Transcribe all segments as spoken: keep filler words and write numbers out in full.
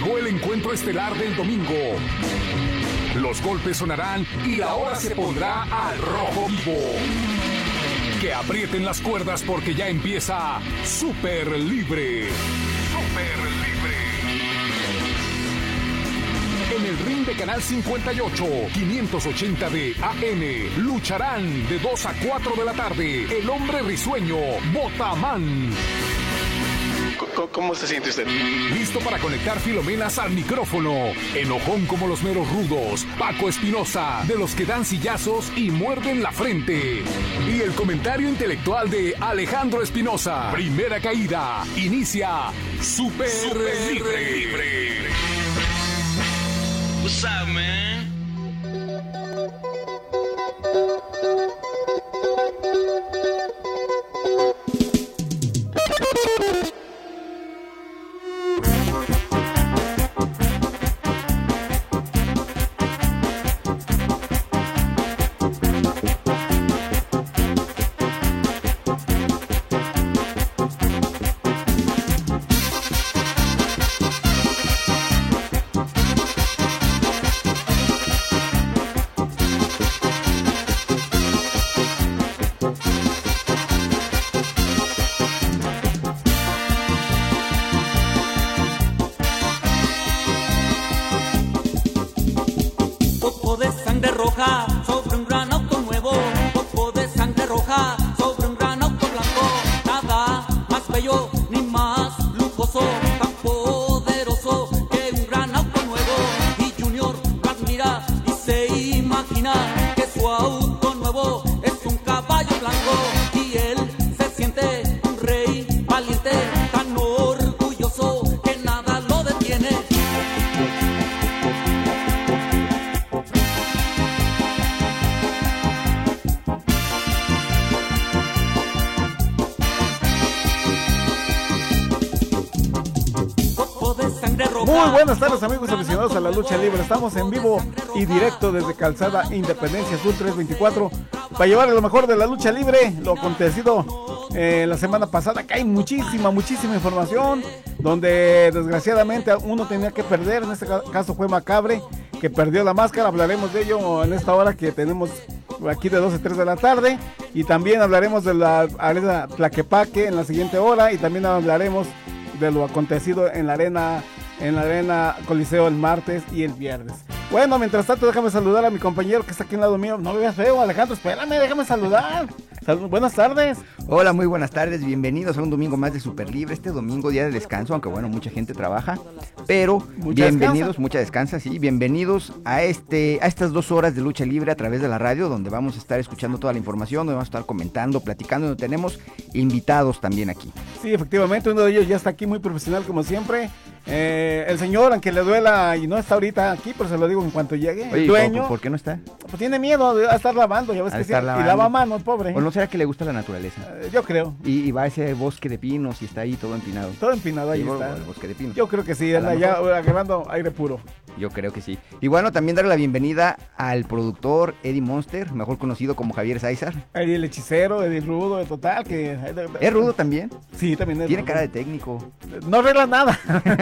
Llegó el encuentro estelar del domingo. Los golpes sonarán y la hora se pondrá al rojo vivo. Que aprieten las cuerdas porque ya empieza Super Libre. Super Libre. En el ring de Canal cincuenta y ocho, quinientos ochenta de A M, lucharán de dos a cuatro de la tarde el hombre risueño, Botamán. ¿Cómo se siente usted? Listo para conectar filomenas al micrófono. Enojón como los meros rudos, Paco Espinosa, de los que dan sillazos y muerden la frente. Y el comentario intelectual de Alejandro Espinosa. Primera caída. Inicia Super, Super Libre. Libre. What's up, man? Sobre un gran auto nuevo, poco de sangre roja, sobre un gran auto blanco, nada más bello ni más lujoso, tan poderoso que un gran auto nuevo. Y Junior lo admira y se imagina que su auto nuevo es un caballo blanco y él se siente un rey valiente, tan orgulloso que nada lo detiene. Muy buenas tardes, amigos aficionados a la lucha libre. Estamos en vivo y directo desde Calzada Independencia Sur trescientos veinticuatro para llevar lo mejor de la lucha libre, lo acontecido eh, la semana pasada, que hay muchísima, muchísima información, donde desgraciadamente uno tenía que perder. En este caso fue Macabre, que perdió la máscara. Hablaremos de ello en esta hora que tenemos aquí de dos a tres de la tarde, y también hablaremos de la arena Tlaquepaque en la siguiente hora, y también hablaremos de lo acontecido en la arena en la arena Coliseo el martes y el viernes. Bueno, mientras tanto déjame saludar a mi compañero que está aquí al lado mío. No me veas feo, Alejandro, espérame, déjame saludar. Salud, buenas tardes. Hola, muy buenas tardes, bienvenidos a un domingo más de Super Libre. Este domingo día de descanso, aunque bueno, mucha gente trabaja, pero ¿Mucha bienvenidos, descansa? mucha descansa, sí, bienvenidos a este a estas dos horas de lucha libre a través de la radio, donde vamos a estar escuchando toda la información, donde vamos a estar comentando, platicando, donde tenemos invitados también aquí. Sí, efectivamente, uno de ellos ya está aquí muy profesional como siempre. Eh, el señor, aunque le duela y no está ahorita aquí, pero se lo digo en cuanto llegue. Oye, el dueño, ¿por, ¿por qué no está? pues tiene miedo de estar lavando, ya ves A que sí, estar y lavando. lava manos, pobre. ¿O no será que le gusta la naturaleza? Eh, yo creo. Y, y va a ese bosque de pinos y está ahí todo empinado. Todo empinado ahí Sí, está. el bosque de pinos. Yo creo que sí, A anda lo ya mejor. agarrando aire puro. Yo creo que sí. Y bueno, también darle la bienvenida al productor Eddie Monster, mejor conocido como Javier Sáizar. Eddie el hechicero, Eddie Rudo, de total, que... ¿Es rudo también? Sí, también es Tiene rudo. cara de técnico. No arregla nada.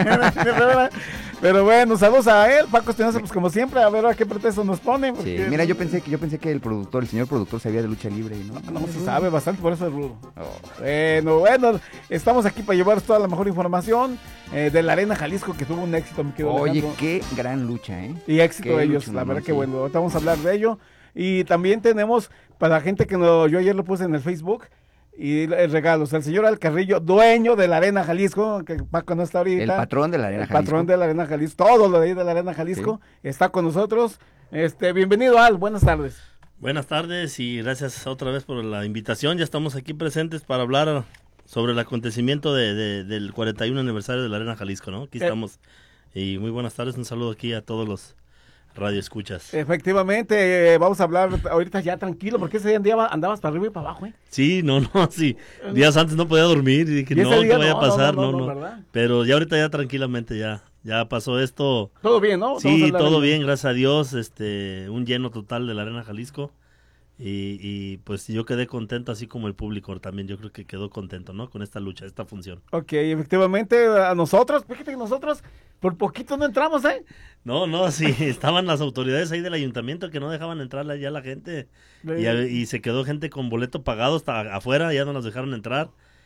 Pero bueno, saludos a él, Paco Espinosa, pues como siempre, a ver a qué pretexto nos pone. Sí, porque- mira, yo pensé que yo pensé que el productor, el señor productor sabía de lucha libre y no. No, se sabe bastante, por eso es rudo. Oh. Bueno, bueno, estamos aquí para llevar toda la mejor información eh, de la Arena Jalisco, que tuvo un éxito, me quedo Oye, qué gran lucha, ¿eh? Y éxito qué ellos, lucha, la no, verdad que sí. bueno, ahorita vamos a hablar de ello. Y también tenemos, para la gente que no, yo ayer lo puse en el Facebook, y el regalo, o sea, el señor Alcarrillo, dueño de la Arena Jalisco, que Paco no está ahorita. El patrón de la Arena El Jalisco. patrón de la Arena Jalisco, todo lo de ahí de la Arena Jalisco, está con nosotros. Este, bienvenido, Al, buenas tardes. Buenas tardes y gracias otra vez por la invitación. Ya estamos aquí presentes para hablar sobre el acontecimiento de, de- del cuarenta y uno aniversario de la Arena Jalisco, ¿no? Aquí Eh. estamos. Y muy buenas tardes, un saludo aquí a todos los radioescuchas. Efectivamente, eh, vamos a hablar ahorita ya tranquilo, porque ese día andaba- andabas para arriba y para abajo, ¿eh? Sí, no, no, sí. Días antes no podía dormir y dije, ¿Y ese no, día ¿qué vaya no? a pasar? No, No, no, no. no, ¿verdad? Pero ya ahorita ya tranquilamente ya, ya pasó esto. Todo bien, ¿no? Vamos a Sí, hablar todo de- bien, gracias a Dios, este, un lleno total de la Arena Jalisco. Y, y pues yo quedé contento, así como el público también, yo creo que quedó contento, ¿no? Con esta lucha, esta función. Ok, efectivamente, a nosotros, fíjate que nosotros Por poquito no entramos, ¿eh? No, no, sí, estaban las autoridades ahí del ayuntamiento que no dejaban entrar ya la gente. Y, y se quedó gente con boleto pagado hasta afuera, ya no nos dejaron entrar.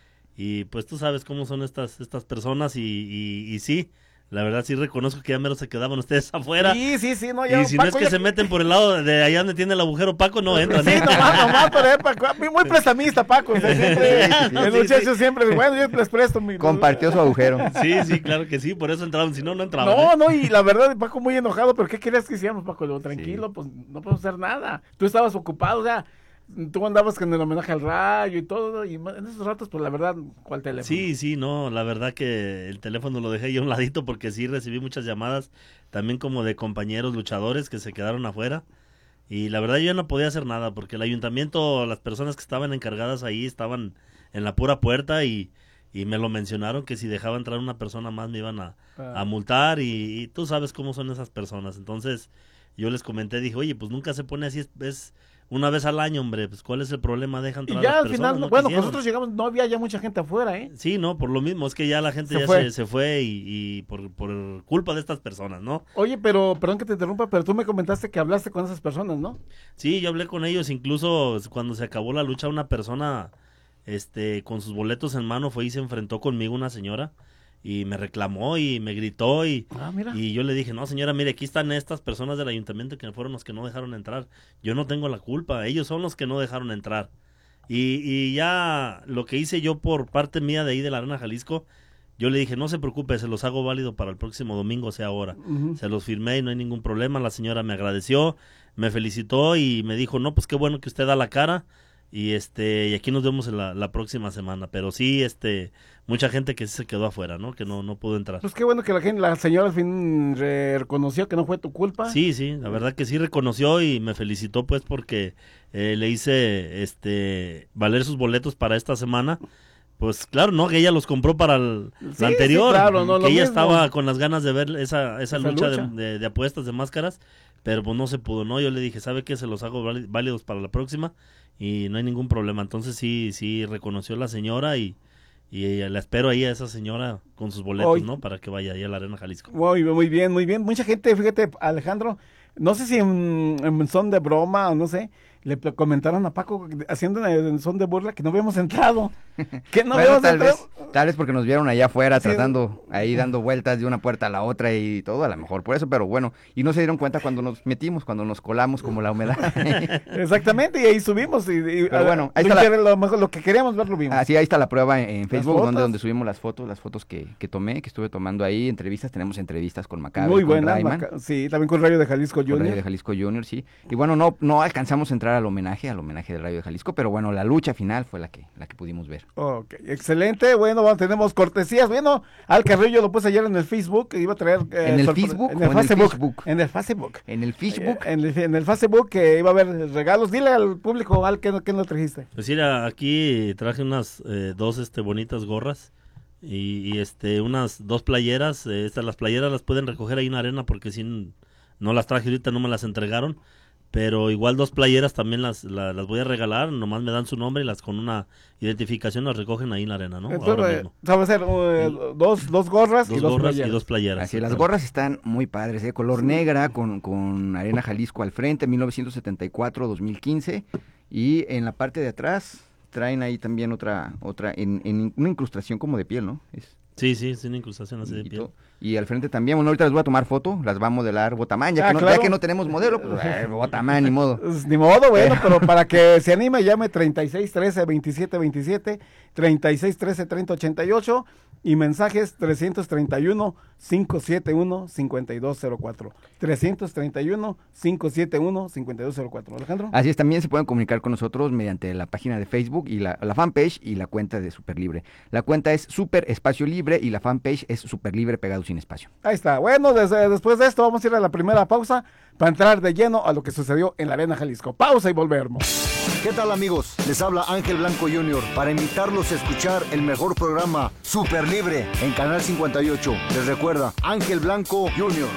Y pues tú sabes cómo son estas estas personas y, y, y sí, la verdad sí reconozco que ya mero se quedaban ustedes afuera. Sí, sí, sí, no, ya. Y si Paco, no es que ya... se meten por el lado de allá donde tiene el agujero Paco, no entran. Sí, ¿eh? nomás, nomás, pero eh, Paco, muy prestamista, Paco. O sea, siempre, Sí, sí, sí. el muchacho sí, siempre, bueno, yo les presto mi... Compartió su agujero. Sí, sí, claro que sí, por eso entraban, si no, no entraban. No, ¿eh? no, y la verdad, Paco muy enojado, pero ¿qué querías que hiciéramos, Paco? Lo tranquilo, sí. Pues no podemos hacer nada. Tú estabas ocupado, o sea... Tú andabas con el homenaje al Rayo y todo, y en esos ratos, pues la verdad, ¿cuál teléfono? Sí, sí, no, la verdad que el teléfono lo dejé yo a un ladito porque sí recibí muchas llamadas, también como de compañeros luchadores que se quedaron afuera, y la verdad yo ya no podía hacer nada porque el ayuntamiento, las personas que estaban encargadas ahí estaban en la pura puerta y, y me lo mencionaron que si dejaba entrar una persona más me iban a, ah. a multar y, y tú sabes cómo son esas personas, entonces yo les comenté, dije, oye, pues nunca se pone así, es... es una vez al año, hombre, pues ¿cuál es el problema? Deja entrar y ya a las al personas, final, no bueno, quisieron. nosotros llegamos, no había ya mucha gente afuera, ¿eh? Sí, no, por lo mismo, es que ya la gente se ya fue. Se, se fue y, y por, por culpa de estas personas, ¿no? Oye, pero, perdón que te interrumpa, pero tú me comentaste que hablaste con esas personas, ¿no? Sí, yo hablé con ellos, incluso cuando se acabó la lucha, una persona, este, con sus boletos en mano fue y se enfrentó conmigo, una señora, y me reclamó y me gritó y, ah, mira. y yo le dije, no señora, mire, aquí están estas personas del ayuntamiento que fueron los que no dejaron entrar, yo no tengo la culpa, ellos son los que no dejaron entrar. Y, y ya lo que hice yo por parte mía de ahí de la Arena Jalisco, yo le dije, no se preocupe, se los hago válido para el próximo domingo, o sea ahora. Uh-huh. Se los firmé y no hay ningún problema, la señora me agradeció, me felicitó y me dijo, no, pues qué bueno que usted da la cara. Y este, y aquí nos vemos en la, la próxima semana, pero sí, este, mucha gente que sí se quedó afuera, ¿no? Que no, no pudo entrar. Pues qué bueno que la gente, la señora al fin reconoció que no fue tu culpa. Sí, sí, la verdad que sí reconoció y me felicitó pues porque eh, le hice, este, valer sus boletos para esta semana. Pues claro, ¿no? Que ella los compró para el sí, la anterior, sí, claro, no, que ella mismo. estaba con las ganas de ver esa, esa, esa lucha, lucha. De, de, de apuestas, de máscaras, pero pues no se pudo, ¿no? Yo le dije, ¿sabe qué? Se los hago válidos para la próxima y no hay ningún problema. Entonces sí, sí reconoció la señora y, y la espero ahí a esa señora con sus boletos, Hoy. ¿no? Para que vaya ahí a la Arena Jalisco. Muy, muy bien, muy bien. Mucha gente, fíjate, Alejandro, no sé si en, en son de broma o no sé, le comentaron a Paco haciendo en son de burla que no habíamos entrado. Que no bueno, habíamos tal entrado. Vez, tal vez porque nos vieron allá afuera sí. tratando, ahí dando vueltas de una puerta a la otra y todo, a lo mejor por eso, pero bueno, y no se dieron cuenta cuando nos metimos, cuando nos colamos como la humedad. Exactamente, y ahí subimos. Y, y pero bueno, ahí lo, está que, la... lo, mejor, lo que queríamos ver lo vimos. Así, ahí está la prueba en, en Facebook, donde, donde subimos las fotos, las fotos que, que tomé, que estuve tomando ahí, entrevistas, tenemos entrevistas con Macabre, muy con buenas, Rayman, Maca... sí, también con Rayo de Jalisco Junior. Rayo de Jalisco Junior, sí. Y bueno, no, no alcanzamos a entrar al homenaje, al homenaje del Rayo de Jalisco, pero bueno, la lucha final fue la que, la que pudimos ver. Ok, excelente, bueno, bueno, tenemos cortesías, bueno, Al Carrillo lo puse ayer en el Facebook, iba a traer... Eh, ¿En el Facebook? En el, en el Facebook, en el Facebook. En el Facebook. Eh, en, el, en el Facebook que iba a haber regalos, dile al público, Al, ¿qué, qué no trajiste? Pues mira, aquí traje unas eh, dos este bonitas gorras y, y este unas dos playeras, eh, estas las playeras las pueden recoger ahí en la arena porque si no las traje ahorita, no me las entregaron. Pero igual dos playeras también las, las, las voy a regalar, nomás me dan su nombre y las con una identificación las recogen ahí en la arena, ¿no? Entonces, va a ser uh, dos, dos gorras, dos y, dos gorras playeras. y dos playeras. Así, las gorras están muy padres, ¿eh? Color sí. negra con, con Arena Jalisco al frente, mil novecientos setenta y cuatro a dos mil quince, y en la parte de atrás traen ahí también otra, otra en, en una incrustación como de piel, ¿no? Es, Sí, sí, es una incrustación así de piel. Todo. Y al frente también, bueno, ahorita les voy a tomar foto, las va a modelar Botamán, ya, ah, que, no, claro. ya que no tenemos modelo, pues eh, Botamán, ni modo. Pues, ni modo, bueno, pero para que se anime, llame treinta y seis trece veintisiete veintisiete, treinta y seis trece treinta ochenta y ocho y mensajes trescientos treinta y uno cinco siete uno cinco dos cero cuatro. trescientos treinta y uno cinco siete uno cinco dos cero cuatro. Alejandro. Así es, también se pueden comunicar con nosotros mediante la página de Facebook y la, la fanpage y la cuenta de Super Libre. La cuenta es Super Espacio Libre y la fanpage es Super Libre Pegado Sin Espacio. Ahí está. Bueno, desde, después de esto vamos a ir a la primera pausa para entrar de lleno a lo que sucedió en la Arena Jalisco. Pausa y volvemos. ¿Qué tal, amigos? Les habla Ángel Blanco junior para invitarlos a escuchar el mejor programa Super Libre en Canal cincuenta y ocho. Les recuerda, Ángel Blanco junior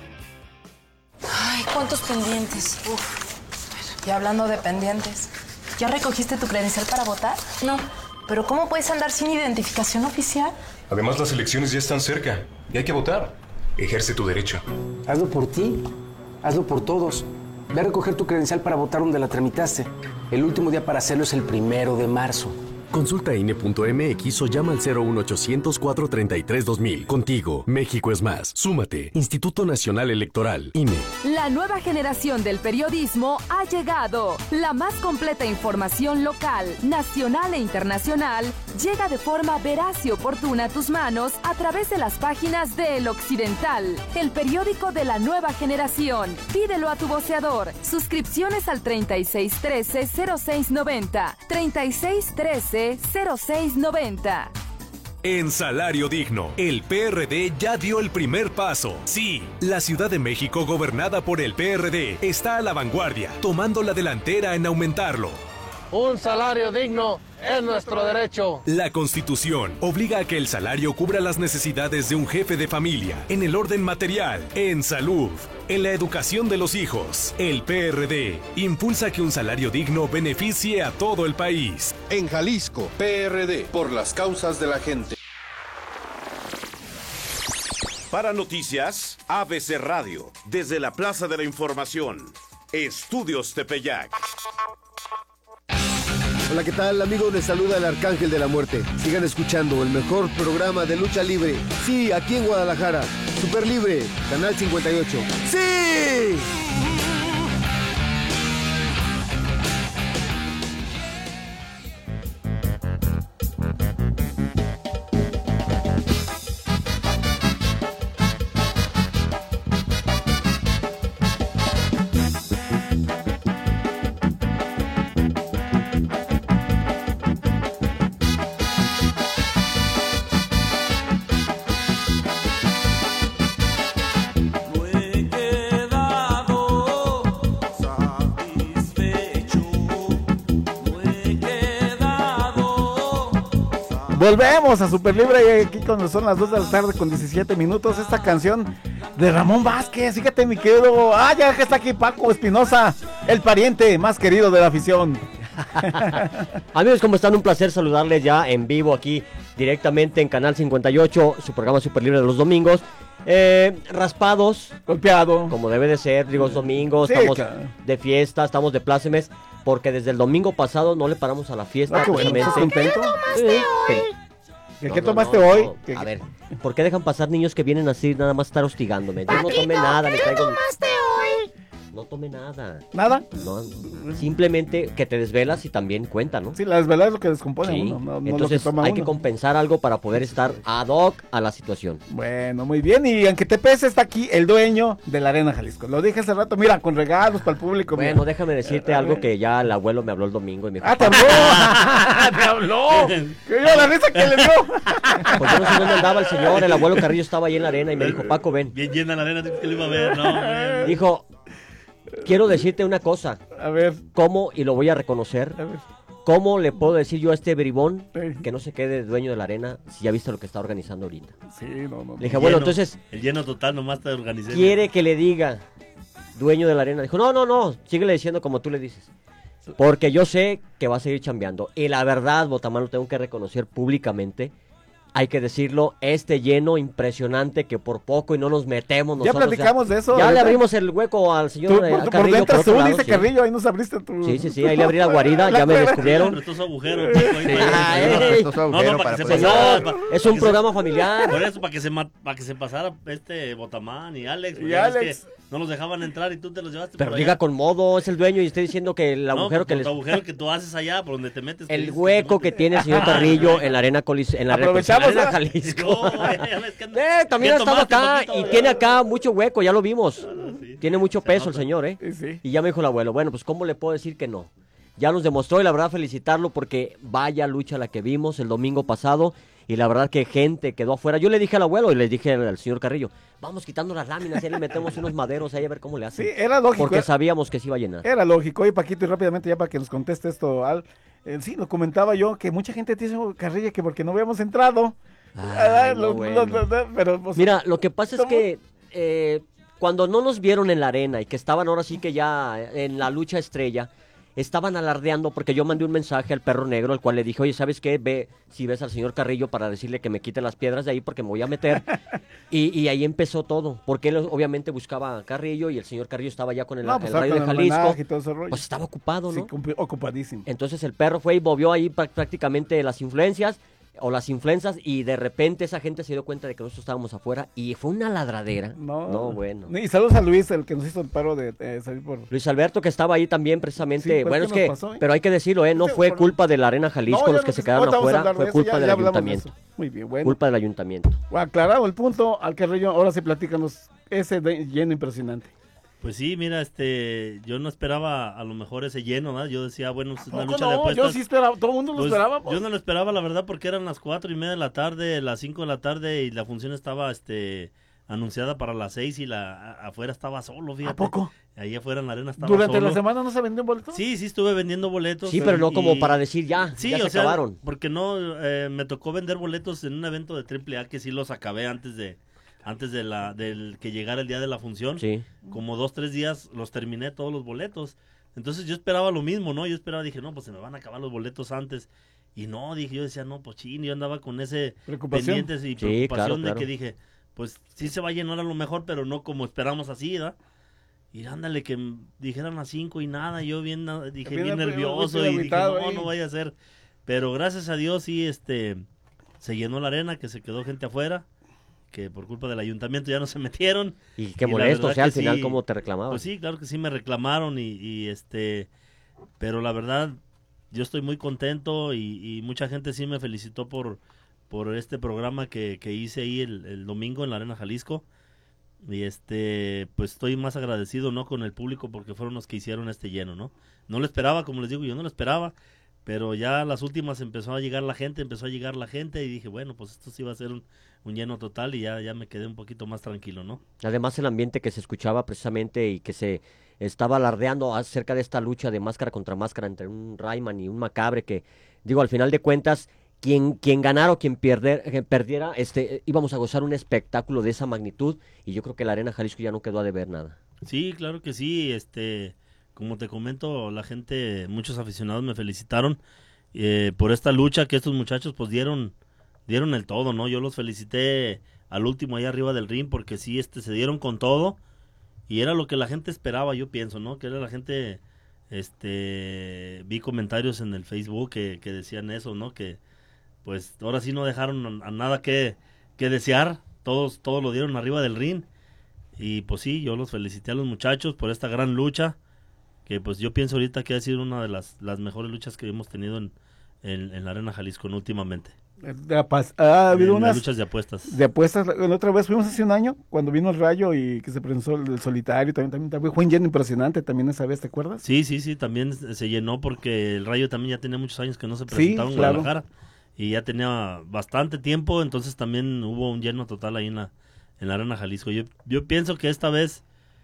Ay, cuántos pendientes. Uf. Y hablando de pendientes, ¿Ya recogiste tu credencial para votar? No. ¿Pero cómo puedes andar sin identificación oficial? Además, las elecciones ya están cerca y hay que votar. Ejerce tu derecho. Hazlo por ti. Hazlo por todos. Ve a recoger tu credencial para votar donde la tramitaste. El último día para hacerlo es el primero de marzo. Consulta I N E punto M X o llama al cero uno ochocientos, cuatrocientos treinta y tres, dos mil. Contigo, México es más. Súmate. Instituto Nacional Electoral, I N E. La nueva generación del periodismo ha llegado. La más completa información local, nacional e internacional llega de forma veraz y oportuna a tus manos a través de las páginas de El Occidental, el periódico de la nueva generación. Pídelo a tu voceador. Suscripciones al treinta y seis trece, cero seis noventa. treinta y seis trece, cero seis noventa. En Salario Digno, el P R D ya dio el primer paso. Sí, la Ciudad de México, gobernada por el P R D, está a la vanguardia, tomando la delantera en aumentarlo. Un salario digno es nuestro derecho. La Constitución obliga a que el salario cubra las necesidades de un jefe de familia, en el orden material, en salud, en la educación de los hijos. El P R D impulsa que un salario digno beneficie a todo el país. En Jalisco, P R D, por las causas de la gente. Para noticias, A B C Radio, desde la Plaza de la Información, Estudios Tepeyac. Hola, ¿qué tal, amigos? Les saluda el Arcángel de la Muerte. Sigan escuchando el mejor programa de lucha libre. Sí, aquí en Guadalajara. Super Libre, Canal cincuenta y ocho. ¡Sí! Volvemos a Super Libre aquí cuando son las dos de la tarde con diecisiete minutos. Esta canción de Ramón Vázquez, fíjate mi querido, ah ya que está aquí Paco Espinosa, el pariente más querido de la afición. Amigos, ¿cómo están? Un placer saludarles ya en vivo aquí directamente en Canal cincuenta y ocho, su programa Super Libre de los domingos. Eh, raspados, golpeado, como debe de ser, digo, es domingo, sí, estamos claro. de fiesta, estamos de plácemes, porque desde el domingo pasado no le paramos a la fiesta. Ah, qué bueno, ¿estás contento? ¿Qué tomaste sí. hoy? ¿Qué, no, ¿qué no, tomaste no, hoy? No. A ver, ¿por qué dejan pasar niños que vienen así nada más estar hostigándome? Yo no tomé nada, ¿qué me traigo... tomaste hoy? No tomé nada. ¿Nada? No, simplemente que te desvelas y también cuenta, ¿no? Sí, la desvelada es lo que descompone sí. uno, no, no Entonces lo que toma hay uno. que compensar algo para poder estar ad hoc a la situación. Bueno, muy bien, y aunque te pese está aquí el dueño de la Arena Jalisco. Lo dije hace rato, mira, con regalos para el público. Bueno, mira. Déjame decirte algo que ya el abuelo me habló el domingo y me dijo... ¡Ah, te habló! ¡Te habló! ¡Que yo la risa que le dio! Pues yo no sé dónde andaba el señor, el abuelo Carrillo estaba ahí en la arena y me dijo, Paco, ven. Bien llena la arena, que lo iba a ver, ¿no? Dijo... Quiero decirte una cosa. A ver. ¿Cómo? Y lo voy a reconocer. A ver. ¿Cómo le puedo decir yo a este bribón sí. que no se quede dueño de la arena si ya viste lo que está organizando ahorita? Sí, no, no. Le dije, bueno, lleno, entonces... El lleno total nomás te organizé. Quiere que le diga dueño de la arena. Dijo, no, no, no, síguele diciendo como tú le dices. Porque yo sé que va a seguir chambeando. Y la verdad, Botamán, lo tengo que reconocer públicamente. Hay que decirlo, este lleno impresionante que por poco y no nos metemos nosotros. Ya platicamos o sea, de eso. Ya ¿verdad? le abrimos el hueco al señor tú, eh, por, a por Carrillo. dentro Por otro tú, lado, dice sí. Carrillo, ahí nos abriste tu... Sí, sí, sí, ahí le abrí la guarida, ya me descubrieron. Pero estos agujeros. Señor, es un programa familiar. Por eso, para que se para que se pasara este Botamán y Alex. Y Alex. No los dejaban entrar y tú te los llevaste. Pero diga con modo, es el dueño y estoy diciendo que el agujero no, que el les... agujero que tú haces allá, por donde te metes. El hueco que, que tiene el señor Carrillo en la arena Colis... en la Aprovechamos arena a... Jalisco. No, ya ves que ando... eh, también ha estado acá poquito, y ¿verdad? tiene acá mucho hueco, ya lo vimos. Ah, sí. Tiene mucho peso el señor, ¿eh? Sí, sí. Y ya me dijo el abuelo, bueno, pues ¿cómo le puedo decir que no? Ya nos demostró y la verdad felicitarlo porque vaya lucha la que vimos el domingo pasado y la verdad que gente quedó afuera. Yo le dije al abuelo y le dije al señor Carrillo, vamos quitando las láminas y le metemos unos maderos ahí a ver cómo le hacen. Sí, era lógico. Porque era... sabíamos que se iba a llenar. Era lógico. Oye, Paquito, y rápidamente ya para que nos conteste esto, Al, eh, sí, lo comentaba yo, que mucha gente te dice, Carrillo, que porque no habíamos entrado. Ay, lo, no, bueno. lo, lo, pero, pues, mira, lo que pasa es ¿cómo? que eh, cuando no nos vieron en la arena y que estaban ahora sí que ya en la lucha estrella, estaban alardeando porque yo mandé un mensaje al Perro Negro, al cual le dije, oye, ¿sabes qué? Ve si ves al señor Carrillo para decirle que me quite las piedras de ahí porque me voy a meter. y, y ahí empezó todo, porque él obviamente buscaba a Carrillo y el señor Carrillo estaba ya con el, No, el pues, radio de con el Jalisco. homenaje y todo ese rollo. Pues estaba ocupado, ¿no? Sí, compi- ocupadísimo. Entonces el perro fue y movió ahí prá- prácticamente las influencias o las influencias y de repente esa gente se dio cuenta de que nosotros estábamos afuera y fue una ladradera. No, no bueno. Y saludos a Luis, el que nos hizo el paro de eh, salir por... Luis Alberto, que estaba ahí también precisamente. Sí, pues, bueno, ¿qué es que, nos pasó, eh? pero hay que decirlo, ¿eh? No Sí, fue por- culpa de la Arena Jalisco No, ya los que no- se quedaron ahorita vamos a afuera, hablar de fue eso, culpa ya- del ya hablamos de ayuntamiento. eso. Muy bien, bueno. Culpa del ayuntamiento. Aclarado el punto, al Carrillo, ahora sí platícanos ese de- lleno impresionante. Pues sí, mira, este, yo no esperaba a lo mejor ese lleno, ¿verdad? Yo decía, bueno, es una ¿Cómo lucha no? de apuestas. Yo sí esperaba, todo el mundo lo Pues, esperaba. pues. Yo no lo esperaba, la verdad, porque eran las cuatro y media de la tarde, las cinco de la tarde y la función estaba, este, anunciada para las seis y la a- afuera estaba solo, fíjate. ¿A poco? Ahí afuera en la arena estaba ¿Durante solo. la semana no se vendió boletos? Sí, sí estuve vendiendo boletos. Sí, pero no y- como para decir ya, sí, ya se o sea, acabaron. porque no, eh, me tocó vender boletos en un evento de triple A que sí los acabé antes de antes de la del que llegara el día de la función. Sí. Como dos, tres días los terminé todos los boletos. Entonces yo esperaba lo mismo, ¿no? Yo esperaba, dije, no, pues se me van a acabar los boletos antes. Y no, dije, yo decía, no, pues chin, yo andaba con ese Preocupación. pendientes y Sí, preocupación claro, de claro. que dije, pues sí se va a llenar a lo mejor, pero no como esperamos así, ¿verdad? Y ándale, que m- dijeran las cinco y nada, yo bien, na- dije, Bien bien, apre- nervioso muy y dije, agüitado no, ahí. no vaya a ser. Pero gracias a Dios sí, este, se llenó la arena, que se quedó gente afuera, que por culpa del ayuntamiento ya no se metieron. Y qué la molesto, verdad o sea, al que final sí, cómo te reclamaban. Pues sí, claro que sí me reclamaron y, y, este, pero la verdad, yo estoy muy contento y, y mucha gente sí me felicitó por, por este programa que, que hice ahí el, el domingo en la Arena Jalisco. Y este, pues estoy más agradecido, ¿no? Con el público porque fueron los que hicieron este lleno, ¿no? No lo esperaba, como les digo, yo no lo esperaba, pero ya las últimas empezó a llegar la gente, empezó a llegar la gente y dije, bueno, pues esto sí va a ser un, un lleno total y ya, ya me quedé un poquito más tranquilo, ¿no? Además el ambiente que se escuchaba precisamente y que se estaba alardeando acerca de esta lucha de máscara contra máscara entre un Rayman y un Macabre que, digo, al final de cuentas, quien, quien ganara o quien perder, quien perdiera, este, íbamos a gozar un espectáculo de esa magnitud y yo creo que la Arena Jalisco ya no quedó a deber nada. Sí, claro que sí, este, como te comento, la gente, muchos aficionados me felicitaron eh, por esta lucha que estos muchachos pues dieron, dieron el todo, ¿no? Yo los felicité al último ahí arriba del ring porque sí, este, se dieron con todo y era lo que la gente esperaba, yo pienso, ¿no? Que era la gente, este, vi comentarios en el Facebook que, que decían eso, ¿no? Que pues ahora sí no dejaron a, a nada que, que desear, todos, todos lo dieron arriba del ring. Y pues sí, yo los felicité a los muchachos por esta gran lucha, que pues yo pienso ahorita que ha sido una de las, las mejores luchas que hemos tenido en, en, en la Arena Jalisco últimamente. De apas- ha habido En las unas luchas de apuestas. de apuestas. La otra vez fuimos hace un año cuando vino el Rayo y que se presentó el solitario. También, también, también fue un lleno impresionante también esa vez, ¿te acuerdas? Sí, sí, sí, también se llenó porque el Rayo también ya tenía muchos años que no se Sí, presentaba en claro. Guadalajara y ya tenía bastante tiempo, entonces también hubo un lleno total ahí en la, en la Arena Jalisco. Yo, yo pienso que esta vez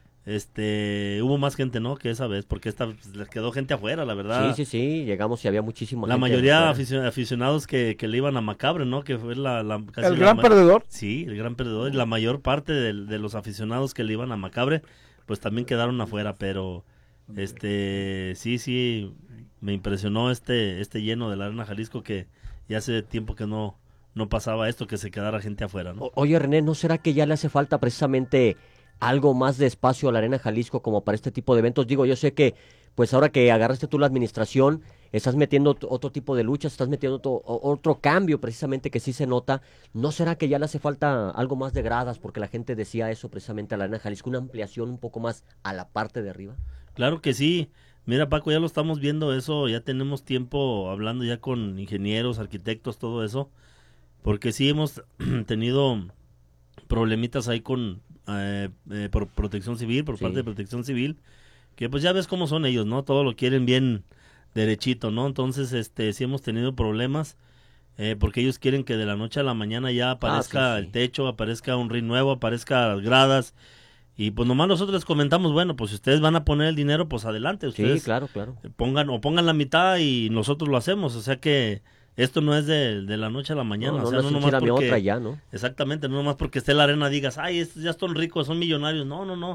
este hubo más gente, ¿no? Que esa vez, porque esta pues, les quedó gente afuera, la verdad. Sí, sí, sí, llegamos y había muchísima La gente mayoría afuera. aficio- aficionados que, que le iban a Macabre, ¿no? Que fue la, la casi El la gran ma- perdedor. Sí, el gran perdedor. Y la mayor parte del- de, los aficionados que le iban a Macabre, pues también quedaron afuera. Pero, este, sí, sí, me impresionó este, este lleno de la Arena Jalisco que ya hace tiempo que no, no pasaba esto, que se quedara gente afuera, ¿no? O- Oye, René, ¿no será que ya le hace falta precisamente algo más de espacio a la Arena Jalisco como para este tipo de eventos? Digo, yo sé que, pues ahora que agarraste tú la administración, estás metiendo ot- otro tipo de luchas, estás metiendo otro, o- otro cambio precisamente que sí se nota. ¿No será que ya le hace falta algo más de gradas? Porque la gente decía eso precisamente a la Arena Jalisco, una ampliación un poco más a la parte de arriba. Claro que sí. Mira, Paco, ya lo estamos viendo eso, ya tenemos tiempo hablando ya con ingenieros, arquitectos, todo eso, porque sí hemos tenido problemitas ahí con eh, eh, por protección civil, por Sí. parte de protección civil, que pues ya ves cómo son ellos, ¿no? Todo lo quieren bien derechito, ¿no? Entonces, este, sí hemos tenido problemas, eh, porque ellos quieren que de la noche a la mañana ya aparezca sí, sí. el techo, aparezca un ring nuevo, aparezca las gradas, y pues nomás nosotros les comentamos, bueno, pues si ustedes van a poner el dinero, pues adelante, ustedes Sí, claro, claro. pongan o pongan la mitad y nosotros lo hacemos, o sea que esto no es de, de la noche a la mañana, No, o no, sea, no no es un nomás tírame porque otra ya, ¿no? exactamente, no nomás porque esté la arena digas, ay, estos ya son ricos, son millonarios, no, no, no,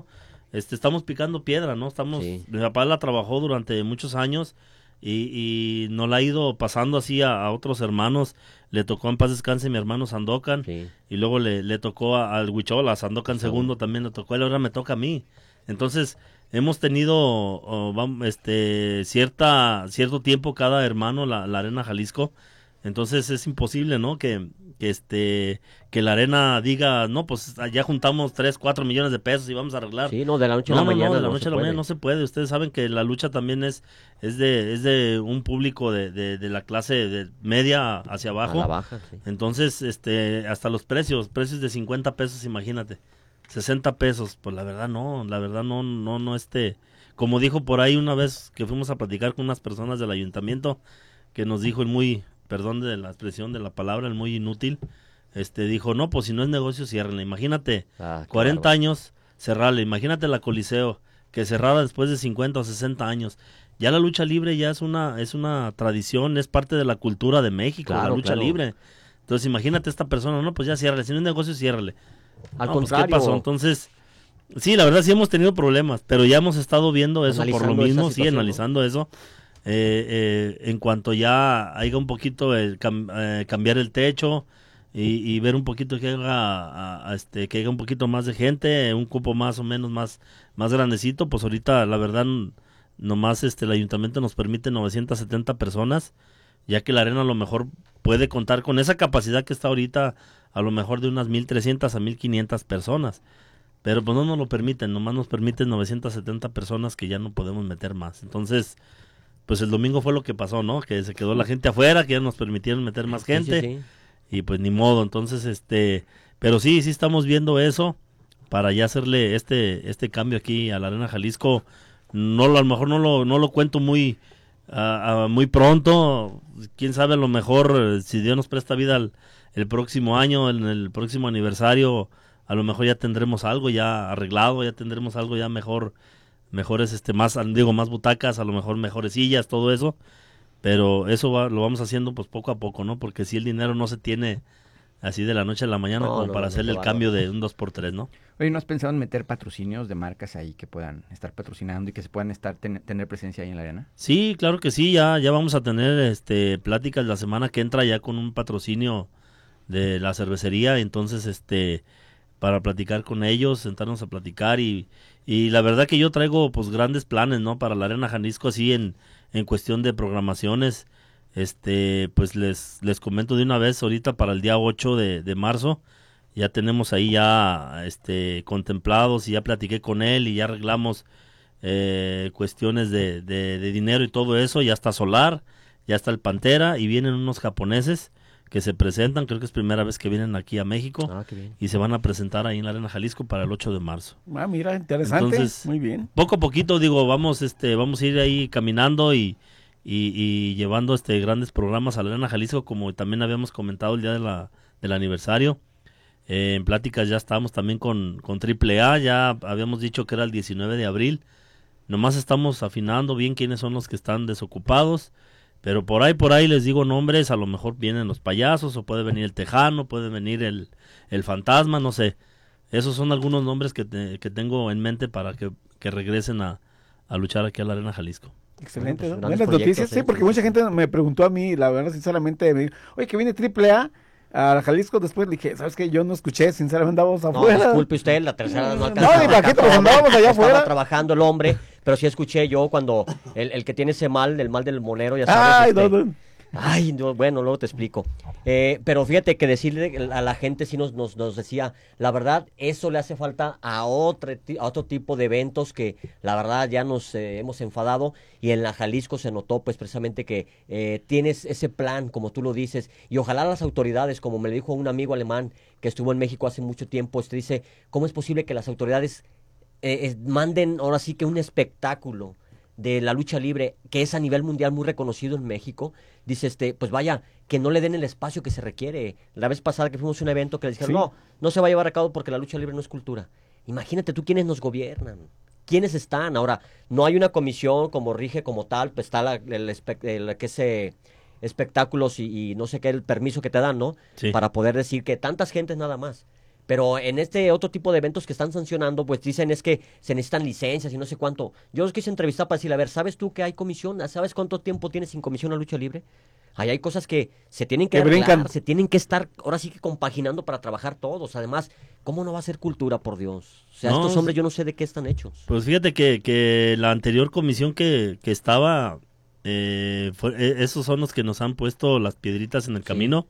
este, estamos picando piedra, ¿no? Estamos, Sí. mi papá la trabajó durante muchos años y, y nos la ha ido pasando así a, a otros hermanos. Le tocó en paz descanse mi hermano Sandokan, Sí. y luego le, le tocó a- al Huichola, a Sandokan Sí. segundo también le tocó, y ahora me toca a mí. Entonces, hemos tenido oh, vam- este cierta cierto tiempo cada hermano la, la Arena Jalisco. Entonces es imposible, ¿no? Que, que este que la Arena diga, no, pues ya juntamos tres, cuatro millones de pesos y vamos a arreglar. Sí, no, de la noche a No, la no, no, mañana de la no noche se a la puede. mañana no se puede. Ustedes saben que la lucha también es es de es de un público de, de, de la clase de media hacia abajo. A la baja, sí. Entonces, este hasta los precios, precios de cincuenta pesos, imagínate. sesenta pesos, pues la verdad no, la verdad no no no este como dijo por ahí una vez que fuimos a platicar con unas personas del ayuntamiento, que nos dijo el muy, perdón de la expresión de la palabra, el muy inútil, este dijo, no, pues si no es negocio, ciérrenle. Imagínate, Ah, qué cuarenta bárbaro. años, cerrarle. Imagínate la Coliseo, que cerrara después de cincuenta o sesenta años. Ya la lucha libre ya es una es una tradición, es parte de la cultura de México, Claro, la lucha claro. libre. Entonces imagínate esta persona, no, pues ya ciérrale. Si no es negocio, ciérrale. Al No, pues, ¿qué contrario. pasó? Entonces, sí, la verdad sí hemos tenido problemas, pero ya hemos estado viendo eso por lo Analizando esa mismo, sí, situación, ¿no? analizando eso. Eh, eh, en cuanto ya haya un poquito el cam- eh, cambiar el techo y, y ver un poquito que haga a- a este que haya un poquito más de gente, un cupo más o menos más más grandecito, pues ahorita la verdad n- nomás este el ayuntamiento nos permite novecientas setenta personas, ya que la arena a lo mejor puede contar con esa capacidad que está ahorita, a lo mejor de unas mil trescientas a mil quinientas personas. Pero pues no nos lo permiten, nomás nos permiten novecientas setenta personas, que ya no podemos meter más. Entonces, pues el domingo fue lo que pasó, ¿no? Que se quedó la gente afuera, que ya nos permitieron meter más Sí, sí, gente. sí. Y pues ni modo, entonces este, pero sí, sí estamos viendo eso para ya hacerle este este cambio aquí a la Arena Jalisco. No lo, a lo mejor no lo no lo cuento muy ah, ah, muy pronto, quién sabe, a lo mejor eh, si Dios nos presta vida el, el próximo año, en el próximo aniversario, a lo mejor ya tendremos algo ya arreglado, ya tendremos algo ya mejor, mejores este más digo más butacas, a lo mejor mejores sillas, todo eso. Pero eso va- lo vamos haciendo pues poco a poco, ¿no? Porque si el dinero no se tiene así de la noche a la mañana No, como no, para no, hacerle qué el cambio bárbaro. de un dos por tres, ¿no? Oye, ¿no has pensado en meter patrocinios de marcas ahí que puedan estar patrocinando y que se puedan estar ten- tener presencia ahí en la arena? Sí, claro que sí, ya, ya vamos a tener este pláticas la semana que entra ya con un patrocinio de la cervecería, entonces este para platicar con ellos, sentarnos a platicar y, y la verdad que yo traigo pues grandes planes, ¿no? Para la Arena Jalisco así en, en cuestión de programaciones. Este, pues les, les comento de una vez ahorita para el día ocho de, de marzo, ya tenemos ahí ya este contemplados y ya platiqué con él y ya arreglamos eh, cuestiones de, de, de dinero y todo eso, ya está Solar, ya está el Pantera y vienen unos japoneses que se presentan, creo que es primera vez que vienen aquí a México Ah, qué bien. y se van a presentar ahí en la Arena Jalisco para el ocho de marzo. Ah, mira, interesante. Entonces, Muy bien. Poco a poquito, digo, vamos este vamos a ir ahí caminando y, y, y llevando este grandes programas a la Arena Jalisco, como también habíamos comentado el día de la, del aniversario. Eh, en pláticas ya estábamos también con, con Triple A, ya habíamos dicho que era el diecinueve de abril. Nomás estamos afinando bien quiénes son los que están desocupados. Pero por ahí, por ahí les digo nombres, a lo mejor vienen los payasos, o puede venir el Tejano, puede venir el, el Fantasma, no sé. Esos son algunos nombres que, te- que tengo en mente para que, que regresen a, a luchar aquí a la Arena Jalisco. Excelente, Bueno, ¿no? pues, Buenas grandes noticias, proyectos, sí, ¿eh? porque mucha gente me preguntó a mí, la verdad, sinceramente, me dijo, oye, que viene Triple A a Jalisco, después le dije, ¿sabes qué? Yo no escuché, sinceramente andábamos No, afuera. disculpe usted, la tercera no No, alcanzaba. imagínate, pues andábamos allá Estaba afuera. trabajando el hombre, pero sí escuché yo cuando el, el que tiene ese mal, el mal del monero, ya sabes. Ay, este, no, no. Ay, no, bueno, luego te explico. Eh, pero fíjate que decirle a la gente sí nos, nos, nos decía, la verdad, eso le hace falta a otro, ti- a otro tipo de eventos que la verdad ya nos eh, hemos enfadado, y en la Jalisco se notó pues precisamente que eh, tienes ese plan, como tú lo dices, y ojalá las autoridades, como me lo dijo un amigo alemán que estuvo en México hace mucho tiempo, este dice, ¿cómo es posible que las autoridades eh, eh, manden ahora sí que un espectáculo de la lucha libre, que es a nivel mundial muy reconocido en México? Dice, este, pues vaya, que no le den el espacio que se requiere. La vez pasada que fuimos a un evento que le dijeron, Sí. no, no se va a llevar a cabo porque la lucha libre no es cultura. Imagínate tú quiénes nos gobiernan, quiénes están. Ahora, no hay una comisión como rige como tal, pues está la, el, espe- el que se espectáculos y, y no sé qué, el permiso que te dan, ¿no? Sí. Para poder decir que tantas gentes nada más. Pero en este otro tipo de eventos que están sancionando, pues dicen es que se necesitan licencias y no sé cuánto. Yo los quise entrevistar para decirle, a ver, ¿sabes tú que hay comisión? ¿Sabes cuánto tiempo tienes sin comisión la lucha libre? Ahí hay cosas que se tienen que, que arreglar, brincan. Se tienen que estar ahora sí que compaginando para trabajar todos. Además, ¿cómo no va a ser cultura, por Dios? O sea, no, estos hombres yo no sé de qué están hechos. Pues fíjate que, que la anterior comisión que, que estaba, eh, fue, esos son los que nos han puesto las piedritas en el sí. camino.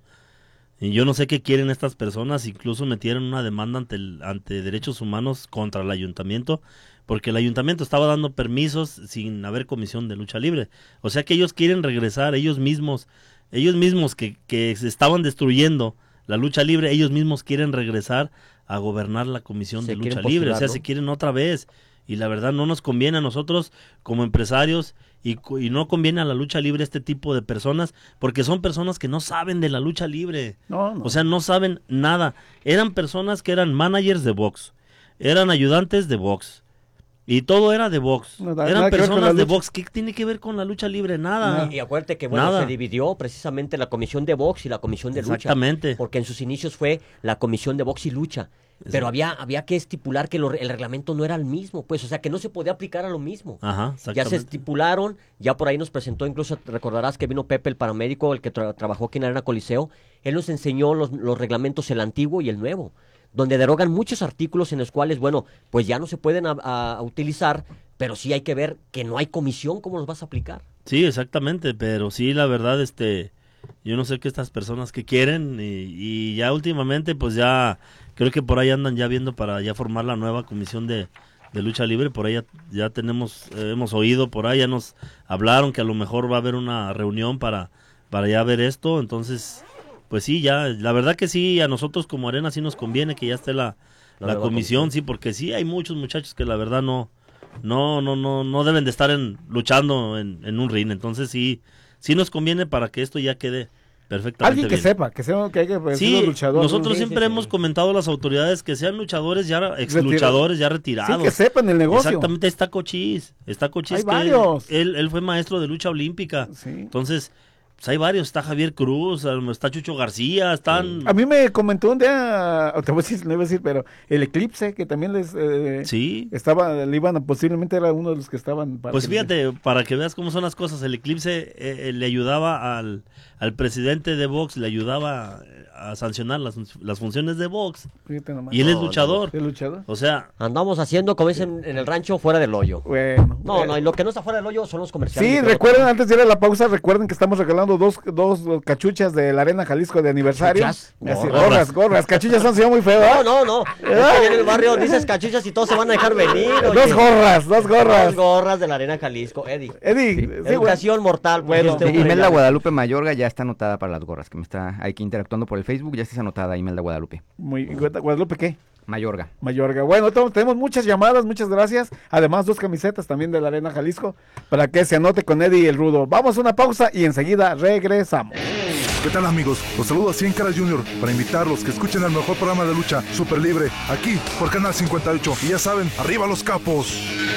Y yo no sé qué quieren estas personas, incluso metieron una demanda ante, el, ante derechos humanos contra el ayuntamiento, porque el ayuntamiento estaba dando permisos sin haber comisión de lucha libre. O sea que ellos quieren regresar, ellos mismos, ellos mismos que, que se estaban destruyendo la lucha libre, ellos mismos quieren regresar a gobernar la comisión se de lucha libre, o sea, se quieren otra vez. Y la verdad no nos conviene a nosotros como empresarios y, y no conviene a la lucha libre este tipo de personas porque son personas que no saben de la lucha libre. No, no. O sea, no saben nada. Eran personas que eran managers de box, eran ayudantes de box y todo era de box. No, eran personas de box. ¿Qué tiene que ver con la lucha libre? Nada. Y, y acuérdate que bueno, nada. Se dividió precisamente la comisión de box y la comisión de lucha. Exactamente. Porque en sus inicios fue la comisión de box y lucha. Pero había había que estipular que lo, el reglamento no era el mismo, pues, o sea, que no se podía aplicar a lo mismo. Ajá, ya se estipularon, ya por ahí nos presentó, incluso recordarás que vino Pepe, el paramédico, el que tra trabajó aquí en Arena Coliseo, él nos enseñó los, los reglamentos, el antiguo y el nuevo, donde derogan muchos artículos en los cuales, bueno, pues ya no se pueden a, a, a utilizar, pero sí hay que ver que no hay comisión, ¿cómo los vas a aplicar? Sí, exactamente, pero sí, la verdad, este, yo no sé qué estas personas que quieren y, y ya últimamente, pues ya... Creo que por ahí andan ya viendo para ya formar la nueva comisión de, de lucha libre. Por ahí ya, ya tenemos, eh, hemos oído, por ahí ya nos hablaron que a lo mejor va a haber una reunión para, para ya ver esto. Entonces, pues sí, ya, la verdad que sí, a nosotros como Arena sí nos conviene que ya esté la, la, la comisión, comisión, sí, porque sí hay muchos muchachos que la verdad no, no, no, no, no deben de estar en, luchando en, en un ring. Entonces sí, sí nos conviene para que esto ya quede perfectamente alguien que bien. sepa, que, sea, que hay que ser sí, luchador. Nosotros sí, siempre sí, hemos sí. comentado a las autoridades que sean luchadores ya, ex luchadores ya retirados. Sí, que sepan el negocio. Exactamente, está Cochís. Está Cochís. Hay que varios. Él, él fue maestro de lucha olímpica. Sí. Entonces, pues hay varios. Está Javier Cruz, está Chucho García, están... A mí me comentó un día, te voy a decir, no iba a decir, pero el Eclipse, que también les... Eh, sí. Estaba, le iban, posiblemente era uno de los que estaban... Para pues fíjate, les... para que veas cómo son las cosas, el Eclipse eh, le ayudaba al... al presidente de box, le ayudaba a sancionar las, las funciones de box. Y él es luchador. ¿Es luchador? O sea... Andamos haciendo, como dicen en el rancho, fuera del hoyo. Bueno. No, bueno. no, y lo que no está fuera del hoyo son los comerciales. Sí, recuerden, antes de ir a la pausa, recuerden que estamos regalando dos, dos cachuchas de la Arena Jalisco de aniversario. ¿Cachuchas? Así, gorras, gorras, gorras. Cachuchas han sido muy feo, ¿eh? No, no, no. Es que en el barrio dices cachuchas y todos se van a dejar venir. Oye. Dos gorras, dos gorras. Dos gorras de la Arena Jalisco, Eddie. Eddie. Sí, sí, educación bueno. mortal. Bueno, este Imelda Guadalupe Mayorga ya está anotada para las gorras, que me está aquí interactuando por el Facebook, ya está anotada Imelda Guadalupe. Muy, ¿Guadalupe qué? Mayorga. Mayorga. Bueno, tenemos muchas llamadas, muchas gracias. Además, dos camisetas también de la Arena Jalisco para que se anote con Eddie el Rudo. Vamos a una pausa y enseguida regresamos. ¿Qué tal, amigos? Los saludo a Cien Caras Junior para invitarlos que escuchen el mejor programa de lucha Super Libre aquí por Canal cincuenta y ocho. Y ya saben, arriba los capos.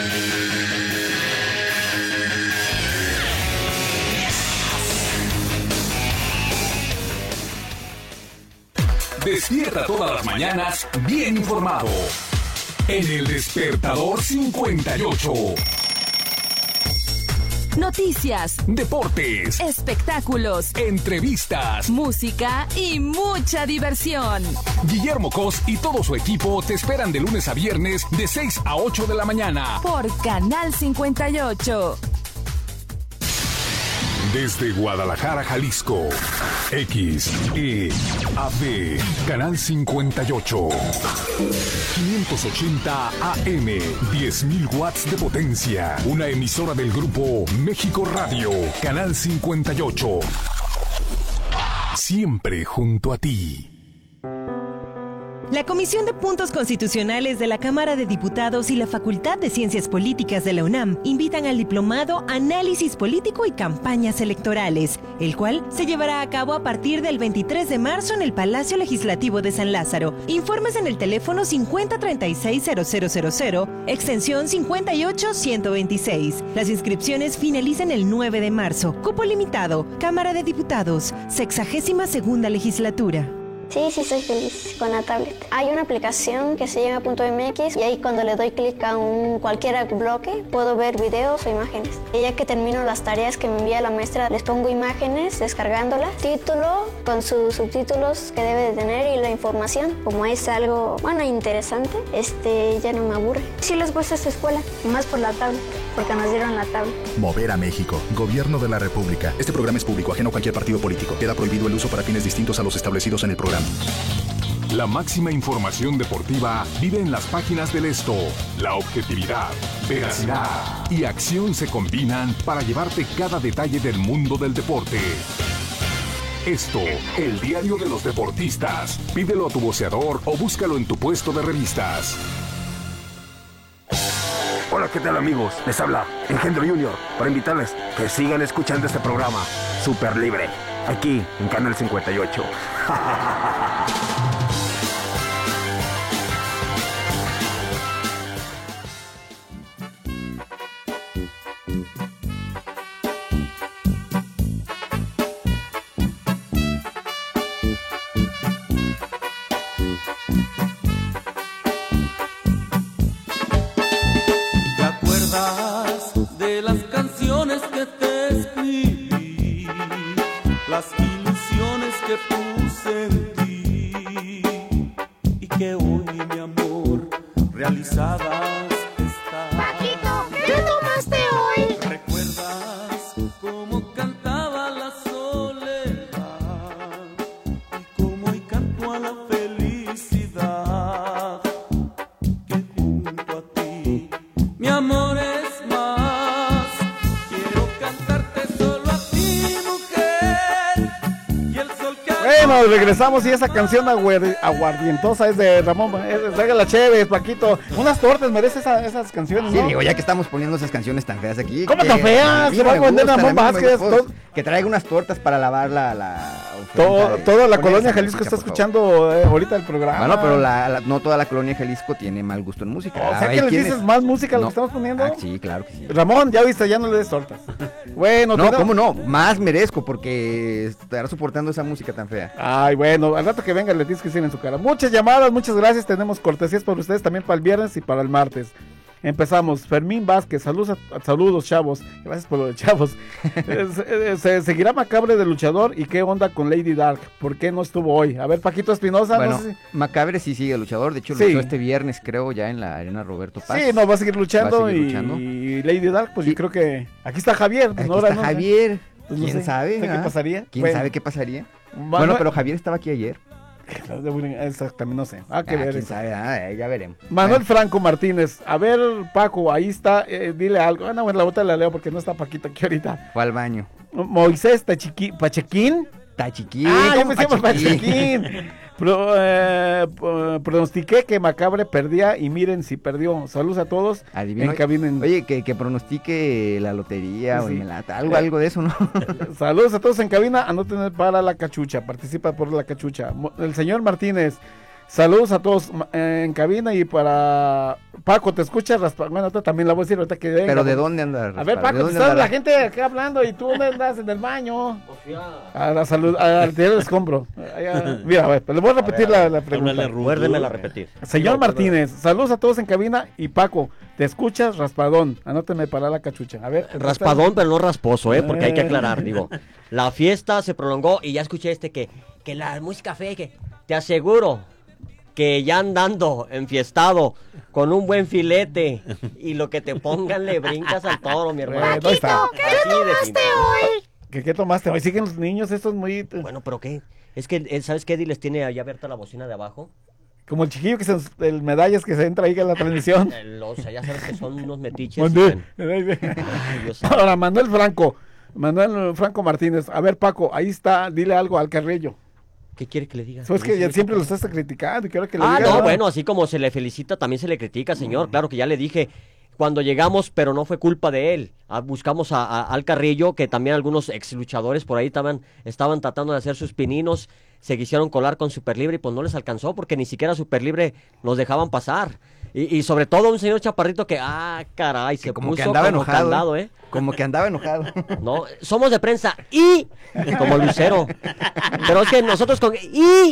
Despierta todas las mañanas bien informado. En el Despertador cincuenta y ocho. Noticias, deportes, espectáculos, entrevistas, música y mucha diversión. Guillermo Cos y todo su equipo te esperan de lunes a viernes de seis a ocho de la mañana. Por Canal cincuenta y ocho. Desde Guadalajara, Jalisco, X E A D, Canal cincuenta y ocho, quinientos ochenta A M, diez mil watts de potencia, una emisora del grupo México Radio, Canal cincuenta y ocho, siempre junto a ti. La Comisión de Puntos Constitucionales de la Cámara de Diputados y la Facultad de Ciencias Políticas de la UNAM invitan al diplomado Análisis Político y Campañas Electorales, el cual se llevará a cabo a partir del veintitrés de marzo en el Palacio Legislativo de San Lázaro. Informes en el teléfono cincuenta treinta y seis cero cero cero cero, extensión cincuenta y ocho ciento veintiséis. Las inscripciones finalizan el nueve de marzo. Cupo limitado. Cámara de Diputados, sexagésima segunda legislatura. Sí, sí, soy feliz con la tablet. Hay una aplicación que se llama Punto M X y ahí cuando le doy clic a un cualquier bloque puedo ver videos o imágenes. Y ya que termino las tareas que me envía la maestra, les pongo imágenes descargándolas, título con sus subtítulos que debe de tener y la información. Como es algo, bueno, interesante, este, ya no me aburre. Sí les gusta esta escuela, más por la tablet, porque nos dieron la tablet. Mover a México, Gobierno de la República. Este programa es público, ajeno a cualquier partido político. Queda prohibido el uso para fines distintos a los establecidos en el programa. La máxima información deportiva vive en las páginas del Esto. La objetividad, veracidad y acción se combinan para llevarte cada detalle del mundo del deporte. Esto, el diario de los deportistas. Pídelo a tu voceador o búscalo en tu puesto de revistas. Hola, ¿qué tal amigos? Les habla Engendro Junior para invitarles que sigan escuchando este programa Super Libre, aquí en Canal cincuenta y ocho. De las canciones que te escribí, las ilusiones que puse en ti y que hoy, mi amor, realizadas están. Paquito, ¿qué tomaste hoy? ¿Recuerdas cómo cantaba la soledad y cómo hoy canto a la felicidad que junto a ti, mi amor, es Bueno, regresamos y esa canción aguer, aguardientosa es de Ramón. Traiga la Chévez, Paquito. Unas tortas merece esa, esas canciones, ¿no? Sí, digo, ya que estamos poniendo esas canciones tan feas aquí. ¿Cómo tan feas? Se va a vender Ramón Vázquez. Que traiga unas tortas para lavar la... la todo, toda la colonia Jalisco está escuchando eh, ahorita el programa. Bueno, pero la, la, no toda la colonia Jalisco tiene mal gusto en música. O sea, que les dices más música a lo no. que estamos poniendo. Ah, sí, claro que sí. Ramón, ya viste, ya no le des tortas. Bueno, no, ¿cómo no? Más merezco porque estará soportando esa música tan fea. Ay, bueno, al rato que venga le tienes que decir en su cara. Muchas llamadas, muchas gracias. Tenemos cortesías para ustedes también para el viernes y para el martes. Empezamos. Fermín Vázquez, saludos, a, saludos chavos. Gracias por lo de chavos. se, se seguirá Macabre de luchador. ¿Y qué onda con Lady Dark? ¿Por qué no estuvo hoy? A ver, Paquito Espinosa. Bueno, no sé si... Macabre sí sigue luchador. De hecho, sí. luchó este viernes, creo, ya en la arena Roberto Paz. Sí, no, va a seguir luchando. Va a seguir y... luchando. y Lady Dark, pues sí. yo creo que. Aquí está Javier. Aquí no, está no, Javier. Pues ¿Quién no sé, sabe? ¿Qué pasaría? ¿Quién bueno. sabe qué pasaría? Manuel... Bueno, pero Javier estaba aquí ayer. Exactamente, no sé. Ah, que ah, ver. Quién sabe, ah, ya veremos. Manuel bueno. Franco Martínez. A ver, Paco, ahí está. Eh, dile algo. Ah, no, bueno, la bota la leo porque no está Paquito aquí ahorita. Fue al baño. Moisés Tachiqui... Pachequín. Tachiquín. Ah, yo pensé por Pachequín. Pro, eh, pronostiqué que Macabre perdía y miren si perdió. Saludos a todos. Adivino. En cabina en... Oye, que, que pronostique la lotería sí, o el melata, algo, eh, algo de eso, ¿no? Saludos a todos en cabina. Anoten para la cachucha. Participa por la cachucha. El señor Martínez. Saludos a todos eh, en cabina y para Paco, ¿te escuchas? Raspa... Bueno, también la voy a decir ahorita que venga. ¿Pero de dónde andas? A ver, Paco, está la gente acá hablando y tú andas en el baño. A la salud, a tirar el escombro. Mira, a ver, le voy a repetir a ver, la, la pregunta. Recuérdemela repetir. Señor Martínez, saludos a todos en cabina y Paco, ¿te escuchas? Raspadón, anóteme para la cachucha. A ver. Raspadón, pero no rasposo, ¿eh? Porque hay que aclarar, digo. La fiesta se prolongó y ya escuché este que, que la música fea, que te aseguro que ya andando enfiestado con un buen filete y lo que te pongan le brincas al toro, mi hermano. Paquito, ¿qué tomaste hoy? ¿Qué, ¿Qué tomaste hoy? Siguen los niños estos muy... Bueno, pero ¿qué? Es que, él, ¿sabes qué? Eddie les tiene ahí abierta la bocina de abajo. Como el chiquillo que se, el medallas que se entra ahí en la transmisión. O sea, ya sabes que son unos metiches. Ahora, Manuel Franco, Manuel Franco Martínez. A ver, Paco, ahí está, dile algo al Carrillo. ¿Qué quiere que le diga? Es que ya siempre lo estás criticando y quiero que le ah, diga. Ah, no, bueno, así como se le felicita, también se le critica, señor. Mm. Claro que ya le dije cuando llegamos, pero no fue culpa de él. Ah, buscamos a, a, al Carrillo, que también algunos ex luchadores por ahí estaban, estaban tratando de hacer sus pininos, se quisieron colar con Superlibre y pues no les alcanzó porque ni siquiera Superlibre nos dejaban pasar. Y, y sobre todo un señor chaparrito que, ah, caray, se como puso que andaba como enojado, candado, ¿eh? Como que andaba enojado. No, somos de prensa y como Lucero. Pero es que nosotros con y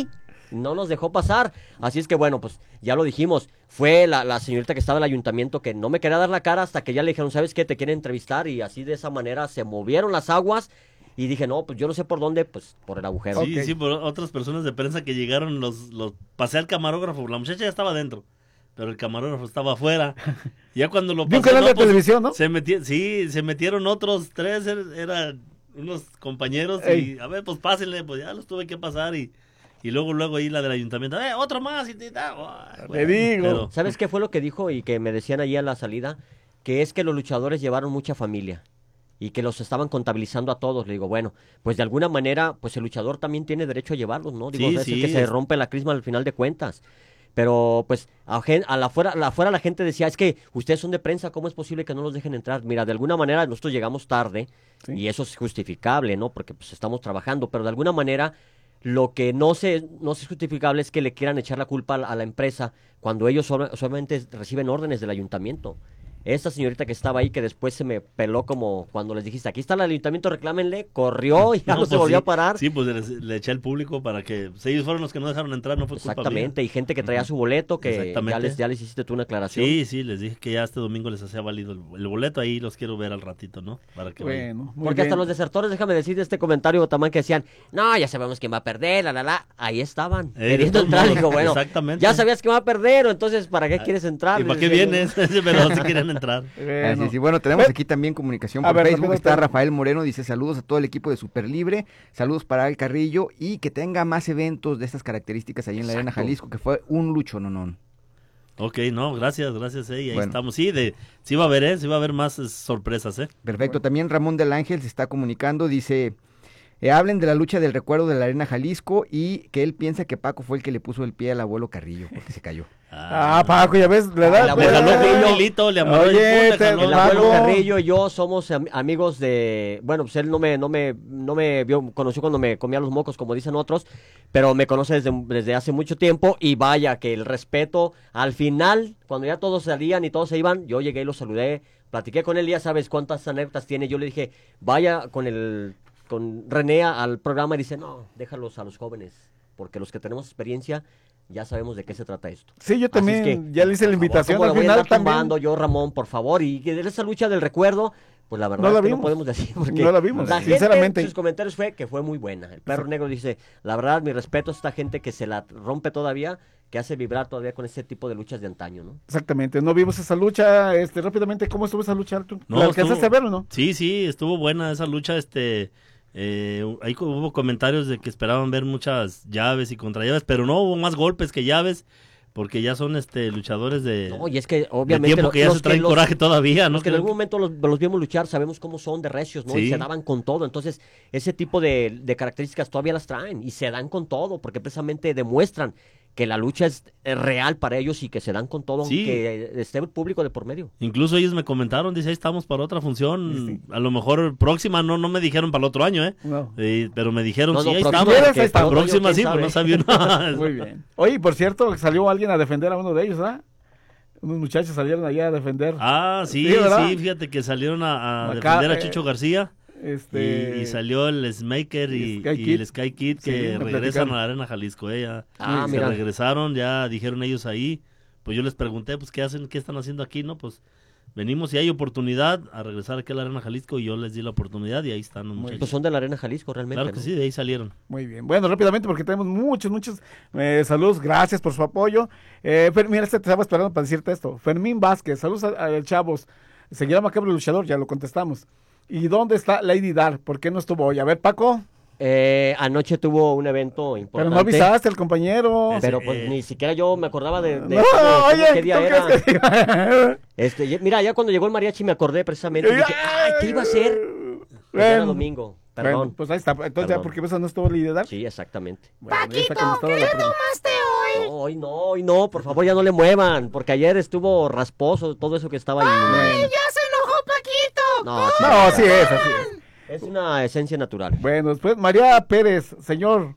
no nos dejó pasar. Así es que bueno, pues ya lo dijimos, fue la, la señorita que estaba en el ayuntamiento que no me quería dar la cara hasta que ya le dijeron, ¿sabes qué? Te quieren entrevistar, y así de esa manera se movieron las aguas. Y dije, no, pues yo no sé por dónde, pues por el agujero. Sí, okay. sí, por otras personas de prensa que llegaron, los, los pasé al camarógrafo, la muchacha ya estaba adentro, pero el camarógrafo estaba afuera. Ya cuando lo pasé, un canal no, de pues, televisión, ¿no? Se metieron, sí, se metieron otros tres, eran unos compañeros, Ey. y a ver, pues pásenle, pues ya los tuve que pasar, y, y luego, luego ahí la del ayuntamiento, eh, otro más, y te da, oh, bueno, digo. Pero, ¿sabes qué fue lo que dijo y que me decían allí a la salida? Que es que los luchadores llevaron mucha familia y que los estaban contabilizando a todos. Le digo, bueno, pues de alguna manera, pues el luchador también tiene derecho a llevarlos, ¿no? Digo, sí, es sí, el que se rompe la crisma al final de cuentas. Pero, pues, a, a la afuera, a la afuera la gente decía, es que ustedes son de prensa, ¿cómo es posible que no los dejen entrar? Mira, de alguna manera nosotros llegamos tarde, sí. y eso es justificable, ¿no? Porque, pues, estamos trabajando, pero de alguna manera lo que no se, no es justificable es que le quieran echar la culpa a la, a la empresa cuando ellos sol, solamente reciben órdenes del ayuntamiento. Esta señorita que estaba ahí, que después se me peló como cuando les dijiste, aquí está el ayuntamiento, reclámenle, corrió y ya no, no se pues volvió sí, a parar. Sí, pues le, le eché al público para que, si ellos fueron los que no dejaron entrar, no fue culpa mía. Exactamente, y gente que traía su boleto, que ya les, ya les hiciste tú una aclaración. Sí, sí, les dije que ya este domingo les hacía válido el, el boleto, ahí los quiero ver al ratito, ¿no? Para que bueno, porque bien. Hasta los desertores, déjame decir este comentario, Tamán, que decían, no, ya sabemos quién va a perder, la, la, la, ahí estaban, eh, queriendo entrar, y digo, bueno, exactamente. Ya sabías que va a perder, entonces, ¿para qué quieres entrar? ¿Y para qué vienes? Pero si quieren entrar. Bueno. Sí, bueno, tenemos aquí también comunicación por ver, Facebook, rápido, está Rafael Moreno, dice saludos a todo el equipo de Super Libre, saludos para El Carrillo y que tenga más eventos de estas características ahí en la Exacto. Arena Jalisco, que fue un lucho, no, no. Ok, no, gracias, gracias, eh, y ahí bueno. estamos, sí, de, sí va a haber, eh, sí va a haber más eh, sorpresas, eh. Perfecto, bueno. También Ramón del Ángel se está comunicando, dice... Eh, hablen de la lucha del recuerdo de la Arena Jalisco y que él piensa que Paco fue el que le puso el pie al abuelo Carrillo porque se cayó. Ah, ah Paco, ya ves, le da el abuelo Carrillo, le amarró Oye, el, el, el abuelo Carrillo y yo somos am amigos de, bueno, pues él no me, no me, no me vio, conoció cuando me comía los mocos, como dicen otros, pero me conoce desde, desde hace mucho tiempo y vaya que el respeto, al final, cuando ya todos salían y todos se iban, yo llegué y los saludé, platiqué con él, ya sabes cuántas anécdotas tiene, yo le dije, vaya con el... con René al programa y dice, no, déjalos a los jóvenes, porque los que tenemos experiencia ya sabemos de qué se trata esto. Sí, yo también es que, ya le hice la invitación favor, al final también. Tumbando, yo, Ramón, por favor, y que de esa lucha del recuerdo, pues la verdad no la es que vimos. no podemos decir, porque no la vimos, la sinceramente. Gente, sus comentarios fue que fue muy buena. El Perro Negro dice, la verdad, mi respeto a esta gente que se la rompe todavía, que hace vibrar todavía con ese tipo de luchas de antaño, ¿no? Exactamente, no vimos esa lucha, este, rápidamente, ¿cómo estuvo esa lucha, Artur? No, ¿La alcanzaste a verlo, no? Sí, sí, estuvo buena esa lucha, este... Eh, ahí hubo comentarios de que esperaban ver muchas llaves y contrallaves, pero no hubo más golpes que llaves, porque ya son este luchadores de, no, y es que obviamente de tiempo que ya los se traen que los, coraje todavía, ¿no? Los que en algún momento los, los vimos luchar, sabemos cómo son de recios, ¿no? Sí. Y se daban con todo, entonces ese tipo de, de características todavía las traen y se dan con todo, porque precisamente demuestran que la lucha es real para ellos y que se dan con todo, sí. Que esté el público de por medio. Incluso ellos me comentaron, dice, ahí estamos para otra función, sí. A lo mejor próxima, no no me dijeron para el otro año, ¿eh? No. Eh, pero me dijeron, no, sí, no, ahí estamos. Ahí está. Próxima año, sí, pues no sabía nada. Muy bien. Oye, por cierto, salió alguien a defender a uno de ellos, ¿verdad? Unos muchachos salieron allá a defender. Ah, sí, sí, sí fíjate que salieron a, a Acá, defender a Chicho eh, García. Este... Y, y salió el Smaker y, Sky y el Sky Kid que sí, regresan a la Arena Jalisco. Eh, ya. Ah, se mira. regresaron, ya dijeron ellos ahí. Pues yo les pregunté, pues, ¿qué hacen? ¿Qué están haciendo aquí? No, pues, venimos y hay oportunidad a regresar aquí a la Arena Jalisco y yo les di la oportunidad y ahí están los muchachos. Pues son de la Arena Jalisco realmente. Claro que ¿no? sí, de ahí salieron. Muy bien. Bueno, rápidamente porque tenemos muchos, muchos eh, saludos. Gracias por su apoyo. Eh, Fer, mira, este te estaba esperando para decirte esto. Fermín Vázquez, saludos a, a chavos. Seguirá Macabro Luchador, ya lo contestamos. ¿Y dónde está Lady Dar? ¿Por qué no estuvo hoy? A ver, Paco. Eh, anoche tuvo un evento importante. Pero no avisaste al compañero. Pero pues eh... ni siquiera yo me acordaba de, de, no, de, de oye, qué día era. Que... este, mira, ya cuando llegó el mariachi me acordé precisamente. Dije, ay, ¿qué iba a hacer? Bueno, era domingo. Perdón. Bueno, pues ahí está. Entonces, Perdón. ¿Ya porque eso no estuvo Lady Dar? Sí, exactamente. Bueno, Paquito, ¿qué le tomaste hoy? No, hoy no, hoy no. Por favor, ya no le muevan. Porque ayer estuvo rasposo todo eso que estaba ahí. ¡Ay, bueno. ya se enojó Paquito! No, sí, no, sí es, así es. Es una esencia natural. Bueno, después María Pérez, señor,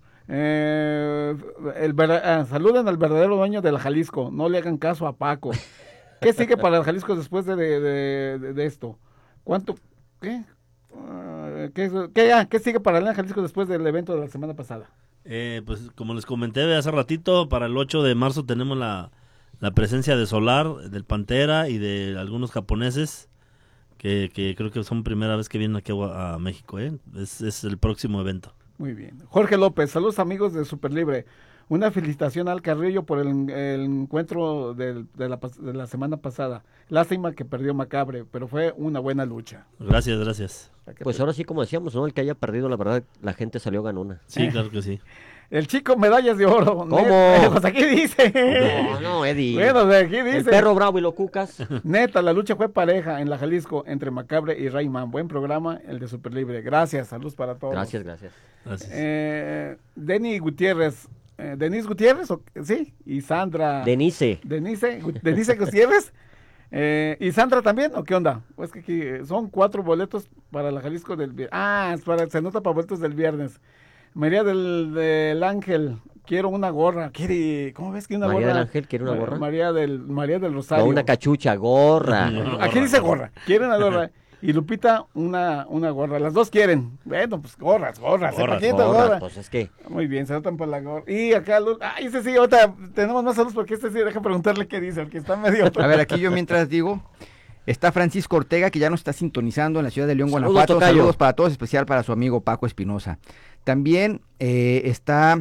eh, el eh, saluden al verdadero dueño del Jalisco, no le hagan caso a Paco. ¿Qué sigue para el Jalisco después de, de, de, de esto? ¿Cuánto? ¿Qué? Uh, ¿qué, qué, ah, ¿Qué sigue para el Jalisco después del evento de la semana pasada? Eh, pues como les comenté hace ratito, para el ocho de marzo tenemos la, la presencia de Solar, del Pantera y de algunos japoneses que, que creo que son primera vez que vienen aquí a, a México. ¿eh? Es, es el próximo evento. Muy bien. Jorge López, saludos amigos de Super Libre. Una felicitación al Carrillo por el, el encuentro de, de, la, de la semana pasada. Lástima que perdió Macabre, pero fue una buena lucha. Gracias, gracias. Pues ahora sí, como decíamos, ¿no? El que haya perdido, la verdad, la gente salió ganona. Sí, claro que sí. El chico medallas de oro. ¿Cómo? Net, pues aquí dice. No, no, Eddie. Bueno, de aquí dice. El perro bravo y lo cucas. Neta, la lucha fue pareja en la Jalisco entre Macabre y Rayman. Buen programa, el de Super Libre. Gracias, saludos para todos. Gracias, gracias. Gracias. Eh, Denny Gutiérrez. Eh, Denise Gutiérrez, o, sí, y Sandra. Denise. Denise, Denise Gutiérrez. Eh, ¿Y Sandra también? ¿O qué onda? Pues que aquí son cuatro boletos para la Jalisco del viernes. Ah, es para, se nota para boletos del viernes. María del, del Ángel, quiero una gorra. ¿Quiere, ¿Cómo ves que una María gorra? del Ángel quiere una gorra. María del, María del Rosario. No, una cachucha, gorra. Aquí dice gorra, quiere una gorra. Y Lupita, una, una gorra. Las dos quieren. Bueno, pues gorras, gorras. Gorras, ¿eh? gorras, gorra? pues es que... Muy bien, se notan por la gorra. Y acá, ay, ese sí, ahorita tenemos más saludos porque este sí, deja preguntarle qué dice, porque está medio... A ver, aquí yo mientras digo, está Francisco Ortega, que ya nos está sintonizando en la ciudad de León, Saludos, Guanajuato. tocayo. Saludos para todos, especial para su amigo Paco Espinosa. También eh, está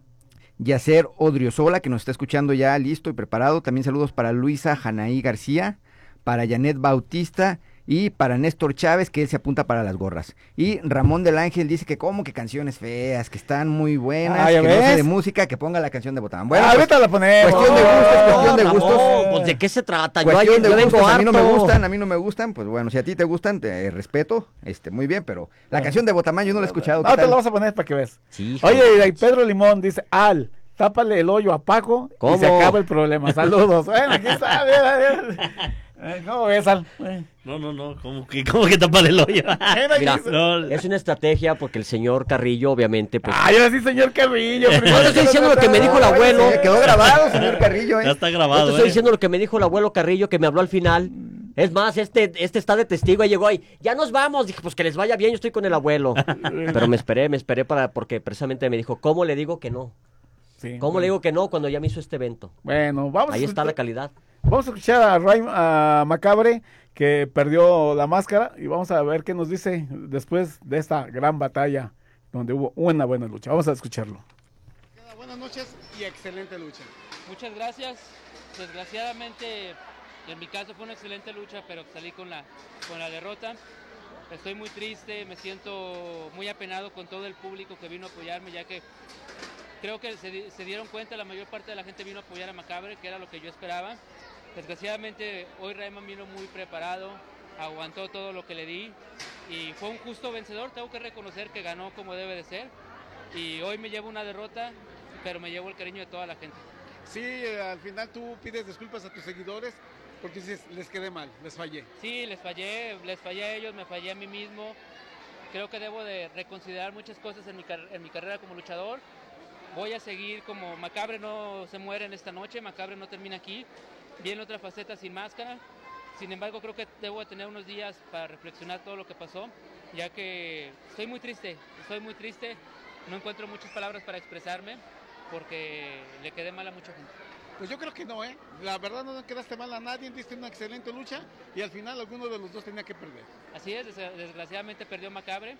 Yacer Odriozola, que nos está escuchando ya listo y preparado. También saludos para Luisa Janaí García, para Janet Bautista y para Néstor Chávez, que él se apunta para las gorras. Y Ramón del Ángel dice que como que canciones feas, que están muy buenas, Ah, ¿ya que no ves? sé de música, que ponga la canción de Botán. Bueno, Ah, pues, ahorita la ponemos. cuestión de gustos, cuestión de Ramón, gustos. pues ¿de qué se trata? Yo, Cuestión ayer, de yo gustos, vengo a mí no me harto. gustan, a mí no me gustan, pues bueno, si a ti te gustan, te eh, respeto, este, muy bien, pero la canción de Botamán yo no la he escuchado. ¿qué No, te tal? la vas a poner para que veas. Sí, Oye, y Pedro Limón dice, Al, tápale el hoyo a Paco ¿Cómo? y se acaba el problema. Saludos. Bueno, aquí está, a ver, a ver. Eh, ¿Cómo ves, Al? Eh. No, no, no, ¿cómo que, cómo que tapar el hoyo? Mira, No, es una estrategia porque el señor Carrillo, obviamente, pues... Ay, ahora sí, señor Carrillo. No, yo estoy diciendo lo que me dijo el abuelo. Sí, quedó grabado, señor Carrillo, ya ¿eh? está Yo grabado, te estoy ¿eh? diciendo lo que me dijo el abuelo Carrillo, que me habló al final. Es más, este, este está de testigo y llegó ahí. Ya nos vamos. Dije, pues que les vaya bien, yo estoy con el abuelo. Pero me esperé, me esperé para, porque precisamente me dijo, ¿cómo le digo que no? Sí, ¿Cómo bueno. le digo que no cuando ya me hizo este evento? Bueno, vamos Ahí a está la escuchar- calidad. Vamos a escuchar a, Ray, a Macabre, que perdió la máscara, y vamos a ver qué nos dice después de esta gran batalla, donde hubo una buena lucha. Vamos a escucharlo. Buenas noches y excelente lucha. Muchas gracias. Desgraciadamente, en mi caso fue una excelente lucha, pero salí con la, con la derrota. Estoy muy triste, me siento muy apenado con todo el público que vino a apoyarme, ya que creo que se, di- se dieron cuenta, la mayor parte de la gente vino a apoyar a Macabre, que era lo que yo esperaba. Desgraciadamente, hoy Rayman vino muy preparado, aguantó todo lo que le di y fue un justo vencedor. Tengo que reconocer que ganó como debe de ser y hoy me llevo una derrota, pero me llevo el cariño de toda la gente. Sí, eh, al final tú pides disculpas a tus seguidores porque dices, les quedé mal, les fallé. Sí, les fallé, les fallé a ellos, me fallé a mí mismo. Creo que debo de reconsiderar muchas cosas en mi, car- en mi carrera como luchador. Voy a seguir como Macabre no se muere en esta noche, Macabre no termina aquí. Viene otra faceta sin máscara. Sin embargo, creo que debo de tener unos días para reflexionar todo lo que pasó, ya que estoy muy triste, estoy muy triste. No encuentro muchas palabras para expresarme porque le quedé mal a mucha gente. Pues yo creo que no, ¿eh? La verdad no quedaste mal a nadie, diste una excelente lucha y al final alguno de los dos tenía que perder. Así es, des- desgraciadamente perdió Macabre,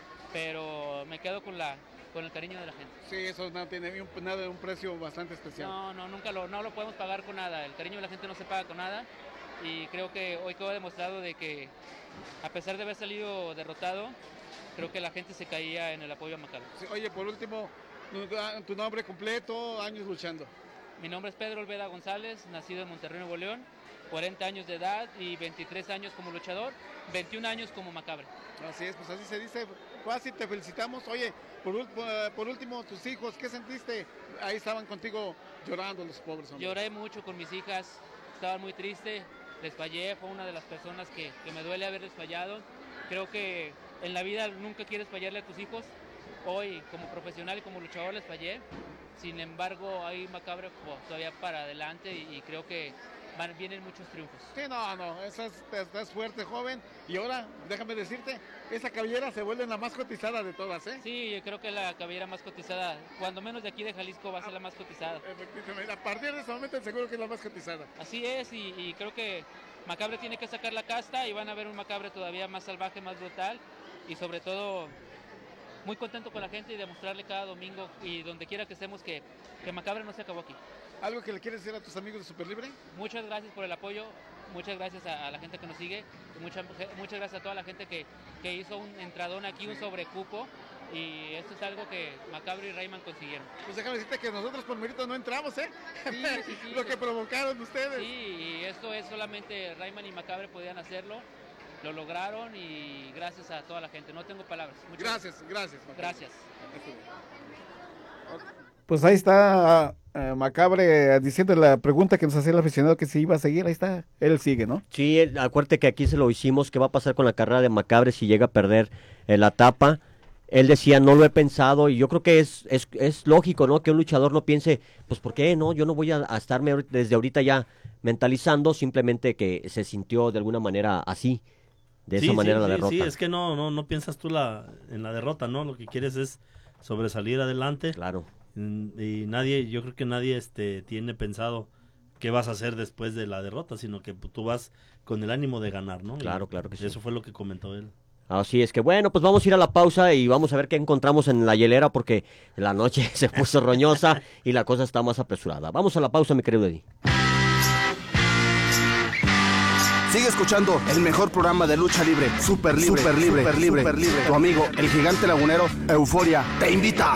pero me quedo con la con el cariño de la gente. Sí, eso no tiene un, nada, un precio bastante especial. No, no, nunca lo, no lo podemos pagar con nada. El cariño de la gente no se paga con nada. Y creo que hoy quedó demostrado de que, a pesar de haber salido derrotado, creo que la gente se caía en el apoyo a Macabre. Sí, oye, por último, tu, tu nombre completo, años luchando. Mi nombre es Pedro Olveda González, nacido en Monterrey, Nuevo León, cuarenta años de edad y veintitrés años como luchador, veintiún años como Macabre. Así es, pues así se dice. Fácil, te felicitamos. Oye, por, ul- por último, tus hijos, ¿qué sentiste? Ahí estaban contigo llorando los pobres hombres. Lloré mucho con mis hijas, estaban muy tristes, les fallé, fue una de las personas que, que me duele haberles fallado. Creo que en la vida nunca quieres fallarle a tus hijos. Hoy, como profesional y como luchador, les fallé. Sin embargo, ahí Macabre pues, todavía para adelante y, y creo que van, vienen muchos triunfos. Sí, no, no, eso es, es, es fuerte, joven. Y ahora, déjame decirte, esa cabellera se vuelve la más cotizada de todas, ¿eh? Sí, yo creo que la cabellera más cotizada, cuando menos de aquí de Jalisco, va a ser la más cotizada. Efectivamente, a partir de ese momento seguro que es la más cotizada. Así es, y, y creo que Macabre tiene que sacar la casta y van a ver un Macabre todavía más salvaje, más brutal, y sobre todo muy contento con la gente y demostrarle cada domingo y donde quiera que estemos que, que Macabre no se acabó aquí. ¿Algo que le quieres decir a tus amigos de Superlibre? Muchas gracias por el apoyo, muchas gracias a, a la gente que nos sigue, y muchas, muchas gracias a toda la gente que, que hizo un entradón aquí, un sobrecupo, y esto es algo que Macabre y Rayman consiguieron. Pues déjame decirte que nosotros por mérito no entramos, ¿eh? Sí, sí, sí, Lo que provocaron ustedes. Sí, y esto es solamente Rayman y Macabre podían hacerlo, lo lograron y gracias a toda la gente, no tengo palabras. Muchas gracias, gracias. Macabre. Gracias. Pues ahí está uh, Macabre diciendo la pregunta que nos hacía el aficionado que si iba a seguir, ahí está, él sigue, ¿no? Sí, acuérdate que aquí se lo hicimos, ¿qué va a pasar con la carrera de Macabre si llega a perder eh, la etapa? Él decía, no lo he pensado, y yo creo que es, es, es lógico, ¿no? Que un luchador no piense, pues ¿por qué no? Yo no voy a, a estarme desde ahorita ya mentalizando, simplemente que se sintió de alguna manera así, de sí, esa manera sí, la sí, derrota. Sí, es que no, no, no piensas tú la, en la derrota, ¿no? Lo que quieres es sobresalir adelante. Claro. Y nadie, yo creo que nadie este, tiene pensado qué vas a hacer después de la derrota, sino que tú vas con el ánimo de ganar, ¿no? Claro, y claro que sí. Eso fue lo que comentó él. Así es que bueno, pues vamos a ir a la pausa y vamos a ver qué encontramos en la hielera porque la noche se puso roñosa y la cosa está más apresurada. Vamos a la pausa, mi querido Eddie. Sigue escuchando el mejor programa de lucha libre, Super Libre, Super Libre, Super Libre, Super Libre. Tu amigo, el gigante lagunero, Euforia, te invita.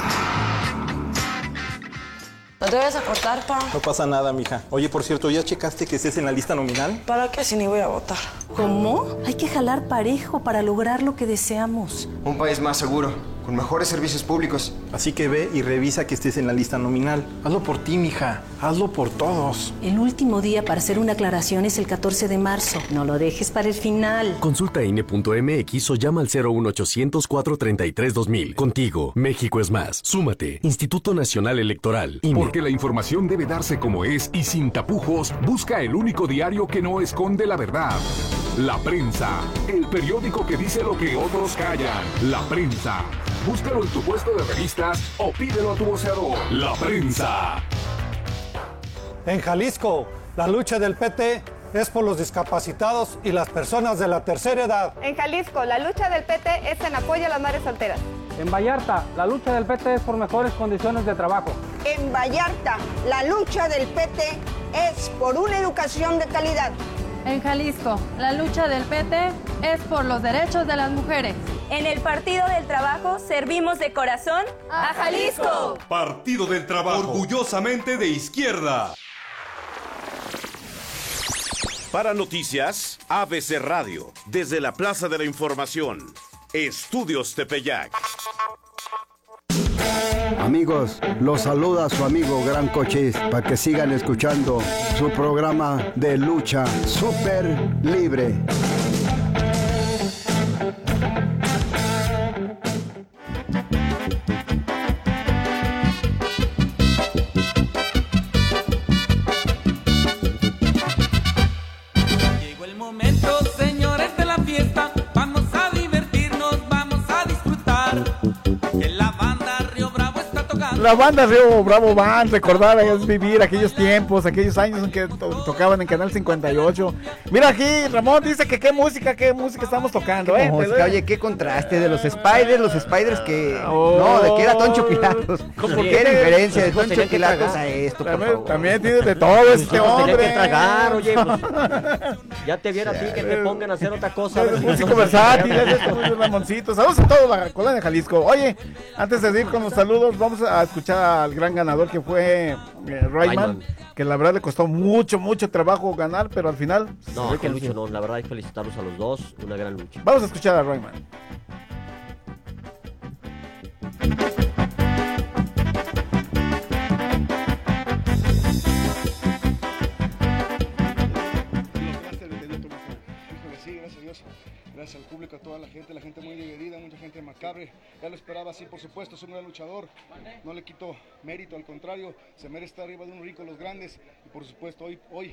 ¿No te vas a cortar, pa? No pasa nada, mija. Oye, por cierto, ¿ya checaste que estés en la lista nominal? ¿Para qué si ni voy a votar? ¿Cómo? Hay que jalar parejo para lograr lo que deseamos. Un país más seguro, con mejores servicios públicos. Así que ve y revisa que estés en la lista nominal. Hazlo por ti, mija. Hazlo por todos. El último día para hacer una aclaración es el catorce de marzo. No lo dejes para el final. Consulta I N E punto M X o llama al cero uno ochocientos, cuatrocientos treinta y tres, dos mil. Contigo, México es más. Súmate. Instituto Nacional Electoral. I N E. Porque la información debe darse como es y sin tapujos, busca el único diario que no esconde la verdad. La Prensa, el periódico que dice lo que otros callan. La Prensa. Búscalo en tu puesto de revistas o pídelo a tu voceador. La Prensa. En Jalisco, la lucha del P T es por los discapacitados y las personas de la tercera edad. En Jalisco, la lucha del P T es en apoyo a las madres solteras. En Vallarta, la lucha del P T es por mejores condiciones de trabajo. En Vallarta, la lucha del P T es por una educación de calidad. En Jalisco, la lucha del P T es por los derechos de las mujeres. En el Partido del Trabajo servimos de corazón a Jalisco. Partido del Trabajo, orgullosamente de izquierda. Para noticias, A B C Radio, desde la Plaza de la Información, Estudios Tepeyac. Amigos, los saluda su amigo Gran Cochis para que sigan escuchando su programa de lucha Super Libre. Llegó el momento, señores de la fiesta, vamos a divertirnos, vamos a disfrutar. Que la banda Río Bravo está tocando. La banda Río Bravo Band, recordar es vivir aquellos tiempos, aquellos años en que to tocaban en Canal cincuenta y ocho. Mira aquí, Ramón dice que qué música, qué música estamos tocando, ¿eh? Música, oye, qué contraste de los Spiders, los Spiders que... Oh, no, de que era Toncho Pilatos. ¿Cómo qué diferencia de Toncho Pilatos a esto, por también, favor? También tiene de todo este hombre. Tenía que tragar, oye, pues, ya te viera a ti que te pongan a hacer otra cosa. Es músico versátil, es Ramoncito. Saludos a toda la colonia de Jalisco. Oye, antes de ir con los saludos, vamos a escuchar al gran ganador que fue eh, Rayman, que la verdad le costó mucho, mucho trabajo ganar, pero al final... No, qué lucha, no, la verdad hay que felicitarlos a los dos, una gran lucha. Vamos a escuchar a Rayman. Gracias al público, a toda la gente, la gente muy dividida, mucha gente Macabre, ya lo esperaba así, por supuesto, es un gran luchador, no le quito mérito, al contrario, se merece estar arriba de un rico los grandes, y por supuesto hoy, hoy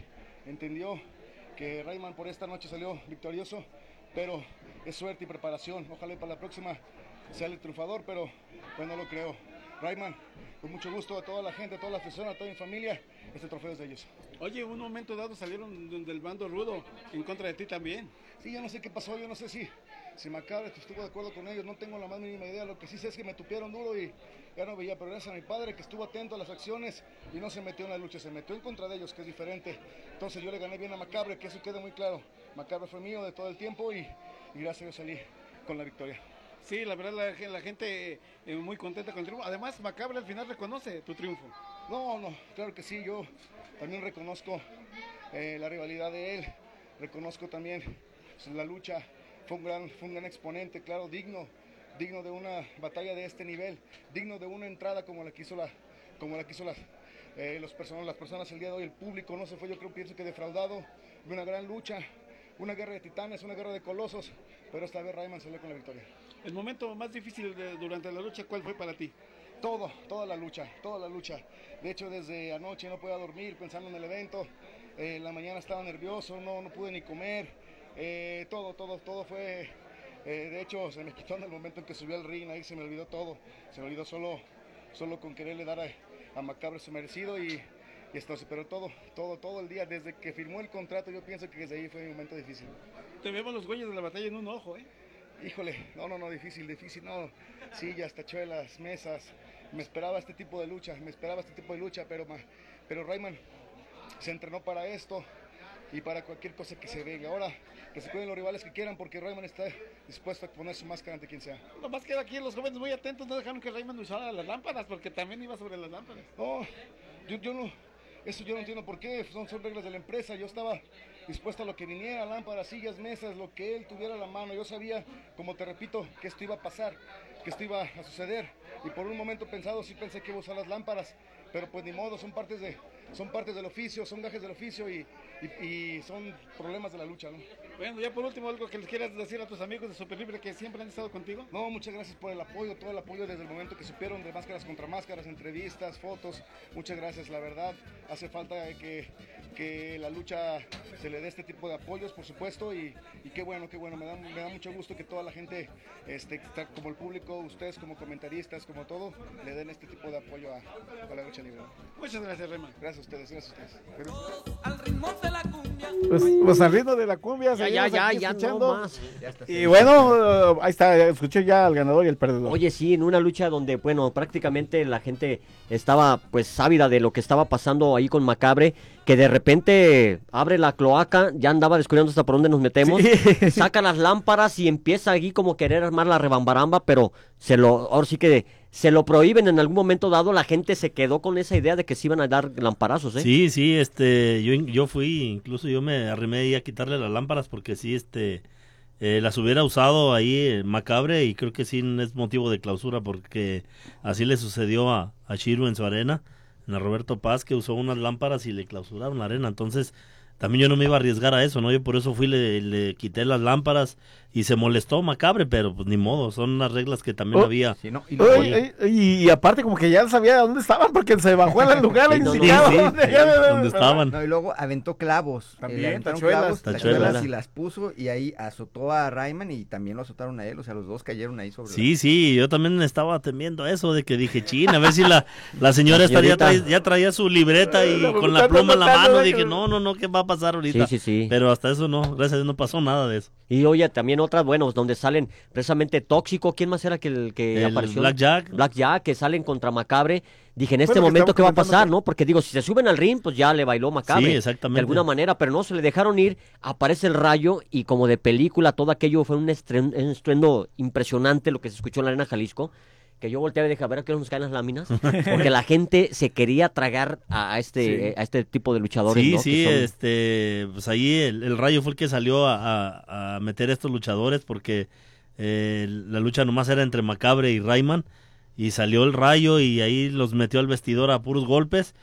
entendió que Rayman por esta noche salió victorioso, pero es suerte y preparación. Ojalá y para la próxima sea el triunfador, pero pues no lo creo. Rayman, con mucho gusto a toda la gente, a toda la afición, a toda mi familia, este trofeo es de ellos. Oye, un momento dado salieron del bando rudo en contra de ti también. Sí, yo no sé qué pasó, yo no sé si, si Macabre estuvo de acuerdo con ellos, no tengo la más mínima idea. Lo que sí sé es que me tupieron duro y ya no veía, pero gracias a mi padre que estuvo atento a las acciones y no se metió en la lucha, se metió en contra de ellos, que es diferente. Entonces yo le gané bien a Macabre, que eso quede muy claro. Macabre fue mío de todo el tiempo y, y gracias a Dios salí con la victoria. Sí, la verdad la, la gente eh, muy contenta con el triunfo. Además, Macabre al final reconoce tu triunfo. No, no, claro que sí, yo también reconozco eh, la rivalidad de él, reconozco también pues, la lucha, fue un gran, fue un gran exponente, claro, digno, digno de una batalla de este nivel, digno de una entrada como la quiso la, como la quiso la, eh, los personas, las personas el día de hoy, el público no se fue, yo creo, pienso que defraudado, de una gran lucha, una guerra de titanes, una guerra de colosos, pero esta vez Rayman salió con la victoria. El momento más difícil de, durante la lucha, ¿cuál fue para ti? Todo, toda la lucha, toda la lucha. De hecho, desde anoche no podía dormir pensando en el evento. Eh, en la mañana estaba nervioso, no, no pude ni comer. Eh, todo, todo, todo fue... Eh, de hecho, se me quitó en el momento en que subí al ring, ahí se me olvidó todo. Se me olvidó solo, solo con quererle dar a, a Macabre su merecido y, y esto, pero todo, todo, todo el día. Desde que firmó el contrato, yo pienso que desde ahí fue un momento difícil. Te vemos los güeyes de la batalla en un ojo, ¿eh? Híjole, no, no, no, difícil, difícil, no, sillas, tachuelas, mesas, me esperaba este tipo de lucha, me esperaba este tipo de lucha, pero, pero Rayman se entrenó para esto y para cualquier cosa que se venga. Ahora, que se cuiden los rivales que quieran, porque Rayman está dispuesto a poner su máscara ante quien sea. Lo más que aquí los jóvenes muy atentos no dejaron que Rayman usara las lámparas, porque también iba sobre las lámparas. No, yo, yo no, eso yo no entiendo por qué, son, son reglas de la empresa, yo estaba dispuesto a lo que viniera, lámparas, sillas, mesas, lo que él tuviera a la mano. Yo sabía, como te repito, que esto iba a pasar, que esto iba a suceder, y por un momento pensado sí pensé que iba a usar las lámparas, pero pues ni modo, son partes de, son partes del oficio, son gajes del oficio y, y, y son problemas de la lucha, ¿no? Bueno, ya por último, algo que les quieras decir a tus amigos de Super Libre que siempre han estado contigo. No, muchas gracias por el apoyo, todo el apoyo desde el momento que supieron de Máscaras contra Máscaras, entrevistas, fotos, muchas gracias, la verdad, hace falta que, que la lucha se le dé este tipo de apoyos, por supuesto, y, y qué bueno, qué bueno, me da, me da mucho gusto que toda la gente, este, como el público, ustedes como comentaristas, como todo, le den este tipo de apoyo a, a la lucha libre. Muchas gracias, Rayman. Gracias a ustedes, gracias a ustedes. Al ritmo de la cumbia. Pues, pues al ritmo de la cumbia, ya, ya, ya, ya no más. Y bueno, ahí está, escuché ya al ganador y el perdedor. Oye, sí, en una lucha donde, bueno, prácticamente la gente estaba pues ávida de lo que estaba pasando ahí con Macabre, que de repente abre la cloaca, ya andaba descubriendo hasta por dónde nos metemos, sí. Saca las lámparas y empieza aquí como querer armar la rebambaramba, pero se lo, ahora sí que se lo prohíben en algún momento dado, la gente se quedó con esa idea de que se iban a dar lamparazos, ¿eh? Sí, sí, este, yo, yo fui, incluso yo me arrimé ahí a quitarle las lámparas porque sí, este, eh, las hubiera usado ahí eh, Macabre y creo que sí es motivo de clausura porque así le sucedió a, a Shiro en su arena, en a Roberto Paz, que usó unas lámparas y le clausuraron la arena, entonces también yo no me iba a arriesgar a eso, ¿no? Yo por eso fui, le, le quité las lámparas y se molestó Macabre, pero pues ni modo, son unas reglas que también oh, había. Sí, no, y, oye, y, y aparte como que ya sabía dónde estaban porque se bajó al lugar sí, y no, indicaba sí, dónde, sí, dónde estaban. No, y luego aventó clavos. También, eh, tachuelas, clavos, tachuelas. tachuelas y las puso y ahí azotó a Rayman y también lo azotaron a él, o sea, los dos cayeron ahí sobre Sí, la... sí, yo también estaba temiendo eso de que dije, chin, a ver si la, la señora esta ya, trae, ya traía su libreta y con la pluma en la mano, dije, no, no, no, ¿qué va a pasar ahorita? Sí, sí, sí. Pero hasta eso no, gracias a Dios no pasó nada de eso. Y oye, también otras, bueno, donde salen precisamente Tóxico, ¿quién más era que el que el apareció? Blackjack. Blackjack, que salen contra Macabre. Dije, en este bueno, momento, ¿qué va a pasar, no? Porque digo, si se suben al ring, pues ya le bailó Macabre. Sí, exactamente. De alguna manera, pero no, se le dejaron ir, aparece el rayo y como de película, todo aquello fue un estruendo, un estruendo impresionante lo que se escuchó en la Arena Jalisco. Que yo volteaba y dije, a ver a qué nos caen las láminas, porque la gente se quería tragar a este sí. a este tipo de luchadores. Sí, ¿no? sí, son... este, pues ahí el, el Rayo fue el que salió a, a, a meter a estos luchadores, porque eh, la lucha nomás era entre Macabre y Rayman, y salió el Rayo y ahí los metió al vestidor a puros golpes,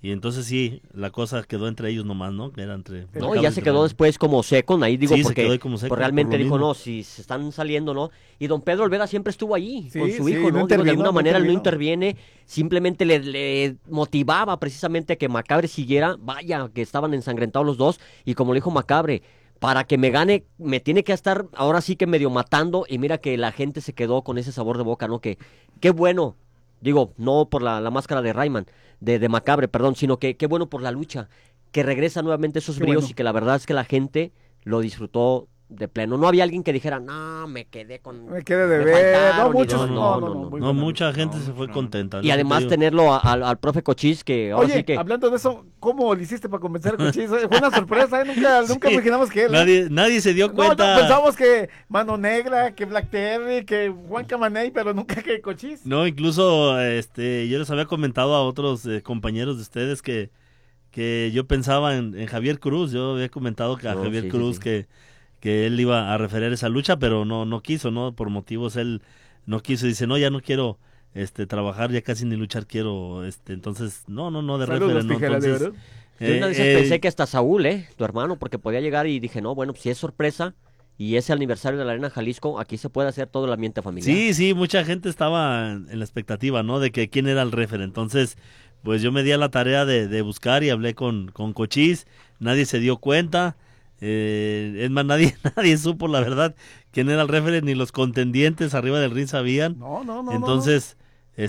Y entonces sí, la cosa quedó entre ellos nomás, ¿no? Era entre no, ya se quedó después como seco, ahí digo, sí, porque se quedó como seco, pues realmente por lo dijo, mismo. no, si se están saliendo, ¿no? Y don Pedro Olvera siempre estuvo allí Sí, con su sí, hijo, no ¿no? Digo, de alguna intervino, no manera él no intervino. interviene, simplemente le, le motivaba precisamente a que Macabre siguiera, vaya, que estaban ensangrentados los dos, y como le dijo Macabre, para que me gane, me tiene que estar ahora sí que medio matando, y mira que la gente se quedó con ese sabor de boca, ¿no? Que qué bueno, digo, no por la, la máscara de Rayman, de, de Macabre, perdón, sino que qué bueno por la lucha, que regresa nuevamente esos Qué bríos bueno. y que la verdad es que la gente lo disfrutó de pleno. No había alguien que dijera, no, me quedé con... Me quedé de me ver. No, faltaron", y muchos. no, No, no, no. muy No, buena mucha lucha. gente se fue contenta. Y lo que además te digo. tenerlo a- al, al profe Cochís, que ahora Oye, sí que... hablando de eso, ¿cómo le hiciste para convencer a Cochís? Fue una sorpresa, ¿eh? Nunca, nunca Sí, imaginamos que él. ¿eh? Nadie, nadie se dio No, cuenta. no, pensábamos que Mano Negra, que Black Terry, que Juan Camaney, pero nunca que Cochís. No, incluso este, yo les había comentado a otros eh, compañeros de ustedes que, que yo pensaba en, en Javier Cruz. Yo había comentado que a No, Javier sí, sí, Cruz sí. que, que él iba a referir esa lucha, pero no, no quiso, ¿no? Por motivos él no quiso. Dice, no, ya no quiero este trabajar, ya casi ni luchar quiero. este Entonces, no, no, no, de Saludos, referee, no. tijeras de Entonces, oro. Yo una vez eh, eh, pensé que hasta Saúl, ¿eh? Tu hermano, porque podía llegar y dije, no, bueno, pues si es sorpresa y es el aniversario de la Arena Jalisco, aquí se puede hacer todo el ambiente familiar. Sí, sí, mucha gente estaba en la expectativa, ¿no? De que quién era el referee. Entonces, pues yo me di a la tarea de, de buscar y hablé con, con Cochís. Nadie se dio cuenta. Eh, es más, nadie, nadie supo la verdad quién era el referee, ni los contendientes arriba del ring sabían. No, no, no. Entonces,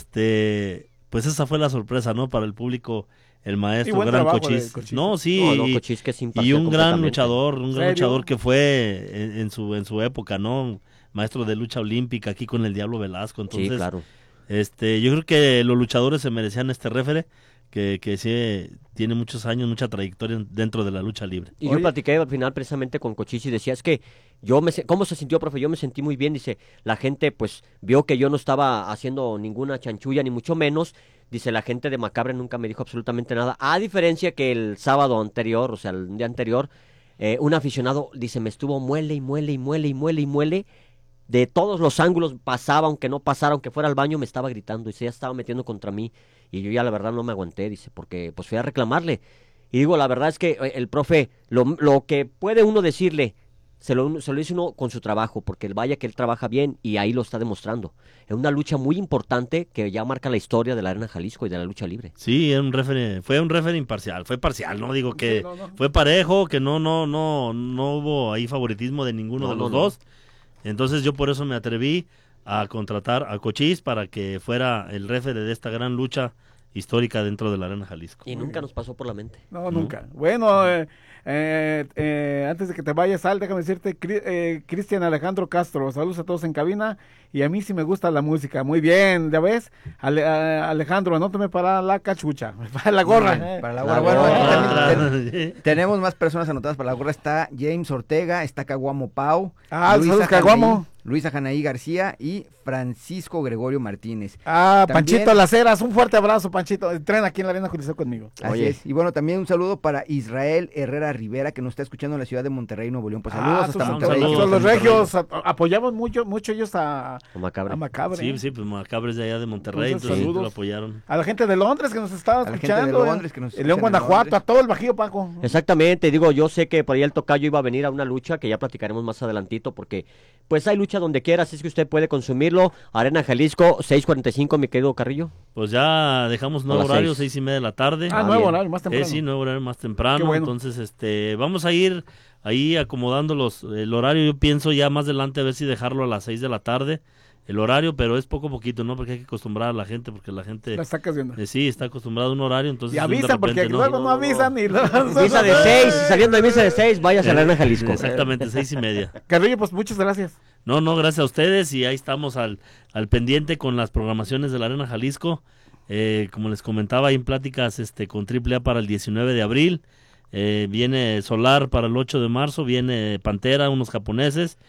este, pues esa fue la sorpresa, ¿no? Para el público, el Y maestro, buen gran trabajo Cochís. de Cochís. No, sí, No, no, y- Cochís que se y impartió un gran completamente. luchador, un gran ¿Serio? luchador que fue en, en su en su época, ¿no? Maestro de lucha olímpica aquí con el Diablo Velasco. Entonces, Sí, claro. este, yo creo que los luchadores se merecían este referee, que, que sí tiene muchos años, mucha trayectoria dentro de la lucha libre. Y Oye. yo platiqué al final precisamente con Cochís y decía, es que yo me... se- ¿Cómo se sintió, profe? Yo me sentí muy bien, dice, la gente pues vio que yo no estaba haciendo ninguna chanchulla, ni mucho menos, dice, la gente de Macabre nunca me dijo absolutamente nada, a diferencia que el sábado anterior, o sea, el día anterior, eh, un aficionado, dice, me estuvo muele y muele y muele y muele y muele, de todos los ángulos pasaba, aunque no pasara, aunque fuera al baño, me estaba gritando, y se ya estaba metiendo contra mí, y yo ya la verdad no me aguanté, dice, porque pues fui a reclamarle. Y digo, la verdad es que eh, el profe, lo, lo que puede uno decirle, se lo, se lo dice uno con su trabajo, porque vaya que él trabaja bien y ahí lo está demostrando. Es una lucha muy importante que ya marca la historia de la Arena Jalisco y de la lucha libre. Sí, era un referee, fue un referee imparcial, fue parcial, no digo que Sí, no, no. fue parejo, que no, no, no, no hubo ahí favoritismo de ninguno No, de no, los no. dos. Entonces yo por eso me atreví a contratar a Cochís para que fuera el referee de esta gran lucha histórica dentro de la Arena Jalisco. Y nunca nos pasó por la mente. No, nunca. Bueno, eh, eh, eh, antes de que te vayas, Al, déjame decirte, Cri- eh, Cristian Alejandro Castro, saludos a todos en cabina, y a mí sí me gusta la música. Muy bien, ¿ya ves? Ale- eh, Alejandro, anótame para la cachucha, para la gorra. Bien, para la La gorra. Bueno, aquí gorra. también ten- tenemos más personas anotadas para la gorra. Está James Ortega, está Caguamo Pau, Ah, Luisa saludos, Janaí- Caguamo. Luisa Janaí García y Francisco Gregorio Martínez. Ah, También- Panchito Las Heras, un fuerte abrazo, Panchito. Tren aquí en la Arena Jalisco conmigo. Así Oye. es. Y bueno, también un saludo para Israel Herrera Rivera, que nos está escuchando en la ciudad de Monterrey, Nuevo León. Pues saludos Ah, hasta sus- Monterrey. saludos. Los Monterrey. regios a- apoyamos mucho, mucho ellos a, A Macabre. a Macabre. Sí, sí, pues Macabres de allá de Monterrey, Entonces, entonces sí, saludos. lo apoyaron. A la gente de Londres que nos estaba A la gente escuchando. de eh, Londres que nos en León, escuchan en Guanajuato, Londres. a todo el Bajío, Paco. Exactamente, digo, yo sé que por ahí el tocayo iba a venir a una lucha que ya platicaremos más adelantito porque pues hay lucha donde quiera, así es que usted puede consumirlo. Arena Jalisco, seis cuarenta y cinco, mi querido Carrillo. Pues ya dejamos nuevo las horario, seis. seis y media de la tarde. Ah, Ah, nuevo bien. horario, más Eh, temprano. sí, nuevo horario más temprano. Qué bueno. Entonces, este, vamos a ir ahí acomodando los, el horario. Yo pienso ya más adelante a ver si dejarlo a las seis de la tarde, el horario, pero es poco a poquito, ¿no? Porque hay que acostumbrar a la gente, porque la gente La estás viendo. eh, sí está acostumbrada a un horario, entonces Y de avisan, porque repente, luego no, avisan. Y luego- Misa de seis, saliendo de misa de seis, váyase a la Arena Jalisco. Exactamente, seis y media. Carrillo, pues muchas gracias. No, no, gracias a ustedes y ahí estamos al, al pendiente con las programaciones de la Arena Jalisco. Eh, como les comentaba, hay en pláticas este, con Triple A para el diecinueve de abril. Eh, viene Solar para el ocho de marzo, viene Pantera, unos japoneses.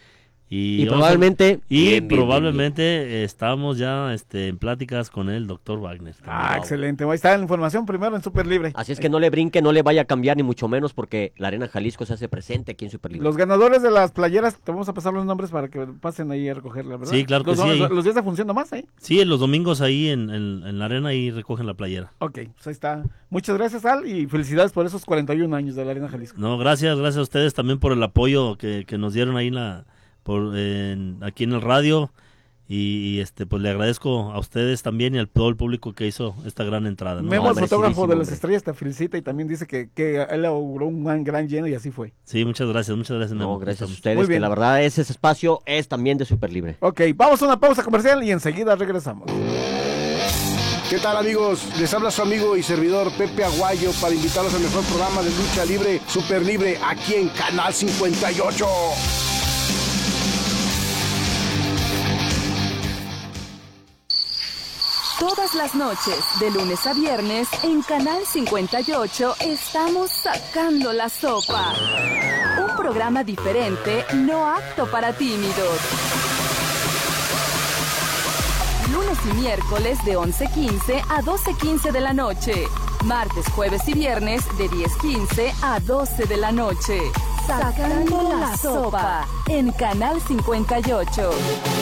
Y, Y probablemente- y Bien, bien, probablemente estamos ya este, en pláticas con el doctor Wagner. Ah, excelente. Ahí está la información primero en Super Libre. Así es que no le brinque, no le vaya a cambiar, ni mucho menos, porque la Arena Jalisco se hace presente aquí en Super Libre. Los ganadores de las playeras, te vamos a pasar los nombres para que pasen ahí a recogerla, ¿verdad? Sí, claro que los, sí, Los, ahí. los días de función nomás, ¿eh? Sí, en los domingos ahí en, en, en la arena y recogen la playera. Ok, pues ahí está. Muchas gracias, Al, y felicidades por esos cuarenta y un años de la Arena Jalisco. No, gracias, gracias a ustedes también por el apoyo que, que nos dieron ahí en la, por, en- aquí en el radio. Y, y, este pues le agradezco a ustedes también y al todo el público que hizo esta gran entrada, ¿no? Memo, el fotógrafo merecidísimo, de las hombre. estrellas, te felicita y también dice que, que él auguró un gran, gran lleno y así fue. Sí, muchas gracias, muchas gracias, Memo. No, gracias a Muy ustedes, que bien. la verdad ese espacio es también de Super Libre. Ok, vamos a una pausa comercial y enseguida regresamos. ¿Qué tal, amigos? Les habla su amigo y servidor Pepe Aguayo para invitarlos al mejor programa de lucha libre, Super Libre, aquí en Canal cincuenta y ocho. Todas las noches, de lunes a viernes, en Canal cincuenta y ocho, estamos sacando la sopa. Un programa diferente, no apto para tímidos. Lunes y miércoles de once quince a doce quince de la noche. Martes, jueves y viernes de diez quince a doce de la noche. Sacando la sopa en Canal cincuenta y ocho.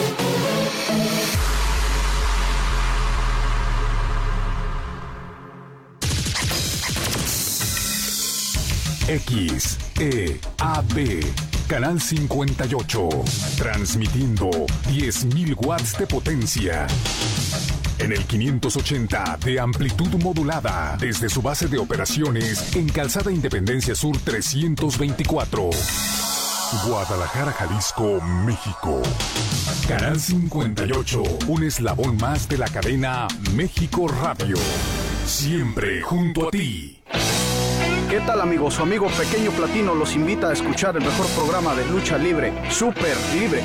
X, E, A, B, Canal cincuenta y ocho, transmitiendo diez mil watts de potencia. En el quinientos ochenta de amplitud modulada, desde su base de operaciones en Calzada Independencia Sur trescientos veinticuatro. Guadalajara, Jalisco, México. Canal cincuenta y ocho, un eslabón más de la cadena México Radio. Siempre junto a ti. ¿Qué tal, amigos? Su amigo Pequeño Platino los invita a escuchar el mejor programa de lucha libre, Super Libre.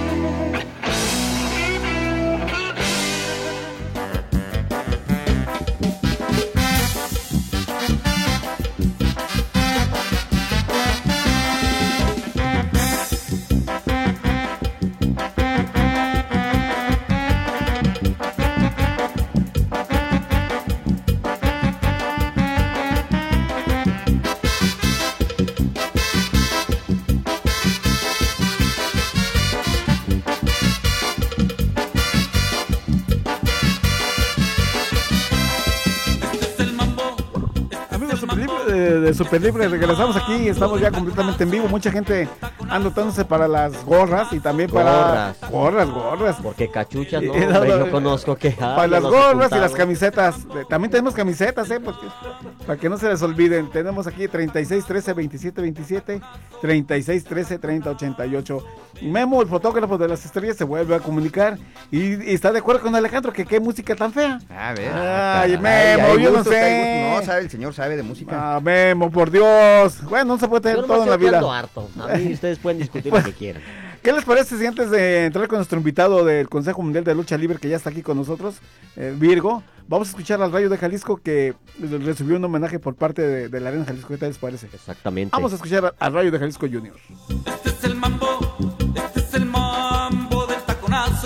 De Super Libre, regresamos aquí, estamos ya completamente en vivo, mucha gente anotándose para las gorras y también para Gorras. gorras, gorras. Porque cachuchas, no, Eh, hombre, no, yo no, conozco que... Para ay, las los gorras y apuntados. las camisetas, eh, también tenemos camisetas, eh, porque, para que no se les olviden, tenemos aquí treinta y seis trece veintisiete veintisiete, treinta y seis trece treinta ochenta y ocho. Memo, el fotógrafo de las estrellas, se vuelve a comunicar y, y está de acuerdo con Alejandro que qué música tan fea. A ver. Ay, caray, Memo, hay yo no gustos, hay sé. gustos. No, sabe, el señor sabe de música. Ah, Memo, por Dios. Bueno, no se puede tener Yo nomás todo en la estoy vida. quedando harto. A mí ustedes pueden discutir lo que quieran. ¿Qué les parece si antes de entrar con nuestro invitado del Consejo Mundial de Lucha Libre que ya está aquí con nosotros, eh, Virgo, vamos a escuchar al Rayo de Jalisco que recibió un homenaje por parte de, de la Arena Jalisco? ¿Qué tal les parece? Exactamente. Vamos a escuchar al Rayo de Jalisco Junior. Este es el mambo, este es el mambo del taconazo.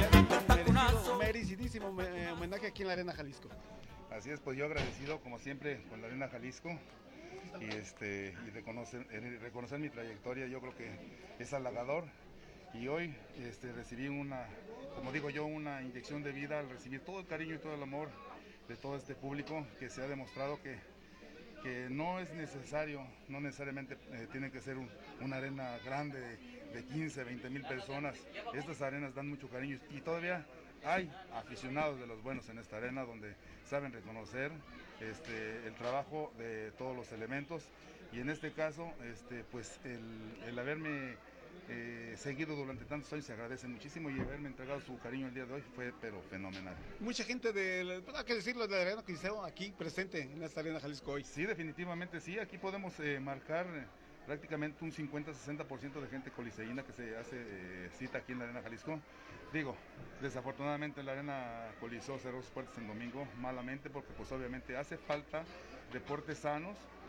Merecidísimo homenaje aquí en la Arena Jalisco. Así es, pues yo agradecido como siempre con la Arena Jalisco y este y reconocer, eh, reconocer mi trayectoria, yo creo que es halagador y hoy este, recibí una, como digo yo, una inyección de vida al recibir todo el cariño y todo el amor de todo este público que se ha demostrado que, que no es necesario, no necesariamente eh, tiene que ser un, una arena grande de, de quince, veinte mil personas. Estas arenas dan mucho cariño y todavía hay aficionados de los buenos en esta arena donde saben reconocer este, el trabajo de todos los elementos y en este caso este, pues el, el haberme eh, seguido durante tantos años se agradece muchísimo y haberme entregado su cariño el día de hoy fue pero fenomenal. Mucha gente de, hay que decirlo, de la Arena Coliseo aquí presente en esta Arena Jalisco hoy. Sí, definitivamente sí, aquí podemos eh, marcar eh, prácticamente un cincuenta a sesenta por ciento de gente coliseína que se hace eh, cita aquí en la Arena Jalisco. Digo, desafortunadamente la Arena Coliseo cerró sus puertas en domingo malamente porque pues obviamente hace falta deportes sanos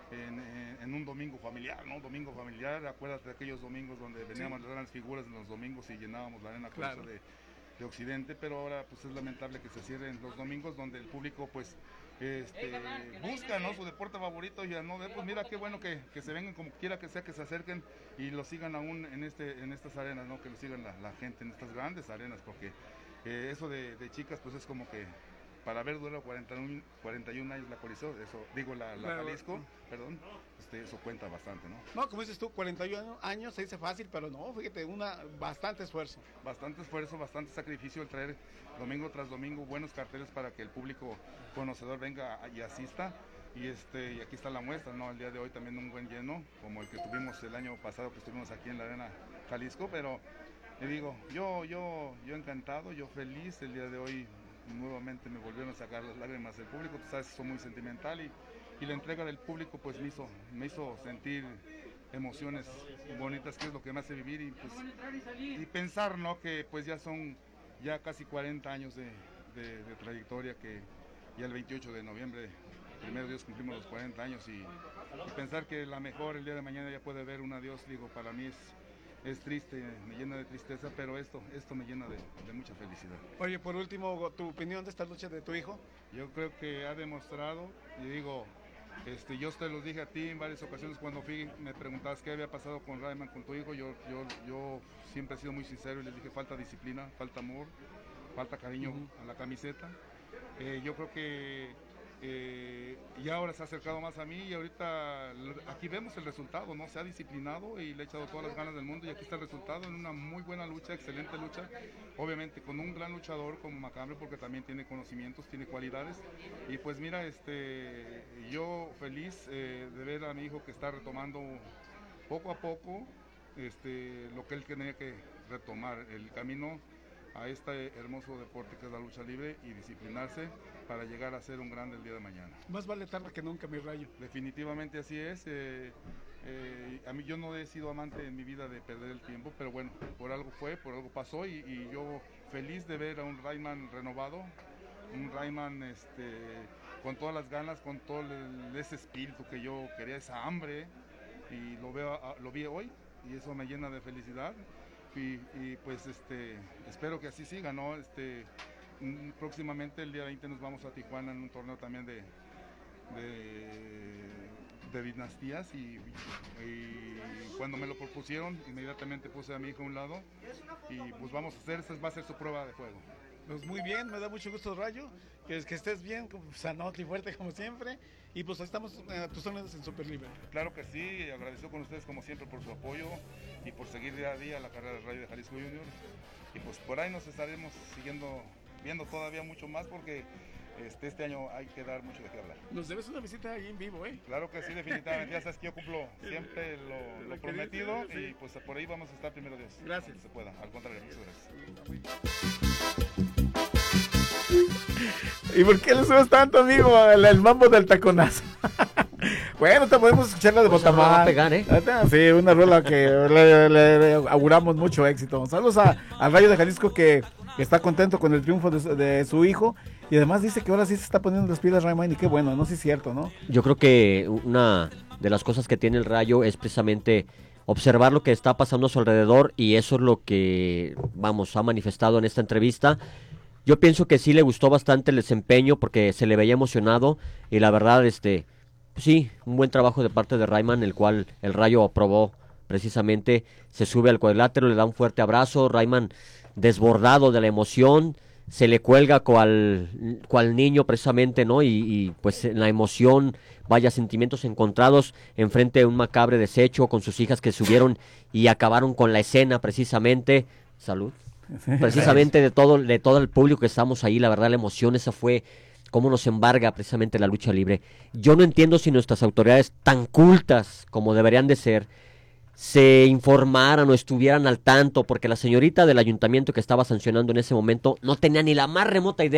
en, en, en un domingo familiar, ¿no? Domingo familiar, acuérdate de aquellos domingos donde veníamos sí. las grandes figuras en los domingos y llenábamos la arena claro. de, de Occidente, pero ahora pues es lamentable que se cierren los domingos donde el público pues este, busca, ¿no? Su deporte favorito y ya no ve, pues mira qué bueno que, que se vengan como quiera que sea, que se acerquen y lo sigan aún en este en estas arenas, ¿no? Que lo sigan la, la gente en estas grandes arenas, porque eh, eso de, de chicas pues es como que para haber durado cuarenta y un años la Coliseo, eso, digo la, la claro. Jalisco, perdón, este, eso cuenta bastante, ¿no? No, como dices tú, cuarenta y un años se dice fácil, pero no, fíjate, una bastante esfuerzo. Bastante esfuerzo, bastante sacrificio el traer domingo tras domingo buenos carteles para que el público conocedor venga y asista. Y este y aquí está la muestra, ¿no? El día de hoy también un buen lleno, como el que tuvimos el año pasado que estuvimos aquí en la Arena Jalisco, pero le digo, yo, yo, yo encantado, yo feliz el día de hoy. Nuevamente me volvieron a sacar las lágrimas del público, tú sabes, soy muy sentimental y, y la entrega del público pues me hizo, me hizo sentir emociones bonitas, que es lo que me hace vivir y, pues, y pensar, ¿no? Que pues ya son ya casi cuarenta años de, de, de trayectoria, que ya el veintiocho de noviembre, primero Dios, cumplimos los cuarenta años y, y pensar que la mejor el día de mañana ya puede ver un adiós, digo, para mí es Es triste, me llena de tristeza, pero esto esto me llena de, de mucha felicidad. Oye, por último, ¿tu opinión de esta lucha de tu hijo? Yo creo que ha demostrado, y digo, este, yo te lo dije a ti en varias ocasiones cuando fui, me preguntabas qué había pasado con Rayman, con tu hijo, yo, yo, yo siempre he sido muy sincero y les dije falta disciplina, falta amor, falta cariño uh-huh. a la camiseta. Eh, yo creo que Eh, y ahora se ha acercado más a mí y ahorita aquí vemos el resultado, ¿no? Se ha disciplinado y le ha echado todas las ganas del mundo y aquí está el resultado en una muy buena lucha, excelente lucha, obviamente con un gran luchador como Macabre porque también tiene conocimientos, tiene cualidades y pues mira, este, yo feliz eh, de ver a mi hijo que está retomando poco a poco este, lo que él tenía que retomar, el camino a este hermoso deporte que es la lucha libre y disciplinarse para llegar a ser un grande el día de mañana. Más vale tarde que nunca, mi Rayo. Definitivamente así es. Eh, eh, a mí yo no he sido amante en mi vida de perder el tiempo, pero bueno, por algo fue, por algo pasó y, y yo feliz de ver a un Rayman renovado, un Rayman este, con todas las ganas, con todo el, ese espíritu que yo quería, esa hambre y lo veo, lo vi hoy y eso me llena de felicidad. Y, y pues este espero que así siga, ¿no? Este, próximamente el día veinte nos vamos a Tijuana en un torneo también de de, de dinastías y, y cuando me lo propusieron inmediatamente puse a mi hijo a un lado y pues vamos a hacer, esta va a ser su prueba de fuego. Pues muy bien, me da mucho gusto, Rayo, que, que estés bien, sanote y fuerte como siempre, y pues ahí estamos a tus órdenes en Super Libre. Claro que sí, agradezco con ustedes como siempre por su apoyo y por seguir día a día la carrera del Rayo de Jalisco Junior, y pues por ahí nos estaremos siguiendo, viendo todavía mucho más porque este, este año hay que dar mucho de qué hablar. Nos debes una visita ahí en vivo, ¿eh? Claro que sí, definitivamente, ya sabes que yo cumplo siempre lo, lo prometido y pues por ahí vamos a estar primero Dios. Gracias. Se pueda, al contrario, muchas gracias. ¿Y por qué le subes tanto, amigo, el, el mambo del taconazo? Bueno, te podemos escuchar la de pues Botamán. Va a pegar, ¿eh? Sí, una rola que le, le, le auguramos mucho éxito. Saludos a, al Rayo de Jalisco que, que está contento con el triunfo de su, de su hijo. Y además dice que ahora sí se está poniendo las pilas Rayman y qué bueno, no sé si es cierto, ¿no? Yo creo que una de las cosas que tiene el Rayo es precisamente observar lo que está pasando a su alrededor y eso es lo que, vamos, ha manifestado en esta entrevista. Yo pienso que sí le gustó bastante el desempeño porque se le veía emocionado y la verdad, este, sí, un buen trabajo de parte de Rayman, el cual el Rayo aprobó precisamente, se sube al cuadrilátero, le da un fuerte abrazo, Rayman desbordado de la emoción, se le cuelga cual, cual niño precisamente, ¿no? Y, y pues en la emoción, vaya sentimientos encontrados enfrente de un Macabre deshecho con sus hijas que subieron y acabaron con la escena precisamente. Salud. Precisamente de todo, de todo el público que estamos ahí, la verdad la emoción esa fue cómo nos embarga precisamente la lucha libre. Yo no entiendo si nuestras autoridades tan cultas como deberían de ser se informaran o estuvieran al tanto, porque la señorita del ayuntamiento que estaba sancionando en ese momento no tenía ni la más remota idea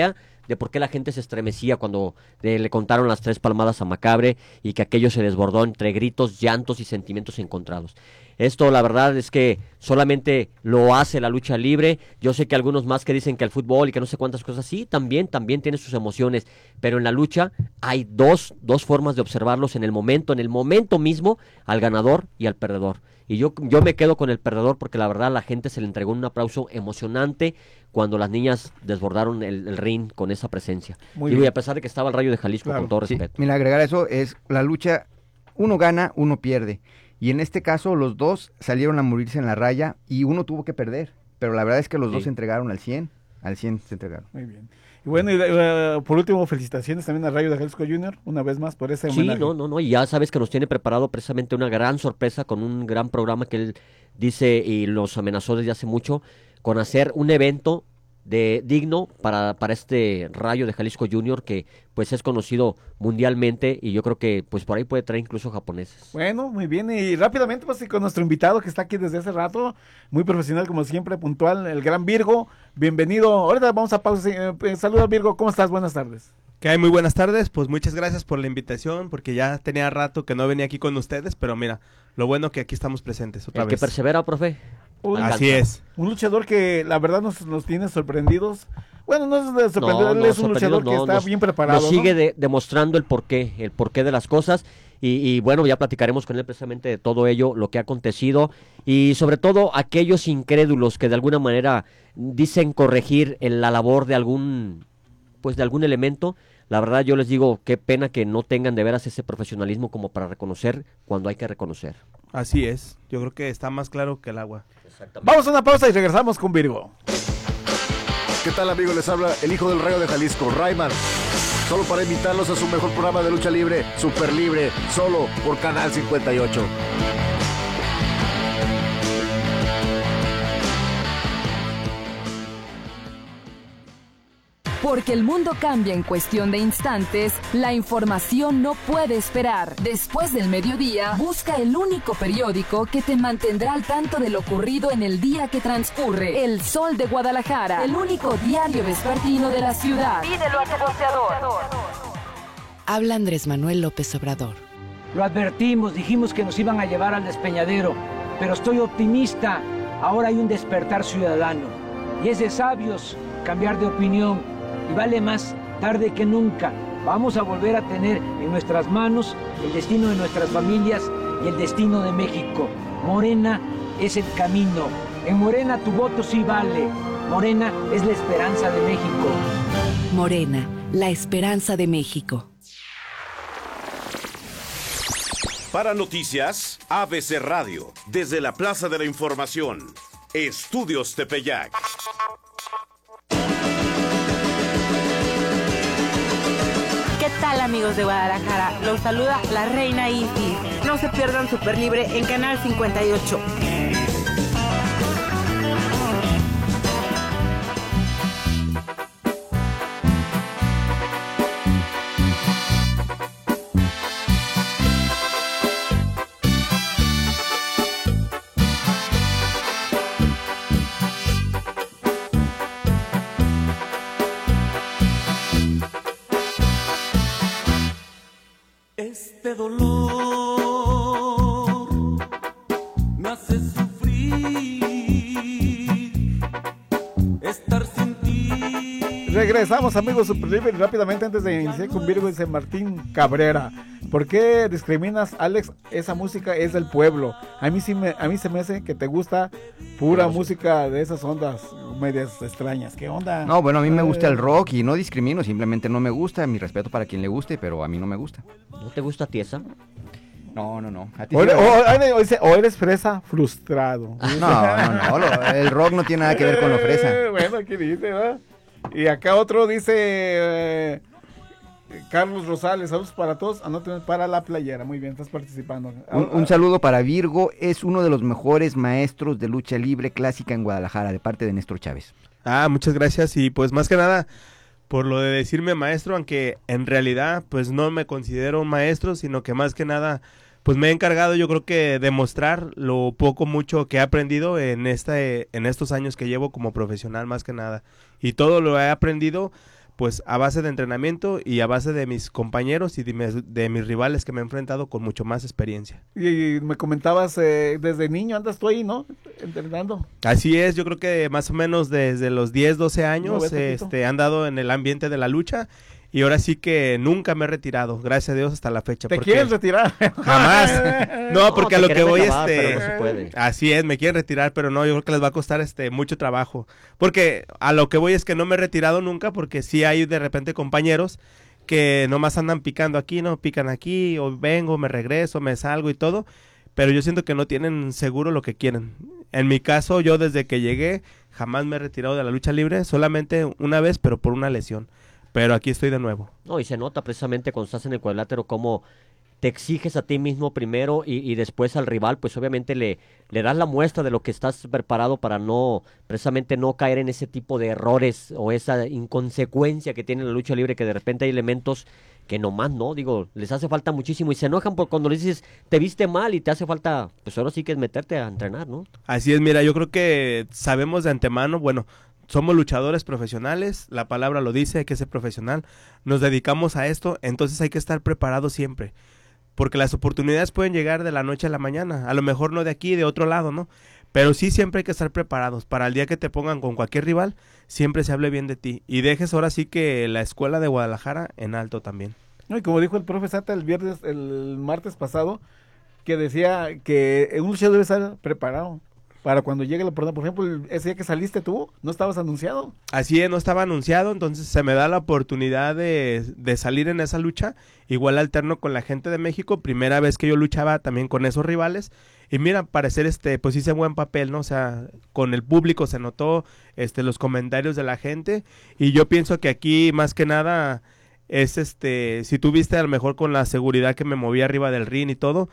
de por qué la gente se estremecía cuando eh, le contaron las tres palmadas a Macabre y que aquello se desbordó entre gritos, llantos y sentimientos encontrados. Esto la verdad es que solamente lo hace la lucha libre. Yo sé que algunos más que dicen que el fútbol y que no sé cuántas cosas, sí, también, también tiene sus emociones, pero en la lucha hay dos, dos formas de observarlos en el momento, en el momento mismo, al ganador y al perdedor. Y yo, yo me quedo con el perdedor porque la verdad la gente se le entregó un aplauso emocionante cuando las niñas desbordaron el, el ring con esa presencia. Muy Digo, bien. y a pesar de que estaba el Rayo de Jalisco, Claro. con todo Sí, respeto. mira, agregar eso es la lucha, uno gana, uno pierde. Y en este caso los dos salieron a morirse en la raya y uno tuvo que perder. Pero la verdad es que los Sí. dos se entregaron al cien, al cien se entregaron. Muy bien. Y bueno, y uh, por último, felicitaciones también a Rayo de Jalisco Junior, una vez más por ese Sí, homenaje. no, no, no, y ya sabes que nos tiene preparado precisamente una gran sorpresa con un gran programa que él dice y los amenazó desde hace mucho con hacer un evento de digno para, para este Rayo de Jalisco Junior que pues es conocido mundialmente y yo creo que pues por ahí puede traer incluso japoneses. Bueno, muy bien, y rápidamente pues y con nuestro invitado que está aquí desde hace rato, muy profesional como siempre, puntual, el gran Virgo, bienvenido. Ahorita vamos a pausa. Eh, saludos Virgo, ¿cómo estás? Buenas tardes. Que hay muy buenas tardes, pues muchas gracias por la invitación, porque ya tenía rato que no venía aquí con ustedes, pero mira, lo bueno que aquí estamos presentes otra El vez. que persevera, profe. Un- Así es. Un luchador que la verdad nos, nos tiene sorprendidos. Bueno, no es de sorprendido, él no, es un sorprendidos luchador que no, está nos- bien preparado. Nos sigue ¿no? de- demostrando el porqué, el porqué de las cosas. Y, y bueno, ya platicaremos con él precisamente de todo ello, lo que ha acontecido. Y sobre todo aquellos incrédulos que de alguna manera dicen corregir en la labor de algún, pues de algún elemento. La verdad yo les digo, qué pena que no tengan de veras ese profesionalismo como para reconocer cuando hay que reconocer. Así es, yo creo que está más claro que el agua. Vamos a una pausa y regresamos con Virgo. ¿Qué tal amigos? Les habla el hijo del Rayo de Jalisco, Rayman. Solo para invitarlos a su mejor programa de lucha libre, Super Libre, solo por Canal cincuenta y ocho. Porque el mundo cambia en cuestión de instantes, la información no puede esperar. Después del mediodía, busca el único periódico que te mantendrá al tanto de lo ocurrido en el día que transcurre. El Sol de Guadalajara, el único diario vespertino de la ciudad. Pídelo a tu boxeador. Habla Andrés Manuel López Obrador. Lo advertimos, dijimos que nos iban a llevar al despeñadero, pero estoy optimista. Ahora hay un despertar ciudadano y es de sabios cambiar de opinión. Y vale más tarde que nunca. Vamos a volver a tener en nuestras manos el destino de nuestras familias y el destino de México. Morena es el camino. En Morena tu voto sí vale. Morena es la esperanza de México. Morena, la esperanza de México. Para noticias, A B C Radio, desde la Plaza de la Información, Estudios Tepeyac. ¿Qué tal amigos de Guadalajara? Los saluda la Reina Isis. No se pierdan Super Libre en Canal cincuenta y ocho. Este dolor me hace sufrir, estar sin ti. Regresamos amigos Super Libre y rápidamente antes de iniciar con Virgo dice Martín Cabrera. ¿Por qué discriminas, Alex? Esa música es del pueblo. A mí sí me, a mí se me hace que te gusta pura música de esas ondas medias extrañas. ¿Qué onda? No, bueno, a mí me gusta Eh, el rock y no discrimino, simplemente no me gusta. Mi respeto para quien le guste, pero a mí no me gusta. ¿No te gusta Tiesa? No, no, no. ¿A ti O sí eres, te o- gusta? o- o dice, o eres fresa frustrado. No, no, no, lo- el rock no tiene nada que ver con lo fresa. Eh, Bueno, aquí dice, ¿verdad? Y acá otro dice, eh, Carlos Rosales, saludos para todos, anoten para la playera. Muy bien, estás participando. Un, un saludo para Virgo, es uno de los mejores maestros de lucha libre clásica en Guadalajara, de parte de Néstor Chávez. Ah, muchas gracias y pues más que nada por lo de decirme maestro, aunque en realidad pues no me considero un maestro, sino que más que nada pues me he encargado yo creo que de mostrar lo poco mucho que he aprendido en este en estos años que llevo como profesional más que nada. Y todo lo he aprendido pues a base de entrenamiento y a base de mis compañeros y de mis, de mis rivales que me he enfrentado con mucho más experiencia. Y, y me comentabas, eh, desde niño andas tú ahí, ¿no? Entrenando. Así es, yo creo que más o menos desde los diez, doce años ¿No este, he andado en el ambiente de la lucha. Y ahora sí que nunca me he retirado, gracias a Dios, hasta la fecha. ¿Te quieres retirar? Jamás. No, porque no, a lo que voy, acabar, este... No se puede. Así es, me quieren retirar, pero no, yo creo que les va a costar este mucho trabajo. Porque a lo que voy es que no me he retirado nunca, porque sí hay de repente compañeros que nomás andan picando aquí, ¿no? Pican aquí, o vengo, me regreso, me salgo y todo. Pero yo siento que no tienen seguro lo que quieren. En mi caso, yo desde que llegué, jamás me he retirado de la lucha libre, solamente una vez, pero por una lesión. Pero aquí estoy de nuevo. No, y se nota precisamente cuando estás en el cuadrilátero cómo te exiges a ti mismo primero y, y después al rival, pues obviamente le, le das la muestra de lo que estás preparado para no, precisamente no caer en ese tipo de errores o esa inconsecuencia que tiene la lucha libre, que de repente hay elementos que nomás no, digo, les hace falta muchísimo y se enojan por cuando les dices, te viste mal y te hace falta, pues ahora sí que es meterte a entrenar, ¿no? Así es, mira, yo creo que sabemos de antemano, bueno, somos luchadores profesionales, la palabra lo dice, hay que ser profesional, nos dedicamos a esto, entonces hay que estar preparados siempre, porque las oportunidades pueden llegar de la noche a la mañana, a lo mejor no de aquí, de otro lado, ¿no? Pero sí siempre hay que estar preparados, para el día que te pongan con cualquier rival, siempre se hable bien de ti, y dejes ahora sí que la escuela de Guadalajara en alto también. No, y como dijo el profe Sata el viernes, el martes pasado, que decía que un luchador debe estar preparado. Para cuando llegue la oportunidad, por ejemplo, ese día que saliste tú, ¿no estabas anunciado? Así es, no estaba anunciado, entonces se me da la oportunidad de, de salir en esa lucha, igual alterno con la gente de México, primera vez que yo luchaba también con esos rivales, y mira, parecer este, pues hice buen papel, ¿no? O sea, con el público se notó, este, los comentarios de la gente, y yo pienso que aquí, más que nada, es este, si tú viste a lo mejor con la seguridad que me movía arriba del ring y todo,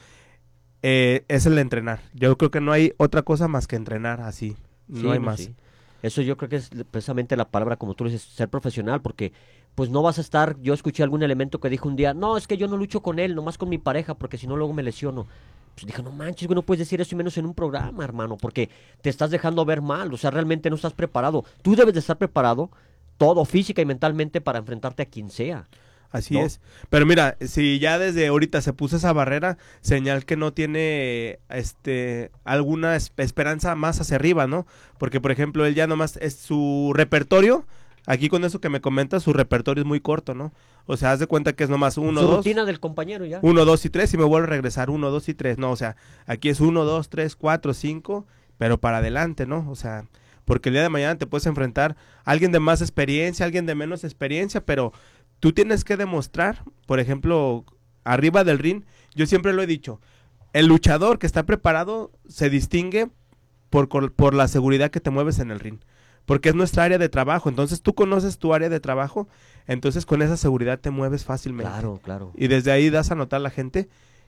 Eh, es el entrenar. Yo creo que no hay otra cosa más que entrenar así. No sí, hay no, más. Sí. Eso yo creo que es precisamente la palabra, como tú dices, ser profesional, porque pues no vas a estar, yo escuché algún elemento que dijo un día, no, es que yo no lucho con él, nomás con mi pareja, porque si no luego me lesiono. Pues dije, no manches, güey, no puedes decir eso y menos en un programa, hermano, porque te estás dejando ver mal, o sea, realmente no estás preparado. Tú debes de estar preparado, todo, física y mentalmente, para enfrentarte a quien sea. Así ¿no? es. Pero mira, si ya desde ahorita se puso esa barrera, señal que no tiene este alguna es- esperanza más hacia arriba, ¿no? Porque, por ejemplo, él ya nomás es su repertorio, aquí con eso que me comentas, su repertorio es muy corto, ¿no? O sea, haz de cuenta que es nomás uno, Su dos. rutina del compañero ya. Uno, dos y tres y me vuelvo a regresar, uno, dos y tres. No, o sea, aquí es uno, dos, tres, cuatro, cinco, pero para adelante, ¿no? O sea, porque el día de mañana te puedes enfrentar a alguien de más experiencia, alguien de menos experiencia, pero tú tienes que demostrar, por ejemplo, arriba del ring, yo siempre lo he dicho, el luchador que está preparado se distingue por, por la seguridad que te mueves en el ring, porque es nuestra área de trabajo, entonces tú conoces tu área de trabajo, entonces con esa seguridad te mueves fácilmente. Claro, claro. Y desde ahí das a notar a la gente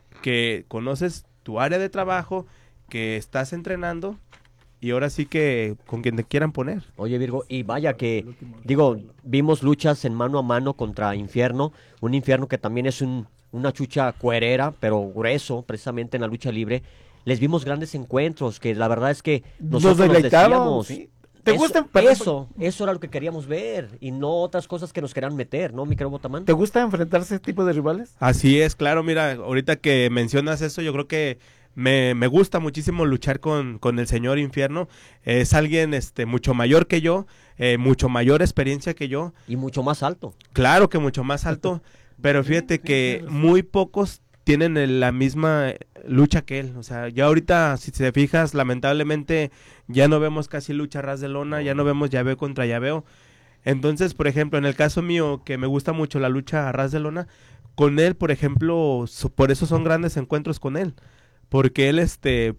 que conoces tu área de trabajo, que estás entrenando, y ahora sí que con quien te quieran poner. Oye, Virgo, y vaya que, digo, vimos luchas en mano a mano contra Infierno, un Infierno que también es un, una chucha cuerera, pero grueso, precisamente en la lucha libre. Les vimos grandes encuentros, que la verdad es que nosotros nos decíamos, ¿sí? ¿Te eso, gusta? Eso, eso era lo que queríamos ver, y no otras cosas que nos querían meter, ¿no, mi querido Botamán? ¿Te gusta enfrentarse a ese tipo de rivales? Así es, claro, mira, ahorita que mencionas eso, yo creo que Me, me gusta muchísimo luchar con, con el señor Infierno. Es alguien este mucho mayor que yo, eh, mucho mayor experiencia que yo. Y mucho más alto. Claro que mucho más alto, pero fíjate que muy pocos tienen el- la misma lucha que él. O sea, ya ahorita, si te fijas, lamentablemente ya no vemos casi lucha ras de lona, ya no vemos llaveo contra llaveo. Entonces, por ejemplo, en el caso mío, que me gusta mucho la lucha a ras de lona, con él, por ejemplo, so- por eso son grandes encuentros con él. Porque él, este,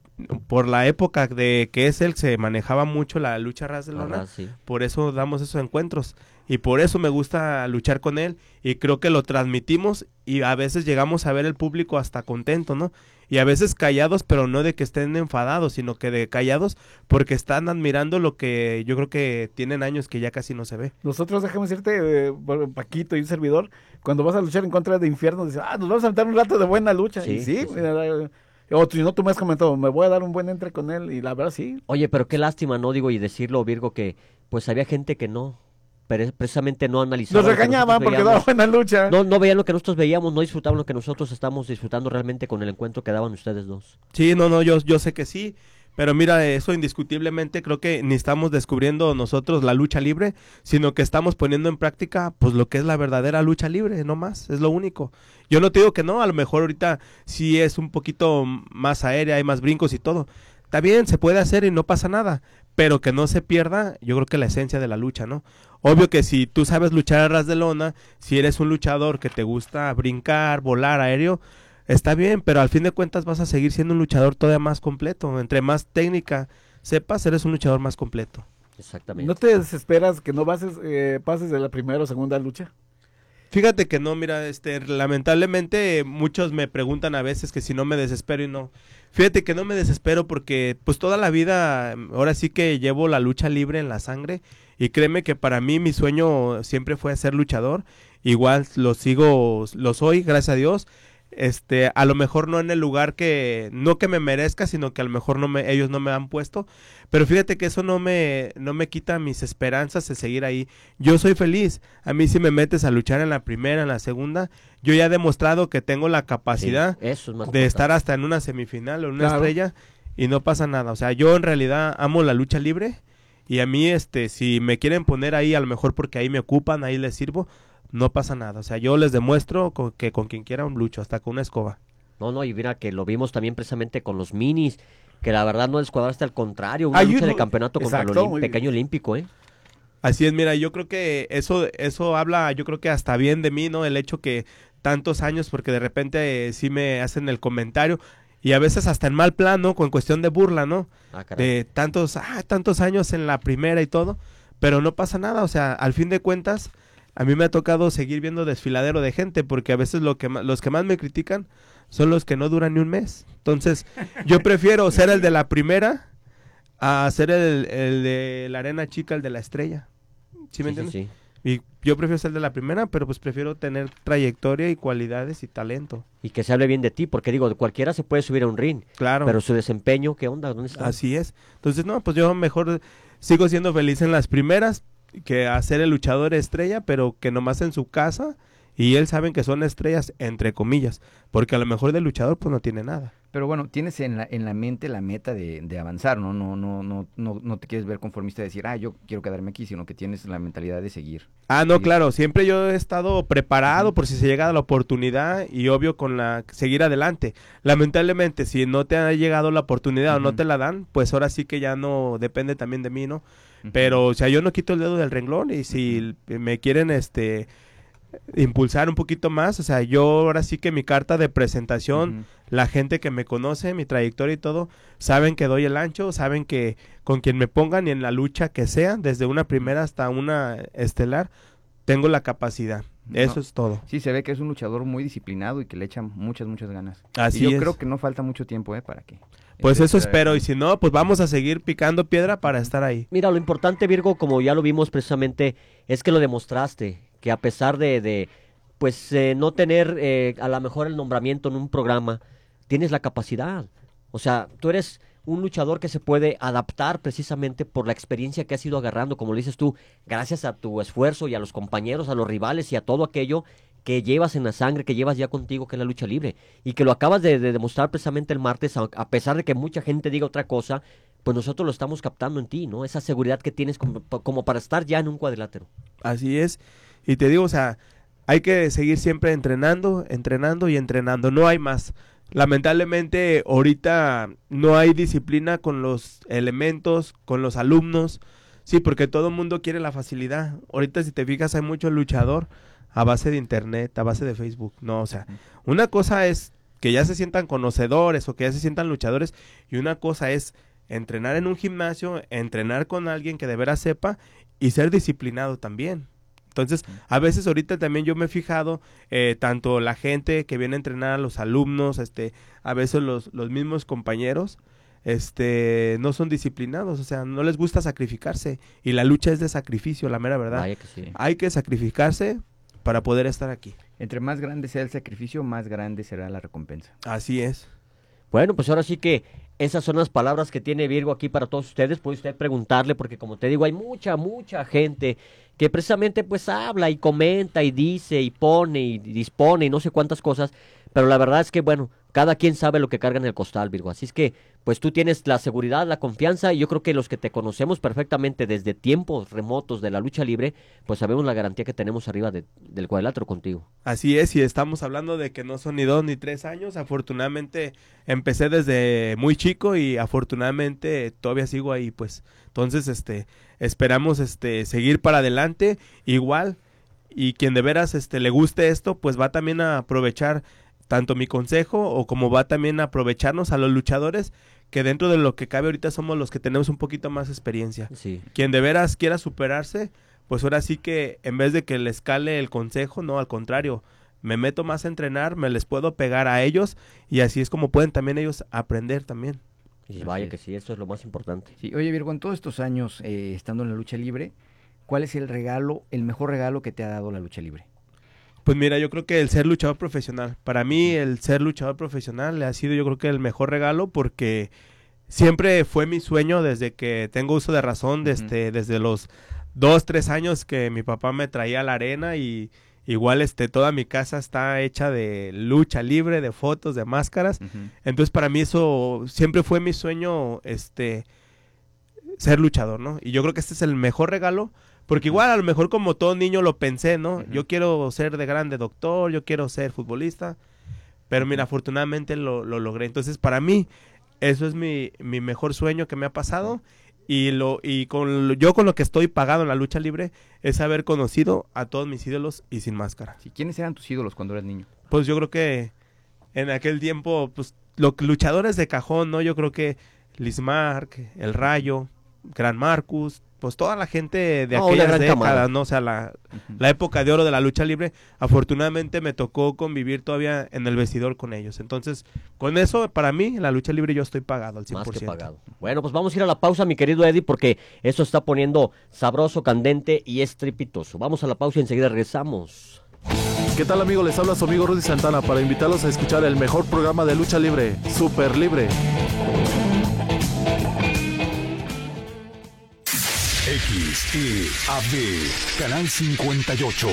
por la época de que es él, se manejaba mucho la lucha ras de lona, Arras, sí. por eso damos esos encuentros. Y por eso me gusta luchar con él, y creo que lo transmitimos, y a veces llegamos a ver el público hasta contento, ¿no? Y a veces callados, pero no de que estén enfadados, sino que de callados porque están admirando lo que yo creo que tienen años que ya casi no se ve. Nosotros, déjame decirte, eh, por- Paquito y un servidor, cuando vas a luchar en contra de Infierno, dices, ah, nos vamos a meter un rato de buena lucha. Sí, y sí, sí, sí. mira, eh, o si no, tú me has comentado, me voy a dar un buen entre con él, y la verdad sí. Oye, pero qué lástima, ¿no? Digo, y decirlo, Virgo, que pues había gente que no, pre- precisamente no analizaban. Nos regañaban porque daba buena lucha. No, no veían lo que nosotros veíamos, no disfrutaban lo que nosotros estamos disfrutando realmente con el encuentro que daban ustedes dos. Sí, no, no, yo, yo sé que sí. Pero mira, eso indiscutiblemente creo que ni estamos descubriendo nosotros la lucha libre, sino que estamos poniendo en práctica pues lo que es la verdadera lucha libre, no más, es lo único. Yo no te digo que no, a lo mejor ahorita sí es un poquito más aérea, hay más brincos y todo. Está bien, se puede hacer y no pasa nada, pero que no se pierda, yo creo que la esencia de la lucha, ¿no? Obvio que si tú sabes luchar a ras de lona, si eres un luchador que te gusta brincar, volar, aéreo, está bien, pero al fin de cuentas vas a seguir siendo un luchador todavía más completo. Entre más técnica sepas, eres un luchador más completo. Exactamente. ¿No te desesperas que no pases, eh, pases de la primera o segunda lucha? Fíjate que no, mira, este, lamentablemente muchos me preguntan a veces que si no me desespero y no. Fíjate que no me desespero porque pues toda la vida, ahora sí que llevo la lucha libre en la sangre y créeme que para mí mi sueño siempre fue ser luchador. Igual lo sigo, lo soy, gracias a Dios. Este, a lo mejor no en el lugar que, no que me merezca, sino que a lo mejor no me, ellos no me han puesto, pero fíjate que eso no me, no me quita mis esperanzas de seguir ahí. Yo soy feliz, a mí si me metes a luchar en la primera, en la segunda, yo ya he demostrado que tengo la capacidad Sí, eso es más de importante. estar hasta en una semifinal o en una Claro. estrella y no pasa nada, o sea, yo en realidad amo la lucha libre y a mí, este, si me quieren poner ahí, a lo mejor porque ahí me ocupan, ahí les sirvo, no pasa nada, o sea, yo les demuestro con, que con quien quiera un lucho, hasta con una escoba. No, no, y mira que lo vimos también precisamente con los minis, que la verdad no descuadraste, al contrario, una Ay, lucha yo- de campeonato contra Exacto, el olim- muy bien. pequeño olímpico, ¿eh? Así es, mira, yo creo que eso, eso habla, yo creo que hasta bien de mí, ¿no? El hecho que tantos años, porque de repente eh, sí me hacen el comentario, y a veces hasta en mal plan, ¿no? Con cuestión de burla, ¿no? Ah, caray. De tantos, ah, tantos años en la primera y todo, pero no pasa nada, o sea, al fin de cuentas, a mí me ha tocado seguir viendo desfiladero de gente, porque a veces lo que ma- los que más me critican son los que no duran ni un mes. Entonces, yo prefiero ser el de la primera a ser el, el de la arena chica, el de la estrella. ¿Sí me Sí, sí, entiendes? Y yo prefiero ser el de la primera, pero pues prefiero tener trayectoria y cualidades y talento. Y que se hable bien de ti, porque digo, cualquiera se puede subir a un ring. Claro. Pero su desempeño, ¿qué onda? ¿Dónde está? Así es. Entonces, no, pues yo mejor sigo siendo feliz en las primeras que hacer el luchador estrella, pero que nomás en su casa y él saben que son estrellas, entre comillas, porque a lo mejor del luchador pues no tiene nada. Pero bueno, tienes en la, en la mente la meta de, de avanzar, ¿no? No, no, no, no, no te quieres ver conformista de decir, ah, yo quiero quedarme aquí, sino que tienes la mentalidad de seguir. Ah, no, claro, siempre yo he estado preparado por si se llega la oportunidad y obvio con la seguir adelante. Lamentablemente, si no te ha llegado la oportunidad o no te la dan, pues ahora sí que ya no depende también de mí, ¿no? Pero, o sea, yo no quito el dedo del renglón y si me quieren, este, impulsar un poquito más, o sea, yo ahora sí que mi carta de presentación, Ujú. la gente que me conoce, mi trayectoria y todo, saben que doy el ancho, saben que con quien me pongan y en la lucha que sea, desde una primera hasta una estelar, tengo la capacidad. Eso No. es todo. Sí, se ve que es un luchador muy disciplinado y que le echa muchas, muchas ganas. Así y yo es. creo que no falta mucho tiempo, ¿eh? Para que... Pues empiece eso a- espero, y si no, pues vamos a seguir picando piedra para estar ahí. Mira, lo importante, Virgo, como ya lo vimos precisamente, es que lo demostraste, que a pesar de, de pues, eh, no tener eh, a lo mejor el nombramiento en un programa, tienes la capacidad. O sea, tú eres un luchador que se puede adaptar precisamente por la experiencia que has ido agarrando, como lo dices tú, gracias a tu esfuerzo y a los compañeros, a los rivales y a todo aquello que llevas en la sangre, que llevas ya contigo, que es la lucha libre, y que lo acabas de, de demostrar precisamente el martes, a, a pesar de que mucha gente diga otra cosa, pues nosotros lo estamos captando en ti, ¿no? Esa seguridad que tienes como, como para estar ya en un cuadrilátero. Así es. Y te digo, o sea, hay que seguir siempre entrenando, entrenando y entrenando. No hay más. Lamentablemente, ahorita no hay disciplina con los elementos, con los alumnos. Sí, porque todo el mundo quiere la facilidad. Ahorita, si te fijas, hay mucho luchador a base de internet, a base de Facebook. No, o sea, una cosa es que ya se sientan conocedores o que ya se sientan luchadores, y una cosa es entrenar en un gimnasio, entrenar con alguien que de veras sepa y ser disciplinado también. Entonces, a veces ahorita también yo me he fijado, eh, tanto la gente que viene a entrenar, los alumnos, este, a veces los, los mismos compañeros, este, no son disciplinados, o sea, no les gusta sacrificarse, y la lucha es de sacrificio, la mera verdad. Vaya que sí. Hay que sacrificarse para poder estar aquí. Entre más grande sea el sacrificio, más grande será la recompensa. Así es. Bueno, pues ahora sí que esas son las palabras que tiene Virgo aquí para todos ustedes. Puede usted preguntarle, porque como te digo, hay mucha, mucha gente que precisamente pues habla y comenta y dice y pone y dispone y no sé cuántas cosas, pero la verdad es que bueno, cada quien sabe lo que carga en el costal, Virgo, así es que pues tú tienes la seguridad, la confianza, y yo creo que los que te conocemos perfectamente desde tiempos remotos de la lucha libre, pues sabemos la garantía que tenemos arriba de, del cuadrilátero contigo. Así es, y estamos hablando de que no son ni dos ni tres años, afortunadamente empecé desde muy chico y afortunadamente todavía sigo ahí, pues, entonces este, esperamos este, seguir para adelante, igual, y quien de veras este, le guste esto, pues va también a aprovechar tanto mi consejo o como va también a aprovecharnos a los luchadores, que dentro de lo que cabe ahorita somos los que tenemos un poquito más experiencia. Sí. Quien de veras quiera superarse, pues ahora sí que en vez de que les cale el consejo, no, al contrario, me meto más a entrenar, me les puedo pegar a ellos y así es como pueden también ellos aprender también. Y vaya que sí, eso es lo más importante. Sí, oye Virgo, en todos estos años eh, estando en la lucha libre, ¿cuál es el regalo, el mejor regalo que te ha dado la lucha libre? Pues mira, yo creo que el ser luchador profesional, para mí el ser luchador profesional ha sido yo creo que el mejor regalo, porque siempre fue mi sueño desde que tengo uso de razón, desde, uh-huh. desde los dos, tres años que mi papá me traía a la arena, y igual este toda mi casa está hecha de lucha libre, de fotos, de máscaras, uh-huh. entonces para mí eso siempre fue mi sueño, este ser luchador, ¿no? Y yo creo que este es el mejor regalo, porque igual a lo mejor como todo niño lo pensé, ¿no? Uh-huh. Yo quiero ser de grande doctor, yo quiero ser futbolista, pero mira, afortunadamente lo, lo logré. Entonces para mí eso es mi, mi mejor sueño que me ha pasado, y lo y con lo, yo con lo que estoy pagado en la lucha libre es haber conocido a todos mis ídolos y sin máscara. ¿Sí? ¿Quiénes eran tus ídolos cuando eras niño? Pues yo creo que en aquel tiempo, pues los luchadores de cajón, ¿no? Yo creo que Lismark, El Rayo, Gran Marcus, pues toda la gente de no, aquellas décadas, ¿no? O sea, la, uh-huh. la época de oro de la lucha libre, afortunadamente me tocó convivir todavía en el vestidor con ellos. Entonces, con eso, para mí, la lucha libre yo estoy pagado al cien por ciento. Más que pagado. Bueno, pues vamos a ir a la pausa, mi querido Eddie, porque eso está poniendo sabroso, candente y estrepitoso. Vamos a la pausa y enseguida regresamos. ¿Qué tal, amigos? Les habla su amigo Rudy Santana para invitarlos a escuchar el mejor programa de lucha libre, Super Libre. X E A B, Canal cincuenta y ocho.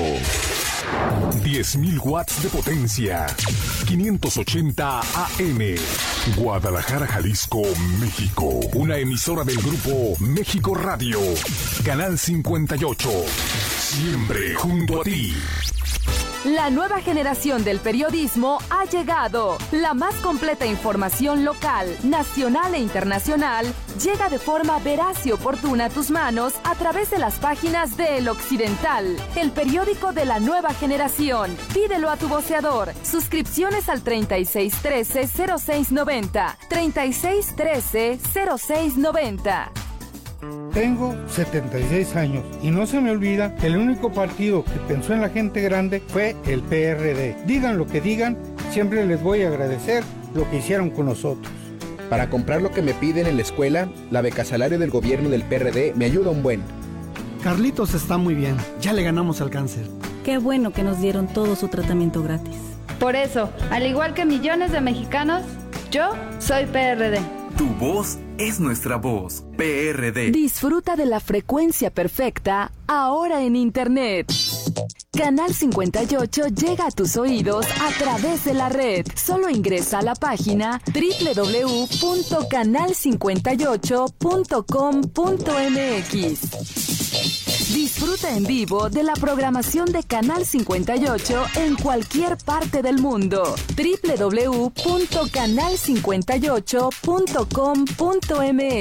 diez mil watts de potencia. quinientos ochenta A M. Guadalajara, Jalisco, México. Una emisora del grupo México Radio. Canal cincuenta y ocho. Siempre junto a ti. La nueva generación del periodismo ha llegado. La más completa información local, nacional e internacional llega de forma veraz y oportuna a tus manos a través de las páginas de El Occidental, el periódico de la nueva generación. Pídelo a tu voceador. Suscripciones al treinta y seis trece cero seis noventa. treinta y seis trece cero seis noventa. Tengo setenta y seis años y no se me olvida que el único partido que pensó en la gente grande fue el P R D. Digan lo que digan, siempre les voy a agradecer lo que hicieron con nosotros. Para comprar lo que me piden en la escuela, la beca salario del gobierno del P R D me ayuda un buen. Carlitos está muy bien, ya le ganamos al cáncer. Qué bueno que nos dieron todo su tratamiento gratis. Por eso, al igual que millones de mexicanos, yo soy P R D. Tu voz es nuestra voz. P R D. Disfruta de la frecuencia perfecta ahora en Internet. Canal cincuenta y ocho llega a tus oídos a través de la red. Solo ingresa a la página doble u doble u doble u punto canal cincuenta y ocho punto com punto m x. Disfruta en vivo de la programación de Canal cincuenta y ocho en cualquier parte del mundo. doble u doble u doble u punto canal cincuenta y ocho punto com punto m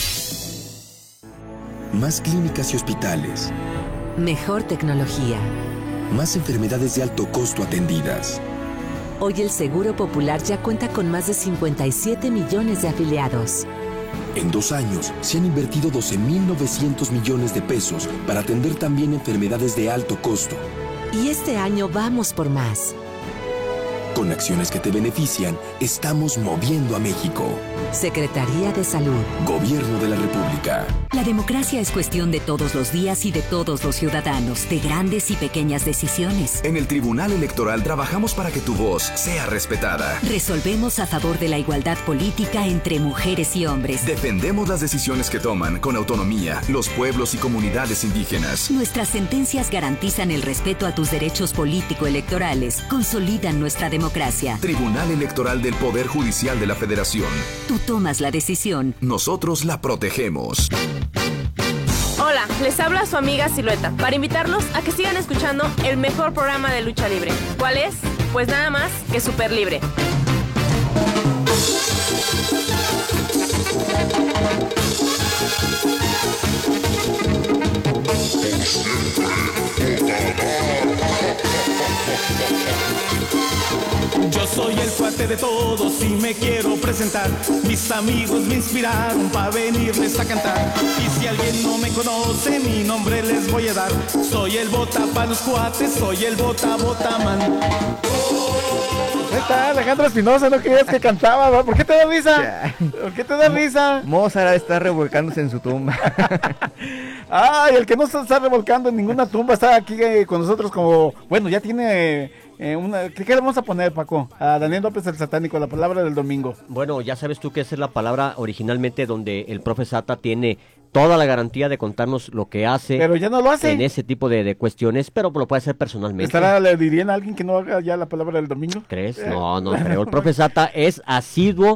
x. Más clínicas y hospitales. Mejor tecnología. Más enfermedades de alto costo atendidas. Hoy el Seguro Popular ya cuenta con más de cincuenta y siete millones de afiliados. En dos años se han invertido doce mil novecientos millones de pesos para atender también enfermedades de alto costo. Y este año vamos por más. Con acciones que te benefician, estamos moviendo a México. Secretaría de Salud. Gobierno de la República. La democracia es cuestión de todos los días y de todos los ciudadanos, de grandes y pequeñas decisiones. En el Tribunal Electoral trabajamos para que tu voz sea respetada. Resolvemos a favor de la igualdad política entre mujeres y hombres. Defendemos las decisiones que toman con autonomía los pueblos y comunidades indígenas. Nuestras sentencias garantizan el respeto a tus derechos político-electorales, consolidan nuestra democracia. Tribunal Electoral del Poder Judicial de la Federación. Tú tomas la decisión. Nosotros la protegemos. Hola, les habla su amiga Silueta para invitarlos a que sigan escuchando el mejor programa de lucha libre. ¿Cuál es? Pues nada más que Super Libre. Yo soy el cuate de todos y me quiero presentar. Mis amigos me inspiraron para venirles a cantar. Y si alguien no me conoce, mi nombre les voy a dar. Soy el bota para los cuates, soy el bota botaman. Ahí está Alejandro Espinosa, no querías que cantaba, ¿verdad? ¿Por qué te da risa? ¿Por qué te da risa? Mozart está revolcándose en su tumba. Ay, el que no se está revolcando en ninguna tumba está aquí eh, con nosotros como, bueno, ya tiene eh, una, ¿qué, ¿qué le vamos a poner, Paco? A Daniel López el Satánico, la palabra del domingo. Bueno, ya sabes tú que esa es la palabra originalmente donde el profe Sata tiene toda la garantía de contarnos lo que hace. Pero ya no lo hace. En ese tipo de, de cuestiones, pero lo puede hacer personalmente. ¿Estará, le dirían a alguien que no haga ya la palabra del domingo? ¿Crees? No, no creo. El profe Sata es asiduo,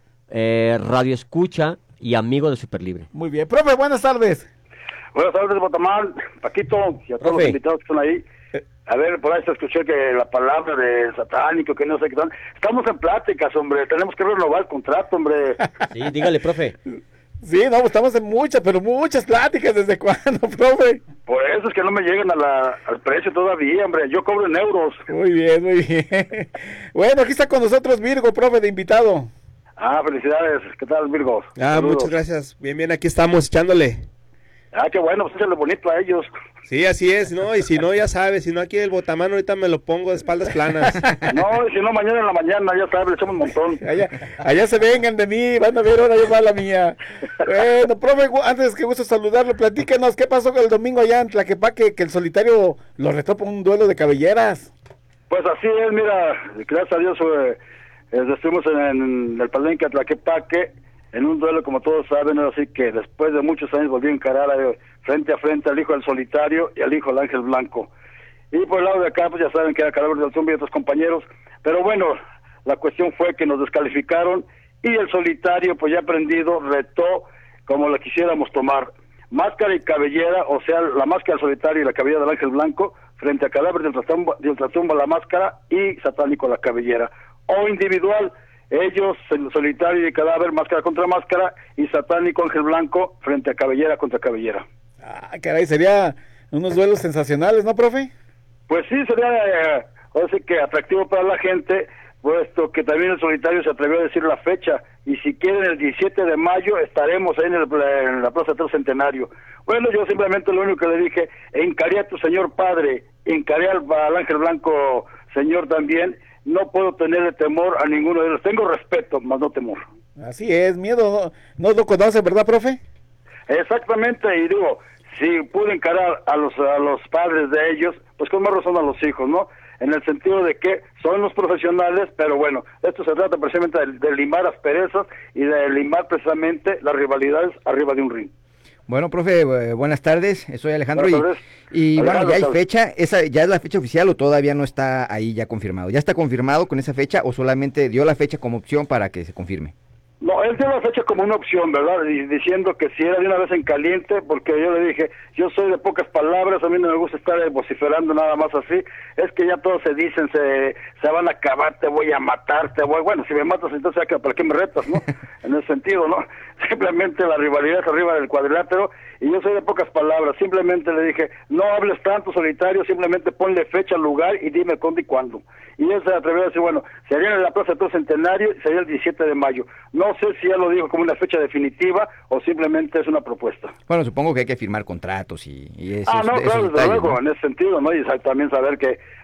eh, radio escucha y amigo de Super Libre. Muy bien. Profe, buenas tardes. Buenas tardes, Botamán, Paquito, y a todos los invitados que están ahí. A ver, por ahí se escuché que la palabra de satánico, que no sé qué tal. Estamos en pláticas, hombre, tenemos que renovar el contrato, hombre. Sí, dígale, profe. Sí, no, estamos en muchas, pero muchas pláticas. ¿Desde cuándo, profe? Por eso es que no me llegan a la, al precio todavía, hombre. Yo cobro en euros. Muy bien, muy bien. Bueno, aquí está con nosotros Virgo, profe, de invitado. Ah, felicidades. ¿Qué tal, Virgo? Ah, Saludos. Muchas gracias. Bien, bien, aquí estamos echándole. Ah, qué bueno, pues échale bonito a ellos. Sí, así es, ¿no? Y si no, ya sabes, si no aquí el botamán ahorita me lo pongo de espaldas planas. No, y si no, mañana en la mañana, ya sabes, le echamos un montón. Allá, allá se vengan de mí, van a ver, ahora yo va la mía. Bueno, profe, antes que gusto saludarlo, platíquenos, ¿qué pasó el domingo allá en Tlaquepaque, que el solitario lo retó por un duelo de cabelleras? Pues así es, mira, gracias a Dios, eh, estuvimos en, en el palenque de Tlaquepaque, en un duelo, como todos saben, así que después de muchos años volví a encarar a, frente a frente al hijo del solitario y al hijo del ángel blanco. Y por el lado de acá, pues ya saben que era Cadáver del Zumbi y otros compañeros, pero bueno, la cuestión fue que nos descalificaron y el solitario, pues ya aprendido, retó como la quisiéramos tomar. Máscara y cabellera, o sea, la máscara del solitario y la cabellera del ángel blanco, frente a Cadáver de Ultratumba, de Ultratumba la máscara y Satánico la cabellera. O individual, ellos, el solitario y Cadáver, máscara contra máscara, y Satánico, ángel blanco, frente a cabellera contra cabellera. Ah, caray, sería unos duelos sensacionales, ¿no, profe? Pues sí, sería, eh, ahora sí que atractivo para la gente, puesto que también el solitario se atrevió a decir la fecha, y si quieren el diecisiete de mayo estaremos ahí en, el, en la Plaza Tres Centenario. Bueno, yo simplemente lo único que le dije, encaré a tu señor padre, encaré al, al ángel blanco señor también, no puedo tenerle temor a ninguno de ellos, tengo respeto, más no temor. Así es, miedo no, no lo conoce, ¿verdad, profe? Exactamente, y digo, si pude encarar a los a los padres de ellos, pues con más razón a los hijos, ¿no? En el sentido de que son los profesionales, pero bueno, esto se trata precisamente de, de limar asperezas y de limar precisamente las rivalidades arriba de un ring. Bueno, profe, eh, buenas tardes, soy Alejandro y, y bueno, ya hay fecha, esa ya es la fecha oficial o todavía no está ahí ya confirmado. ¿Ya está confirmado con esa fecha o solamente dio la fecha como opción para que se confirme? No, él dio la fecha como una opción, ¿verdad? Y diciendo que si era de una vez en caliente, porque yo le dije, yo soy de pocas palabras, a mí no me gusta estar vociferando nada más así, es que ya todos se dicen, se, se van a acabar, te voy a matar, te voy, bueno, si me matas entonces, ¿para qué me retas, no? En ese sentido, ¿no? Simplemente la rivalidad es arriba del cuadrilátero, y yo soy de pocas palabras, simplemente le dije, no hables tanto solitario, simplemente ponle fecha, lugar, y dime cuándo y cuándo. Y él se atrevió a decir, bueno, sería en la Plaza Tres Centenario, sería el diecisiete de mayo. No sé si ya lo dijo como una fecha definitiva o simplemente es una propuesta. Bueno, supongo que hay que firmar contratos y, y eso. Ah, no, claro, desde luego, ¿no? En ese sentido, ¿no? Y también saber que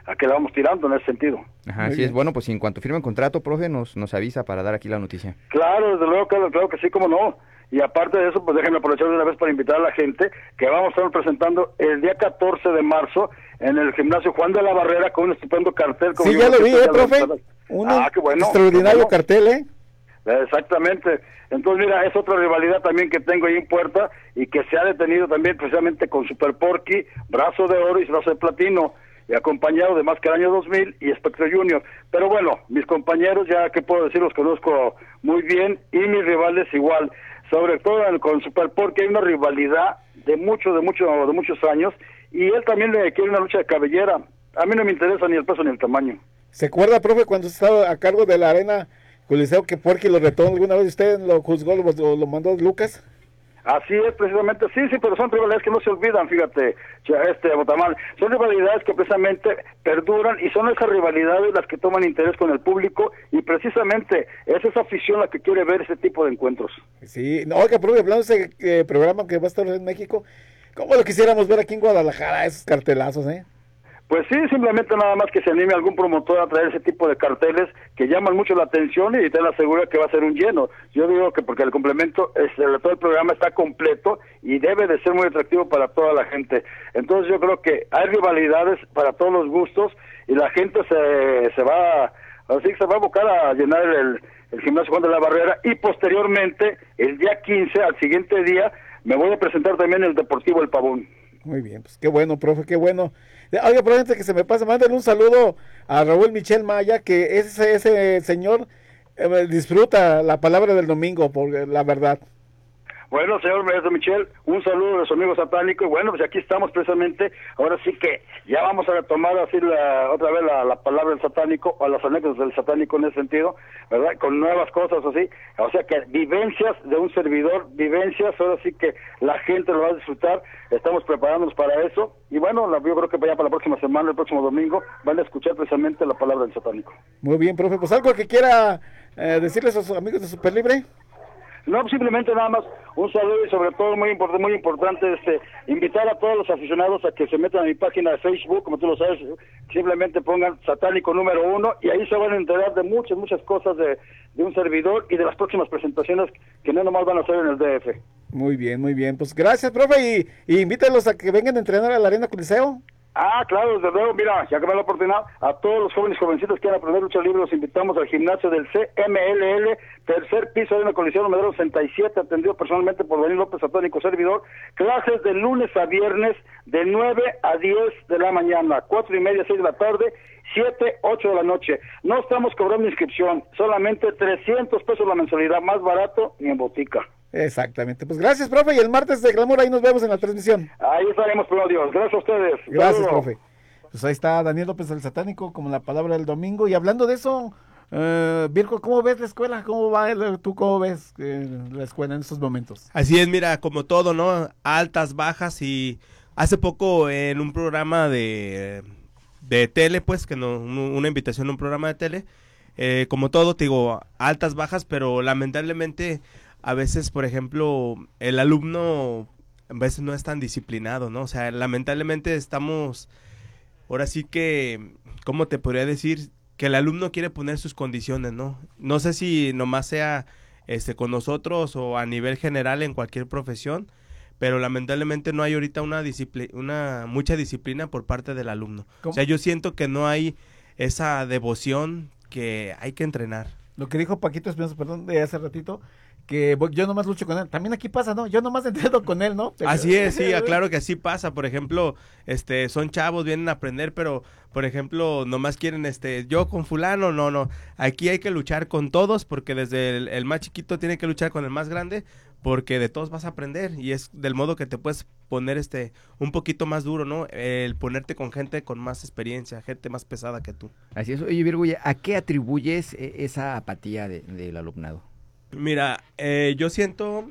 a que la vamos tirando en ese sentido. Ajá, así es. Bueno, pues en cuanto firme el contrato, profe, nos, nos avisa para dar aquí la noticia. Claro, desde luego, claro, claro que sí, cómo no. Y aparte de eso, pues déjenme aprovechar de una vez para invitar a la gente que vamos a estar presentando el día catorce de marzo en el gimnasio Juan de la Barrera con un estupendo cartel. Sí, ya lo vi, eh, profe. Un ah, qué bueno, extraordinario qué bueno. cartel, ¿eh? Exactamente. Entonces, mira, es otra rivalidad también que tengo ahí en puerta y que se ha detenido también precisamente con Super Porky, Brazo de Oro y Brazo de Platino, y acompañado de Máscara Año dos mil y Espectro Junior. Pero bueno, mis compañeros, ya que puedo decir, los conozco muy bien, y mis rivales igual. Sobre todo con Super Porky hay una rivalidad de muchos, de muchos, de muchos años, y él también le quiere una lucha de cabellera. A mí no me interesa ni el peso ni el tamaño. ¿Se acuerda, profe, cuando estaba a cargo de la Arena Coliseo que Porky lo retó alguna vez? ¿Usted lo juzgó, lo, lo mandó Lucas? Así es, precisamente, sí, sí, pero son rivalidades que no se olvidan, fíjate, este Botamán, son rivalidades que precisamente perduran y son esas rivalidades las que toman interés con el público y precisamente es esa afición la que quiere ver ese tipo de encuentros. Sí, no, oiga, profe, hablando de ese eh, programa que va a estar en México, ¿cómo lo quisiéramos ver aquí en Guadalajara, esos cartelazos, eh? Pues sí, simplemente nada más que se anime algún promotor a traer ese tipo de carteles que llaman mucho la atención y te la asegura que va a ser un lleno. Yo digo que porque el complemento, este, todo el programa está completo y debe de ser muy atractivo para toda la gente. Entonces yo creo que hay rivalidades para todos los gustos y la gente se, se va, así que se va a abocar a llenar el, el gimnasio Juan de la Barrera y posteriormente, el día quince, al siguiente día, me voy a presentar también el Deportivo El Pavón. Muy bien, pues qué bueno, profe, qué bueno. Oiga, pero antes que se me pase, mándale un saludo a Raúl Michel Maya, que ese, ese señor eh, disfruta la palabra del domingo, por la verdad. Bueno, señor Maestro Michel, un saludo de su amigo satánico, y bueno, pues aquí estamos precisamente, ahora sí que ya vamos a retomar así la, otra vez la, la palabra del satánico, o las anécdotas del satánico en ese sentido, ¿verdad? Con nuevas cosas así, o sea que vivencias de un servidor, vivencias, ahora sí que la gente lo va a disfrutar, estamos preparándonos para eso, y bueno, la, yo creo que ya para la próxima semana, el próximo domingo, van a escuchar precisamente la palabra del satánico. Muy bien, profe, pues algo que quiera eh, decirles a sus amigos de Superlibre. No, simplemente nada más un saludo y sobre todo muy importante, muy importante este invitar a todos los aficionados a que se metan a mi página de Facebook, como tú lo sabes, simplemente pongan Satánico número uno y ahí se van a enterar de muchas, muchas cosas de, de un servidor y de las próximas presentaciones que no nomás van a hacer en el D F. Muy bien, muy bien, pues gracias, profe, y, y invítalos a que vengan a entrenar a la Arena Coliseo. Ah, claro, desde luego, mira, ya que me da la oportunidad, a todos los jóvenes jovencitos que quieran aprender lucha libre, los invitamos al gimnasio del C M L L, tercer piso de una colisión número sesenta y siete, atendido personalmente por Daniel López, satánico servidor, clases de lunes a viernes, de nueve a diez de la mañana, cuatro y media, seis de la tarde, siete, ocho de la noche. No estamos cobrando inscripción, solamente trescientos pesos la mensualidad, más barato ni en botica. Exactamente, pues gracias, profe, y el martes de Glamour ahí nos vemos en la transmisión. Ahí estaremos, por Dios, gracias a ustedes. Gracias, Saludo. profe. Pues ahí está Daniel López el satánico, como la palabra del domingo, y hablando de eso, eh, Virgo, ¿cómo ves la escuela? ¿Cómo va? ¿Tú cómo ves eh, la escuela en estos momentos? Así es, mira, como todo, ¿no? Altas, bajas, y hace poco en un programa de, de tele, pues, que no, una invitación a un programa de tele, eh, como todo, te digo, altas, bajas, pero lamentablemente a veces, por ejemplo, el alumno a veces no es tan disciplinado, ¿no? O sea, lamentablemente estamos, ahora sí que, ¿cómo te podría decir? Que el alumno quiere poner sus condiciones, ¿no? No sé si nomás sea este con nosotros o a nivel general en cualquier profesión, pero lamentablemente no hay ahorita una disciplina, una mucha disciplina por parte del alumno. ¿Cómo? O sea, yo siento que no hay esa devoción que hay que entrenar. Lo que dijo Paquito Espinosa, perdón, de hace ratito, que yo nomás lucho con él. También aquí pasa, ¿no? Yo nomás entreno con él, ¿no? Así es, sí, claro que así pasa. Por ejemplo, este, son chavos, vienen a aprender, pero, por ejemplo, nomás quieren, este, yo con fulano, no, no. Aquí hay que luchar con todos, porque desde el, el más chiquito tiene que luchar con el más grande, porque de todos vas a aprender, y es del modo que te puedes poner, este, un poquito más duro, ¿no? El ponerte con gente con más experiencia, gente más pesada que tú. Así es. Oye, Virgo, ¿a qué atribuyes esa apatía de, del alumnado? Mira, eh, yo siento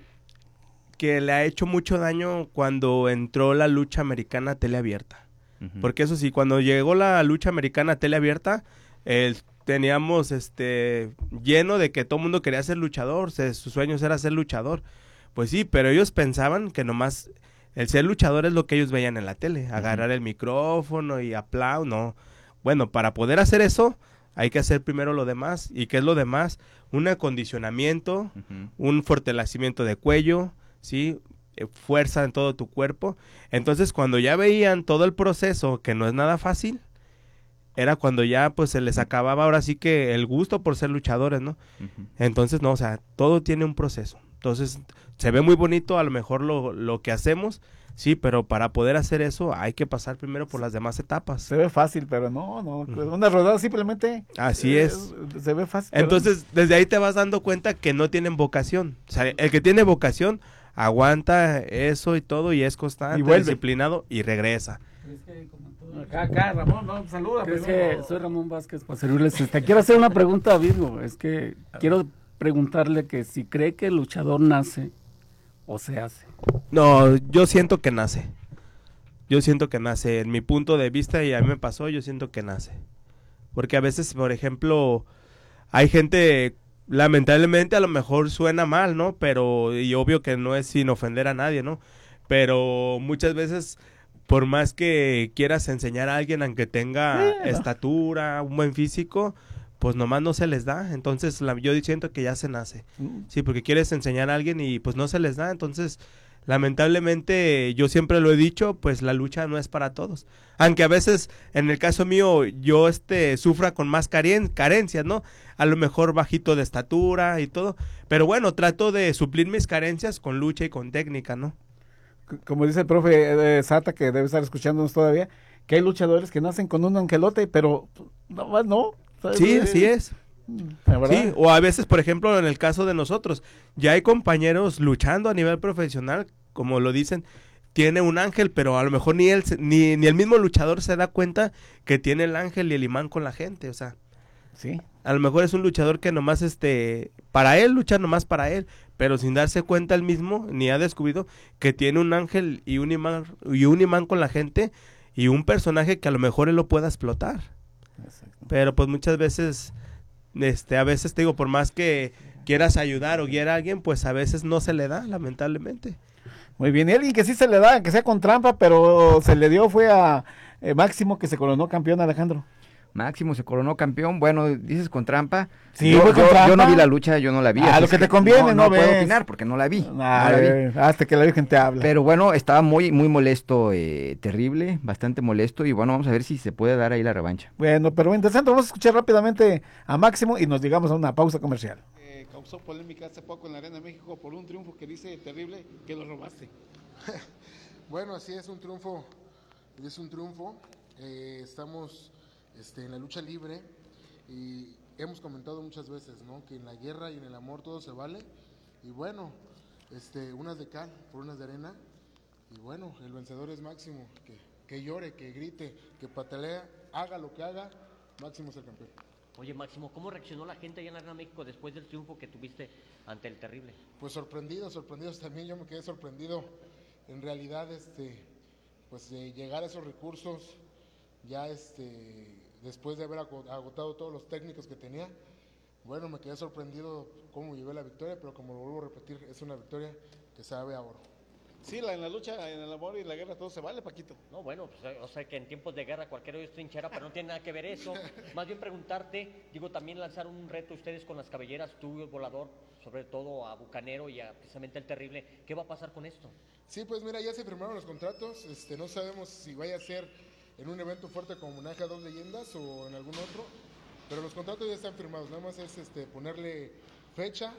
que le ha hecho mucho daño cuando entró la lucha americana teleabierta. Uh-huh. Porque eso sí, cuando llegó la lucha americana teleabierta, eh, teníamos este lleno de que todo el mundo quería ser luchador, se, sus sueños era ser luchador. Pues sí, pero ellos pensaban que nomás el ser luchador es lo que ellos veían en la tele, agarrar uh-huh. el micrófono y aplaudir, no. Bueno, para poder hacer eso, hay que hacer primero lo demás. ¿Y qué es lo demás? Un acondicionamiento, uh-huh. un fortalecimiento de cuello, ¿sí? Eh, fuerza en todo tu cuerpo. Entonces, cuando ya veían todo el proceso, que no es nada fácil, era cuando ya pues se les acababa ahora sí que el gusto por ser luchadores, ¿no? Uh-huh. Entonces, no, o sea, todo tiene un proceso. Entonces, se ve muy bonito a lo mejor lo, lo que hacemos, sí, pero para poder hacer eso hay que pasar primero por las demás etapas. Se ve fácil, pero no, no, uh-huh. una rodada simplemente. Así eh, es. Se ve fácil. Entonces, pero... desde ahí te vas dando cuenta que no tienen vocación. O sea, el que tiene vocación aguanta eso y todo y es constante, y disciplinado y regresa. Es que como Acá, acá, Ramón, no, saluda. Es que soy Ramón Vázquez, para servirles. Este, quiero hacer una pregunta a Virgo. Es que quiero preguntarle que si cree que el luchador nace o se hace. No, yo siento que nace. Yo siento que nace. En mi punto de vista, y a mí me pasó, yo siento que nace. Porque a veces, por ejemplo, hay gente, lamentablemente a lo mejor suena mal, ¿no? Pero, y obvio que no es sin ofender a nadie, ¿no? Pero muchas veces... por más que quieras enseñar a alguien aunque tenga sí, estatura, un buen físico, pues nomás no se les da. Entonces la, yo siento que ya se nace. Mm. Sí, porque quieres enseñar a alguien y pues no se les da. Entonces, lamentablemente, yo siempre lo he dicho, pues la lucha no es para todos. Aunque a veces, en el caso mío, yo este sufra con más caren carencias, ¿no? A lo mejor bajito de estatura y todo. Pero bueno, trato de suplir mis carencias con lucha y con técnica, ¿no? Como dice el profe eh, Sata, que debe estar escuchándonos todavía, que hay luchadores que nacen con un angelote, pero no, no. Sí, sí es. Sí, o a veces, por ejemplo, en el caso de nosotros, ya hay compañeros luchando a nivel profesional, como lo dicen, tiene un ángel, pero a lo mejor ni él, ni, ni el mismo luchador se da cuenta que tiene el ángel y el imán con la gente, o sea. Sí. A lo mejor es un luchador que nomás, este, para él, lucha nomás para él, pero sin darse cuenta él mismo, ni ha descubierto que tiene un ángel y un imán, y un imán con la gente, y un personaje que a lo mejor él lo pueda explotar. Exacto. Pero pues muchas veces, este, a veces te digo, por más que quieras ayudar o guiar a alguien, pues a veces no se le da, lamentablemente. Muy bien, y alguien que sí se le da, que sea con trampa, pero se le dio fue a eh, Máximo, que se coronó campeón, Alejandro. Máximo se coronó campeón, bueno, dices con trampa. Sí, yo, fue con yo, trampa. Yo no vi la lucha, yo no la vi. Ah, lo que te conviene, no, no, no ves. puedo opinar porque no la vi. Ay, no la vi. Hasta que la Virgen te habla. Pero bueno, estaba muy muy molesto, eh, terrible, bastante molesto, y bueno, vamos a ver si se puede dar ahí la revancha. Bueno, pero interesante, vamos a escuchar rápidamente a Máximo y nos llegamos a una pausa comercial. Eh, causó polémica hace poco en la Arena de México por un triunfo que dice terrible que lo robaste. Bueno, así es, un triunfo, es un triunfo, eh, estamos... Este, en la lucha libre, y hemos comentado muchas veces, ¿no? Que en la guerra y en el amor todo se vale, y bueno, este, unas de cal por unas de arena, y bueno, el vencedor es Máximo, que, que llore, que grite, que patelea, haga lo que haga, Máximo es el campeón. Oye, Máximo, ¿cómo reaccionó la gente allá en Arena México después del triunfo que tuviste ante el Terrible? Pues sorprendidos, sorprendidos también, yo me quedé sorprendido, en realidad, este, pues de llegar a esos recursos, ya este... después de haber agotado todos los técnicos que tenía, bueno, me quedé sorprendido cómo llevé la victoria, pero como lo vuelvo a repetir, es una victoria que sabe a oro. Sí, la, en la lucha, en el amor y la guerra todo se vale, Paquito. No, bueno, pues, o sea que en tiempos de guerra cualquiera es trinchera, pero no tiene nada que ver eso. Más bien preguntarte, digo, también lanzar un reto ustedes con las cabelleras, tú, el volador, sobre todo a Bucanero y a precisamente el Terrible. ¿Qué va a pasar con esto? Sí, pues mira, ya se firmaron los contratos, este, no sabemos si vaya a ser en un evento fuerte como Homenaje a Dos Leyendas o en algún otro, pero los contratos ya están firmados, nada más es este, ponerle fecha,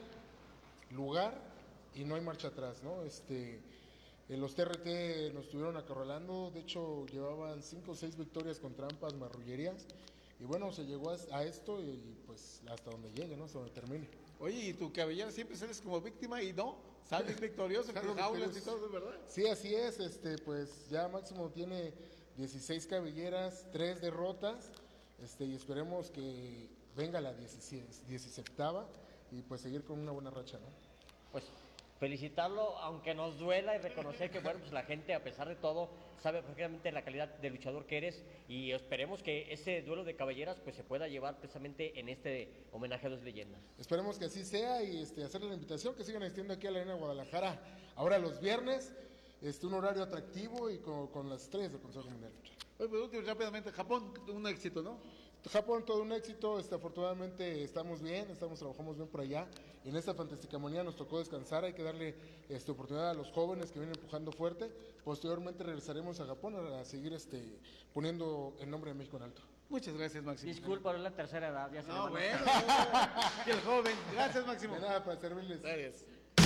lugar y no hay marcha atrás, ¿no? Este, en los T R T nos estuvieron acorralando, de hecho llevaban cinco o seis victorias con trampas, marrullerías, y bueno, se llegó a, a esto y pues hasta donde llegue, ¿no? Hasta donde termine. Oye, y tu cabellera siempre sales como víctima y no, sales victorioso en tus jaulas y todo, ¿verdad? Sí, así es, este, pues ya Máximo tiene dieciséis cabelleras, tres derrotas, este, y esperemos que venga la diecisiete y pues seguir con una buena racha, ¿no? Pues felicitarlo, aunque nos duela, y reconocer que bueno, pues la gente a pesar de todo sabe perfectamente la calidad de luchador que eres, y esperemos que ese duelo de caballeras pues se pueda llevar precisamente en este homenaje a Dos Leyendas. Esperemos que así sea, y este, hacerle la invitación que sigan asistiendo aquí a la Arena Guadalajara ahora los viernes. Este, un horario atractivo y con, con las estrellas del Consejo Mundial. Oye, pues último, rápidamente, Japón, un éxito, ¿no? Japón, todo un éxito, este, afortunadamente estamos bien, estamos trabajamos bien por allá. En esta fantasticamonía nos tocó descansar, hay que darle este, oportunidad a los jóvenes que vienen empujando fuerte. Posteriormente regresaremos a Japón a seguir este, poniendo el nombre de México en alto. Muchas gracias, Máximo. Disculpa, es la tercera edad, ya se No, le bueno, van y el joven. Gracias, Máximo. De nada, para servirles. Gracias.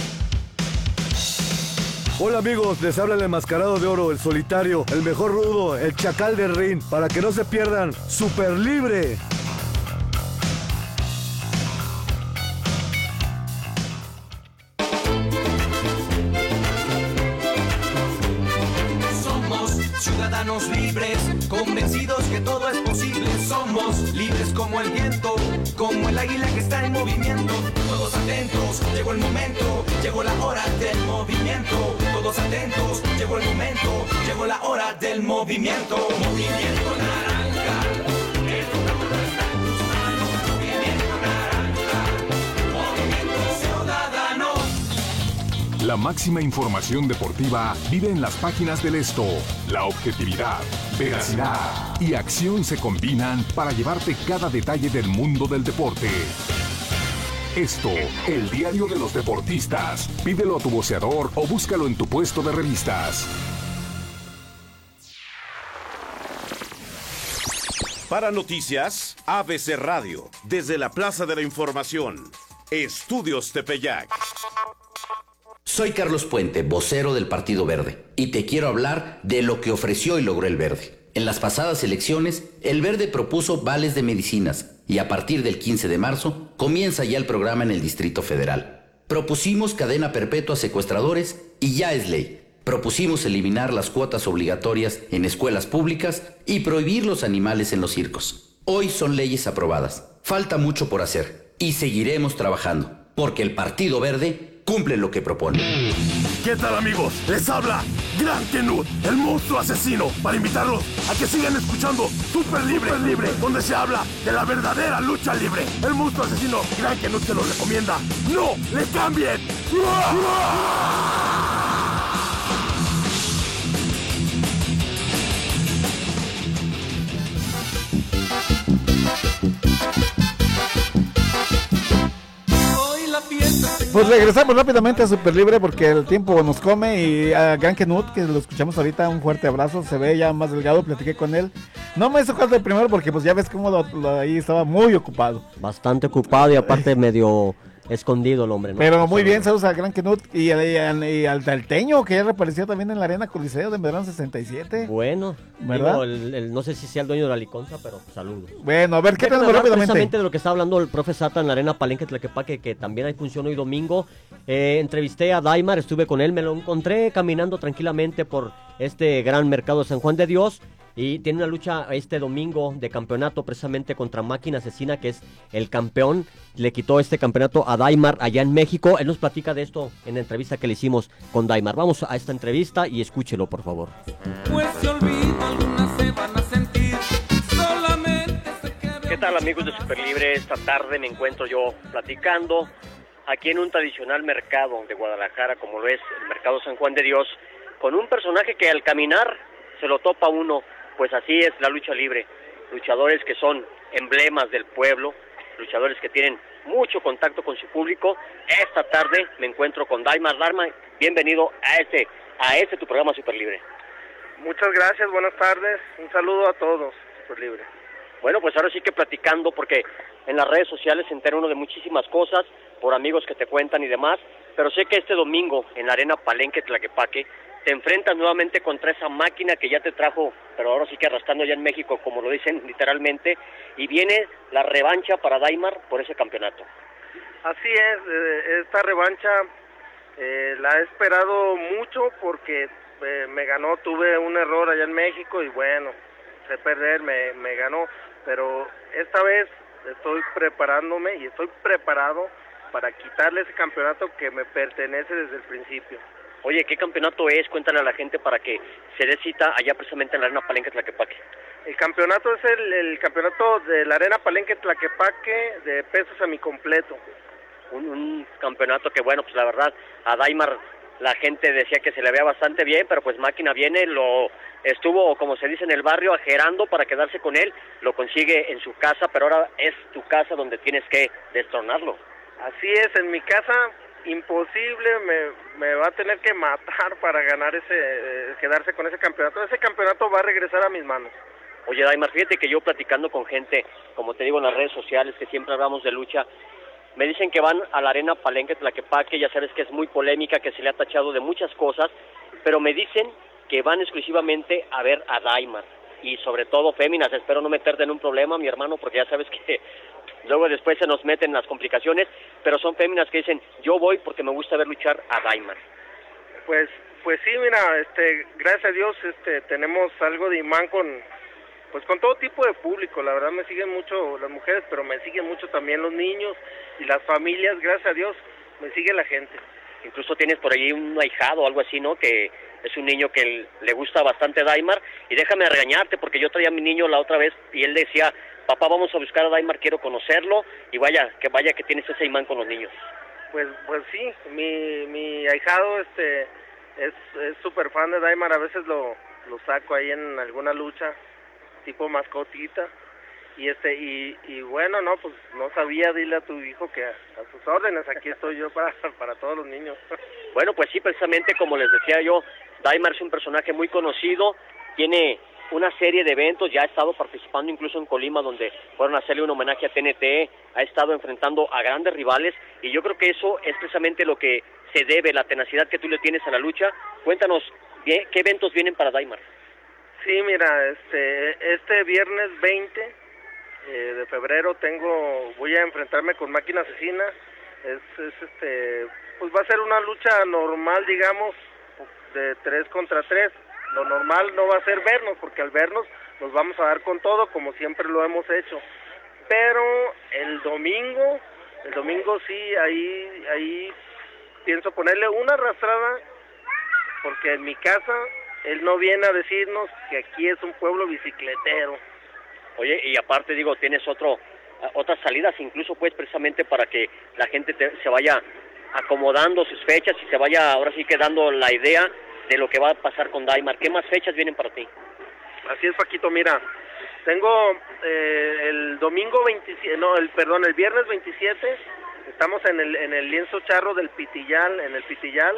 Hola amigos, les habla el enmascarado de oro, el solitario, el mejor rudo, el chacal del ring, para que no se pierdan, Super Libre. Somos ciudadanos libres, convencidos que todo es posible. Somos libres como el viento, como el águila que está en movimiento. Todos atentos, llegó el momento, llegó la hora del movimiento. Todos atentos, llegó el momento, llegó la hora del movimiento. Movimiento naranja, el futuro está en tus manos. Movimiento naranja, movimiento ciudadano. La máxima información deportiva vive en las páginas del Esto. La objetividad, veracidad y acción se combinan para llevarte cada detalle del mundo del deporte. Esto, el diario de los deportistas. Pídelo a tu voceador o búscalo en tu puesto de revistas. Para noticias, A B C Radio, desde la Plaza de la Información, Estudios Tepeyac. Soy Carlos Puente, vocero del Partido Verde, y te quiero hablar de lo que ofreció y logró el Verde. En las pasadas elecciones, el Verde propuso vales de medicinas, y a partir del quince de marzo, comienza ya el programa en el Distrito Federal. Propusimos cadena perpetua a secuestradores, y ya es ley. Propusimos eliminar las cuotas obligatorias en escuelas públicas y prohibir los animales en los circos. Hoy son leyes aprobadas. Falta mucho por hacer, y seguiremos trabajando, porque el Partido Verde cumple lo que propone. ¿Qué tal amigos? Les habla Gran Kenut, el monstruo asesino, para invitarlos a que sigan escuchando Super Libre, Super Libre, donde se habla de la verdadera lucha libre. El monstruo asesino Gran Kenut se lo recomienda. ¡No le cambien! Pues regresamos rápidamente a Super Libre porque el tiempo nos come y a Gran Kenut, que lo escuchamos ahorita, un fuerte abrazo, se ve ya más delgado, platiqué con él. No me hizo falta el primero porque pues ya ves cómo lo, lo, ahí estaba muy ocupado. Bastante ocupado y aparte medio escondido el hombre, ¿no? Pero muy bien, saludos a Gran Kenut y, y, y al Dalteño, que ya reapareció también en la Arena Coliseo de Medrano sesenta y siete. Bueno, ¿verdad? Digo, el, el, no sé si sea el dueño de la liconza, pero saludos. Bueno, a ver, ¿qué tenemos rápidamente? Precisamente de lo que está hablando el profe Sata en la Arena Palenque Tlaquepaque, que también hay función hoy domingo. Eh, entrevisté a Daimar, estuve con él, me lo encontré caminando tranquilamente por este gran mercado de San Juan de Dios. Y tiene una lucha este domingo de campeonato precisamente contra Máquina Asesina, que es el campeón. Le quitó este campeonato a Daimar allá en México. Él nos platica de esto en la entrevista que le hicimos con Daimar. Vamos a esta entrevista y escúchelo, por favor. Pues se olvida, algunas se van a sentir, solamente se queda... ¿Qué tal amigos de Super Libre? Esta tarde me encuentro yo platicando aquí en un tradicional mercado de Guadalajara, como lo es el Mercado San Juan de Dios, con un personaje que al caminar se lo topa uno. Pues así es la lucha libre, luchadores que son emblemas del pueblo, luchadores que tienen mucho contacto con su público. Esta tarde me encuentro con Daimar. Daimar, bienvenido a este, a este tu programa Super Libre. Muchas gracias, buenas tardes, un saludo a todos, Super Libre. Bueno, pues ahora sí que platicando, porque en las redes sociales se entera uno de muchísimas cosas, por amigos que te cuentan y demás, pero sé que este domingo en la Arena Palenque Tlaquepaque te enfrentas nuevamente contra esa máquina que ya te trajo, pero ahora sí que arrastrando ya en México, como lo dicen literalmente, y viene la revancha para Daimar por ese campeonato. Así es, eh, esta revancha eh, la he esperado mucho porque eh, me ganó, tuve un error allá en México y bueno, sé perder, me, me ganó, pero esta vez estoy preparándome y estoy preparado para quitarle ese campeonato que me pertenece desde el principio. Oye, ¿qué campeonato es? Cuéntale a la gente para que se dé cita allá precisamente en la Arena Palenque Tlaquepaque. El campeonato es el, el campeonato de la Arena Palenque Tlaquepaque de peso semicompleto. Un, un campeonato que, bueno, pues la verdad, a Daimar la gente decía que se le veía bastante bien, pero pues Máquina viene, lo estuvo, como se dice en el barrio, ajerando para quedarse con él, lo consigue en su casa, pero ahora es tu casa donde tienes que destronarlo. Así es, en mi casa imposible, me, me va a tener que matar para ganar ese, eh, quedarse con ese campeonato. Ese campeonato va a regresar a mis manos. Oye, Daimar, fíjate que yo platicando con gente, como te digo en las redes sociales, que siempre hablamos de lucha, me dicen que van a la Arena Palenque Tlaquepaque, ya sabes que es muy polémica, que se le ha tachado de muchas cosas, pero me dicen que van exclusivamente a ver a Daimar, y sobre todo féminas. Espero no meterte en un problema, mi hermano, porque ya sabes que luego después se nos meten las complicaciones, pero son féminas que dicen, yo voy porque me gusta ver luchar a Daimar. Pues, pues sí, mira, este, gracias a Dios, este, tenemos algo de imán con, pues con todo tipo de público. La verdad me siguen mucho las mujeres, pero me siguen mucho también los niños y las familias. Gracias a Dios me sigue la gente. Incluso tienes por ahí un ahijado o algo así, ¿no? Que es un niño que le gusta bastante Daimar. Y déjame regañarte, porque yo traía a mi niño la otra vez y él decía, papá, vamos a buscar a Daimar, quiero conocerlo. Y vaya, que vaya que tienes ese imán con los niños. Pues, pues sí, mi, mi ahijado este es es súper fan de Daimar. A veces lo, lo saco ahí en alguna lucha, tipo mascotita. Y este y, y bueno, no, pues no sabía, dile a tu hijo que a, a sus órdenes, aquí estoy yo para, para todos los niños. Bueno, pues sí, precisamente como les decía yo, Daimar es un personaje muy conocido, tiene una serie de eventos, ya ha estado participando incluso en Colima, donde fueron a hacerle un homenaje a T N T, ha estado enfrentando a grandes rivales, y yo creo que eso es precisamente lo que se debe, la tenacidad que tú le tienes a la lucha. Cuéntanos, ¿qué, qué eventos vienen para Daimar? Sí, mira, este este viernes veinte eh, de febrero tengo, voy a enfrentarme con Máquina Asesina. Es, es este, pues va a ser una lucha normal, digamos, de tres contra tres. Lo normal no va a ser vernos, porque al vernos nos vamos a dar con todo, como siempre lo hemos hecho. Pero el domingo, el domingo sí, ahí, ahí pienso ponerle una arrastrada, porque en mi casa él no viene a decirnos que aquí es un pueblo bicicletero. Oye, y aparte digo, tienes otro, otras salidas incluso pues precisamente para que la gente te, se vaya acomodando sus fechas y se vaya ahora sí quedando la idea de lo que va a pasar con Daimar. ¿Qué más fechas vienen para ti? Así es, Paquito, mira, tengo eh, el domingo veintisiete, no, el perdón, el viernes veintisiete, estamos en el en el lienzo charro del Pitillal, en el Pitillal,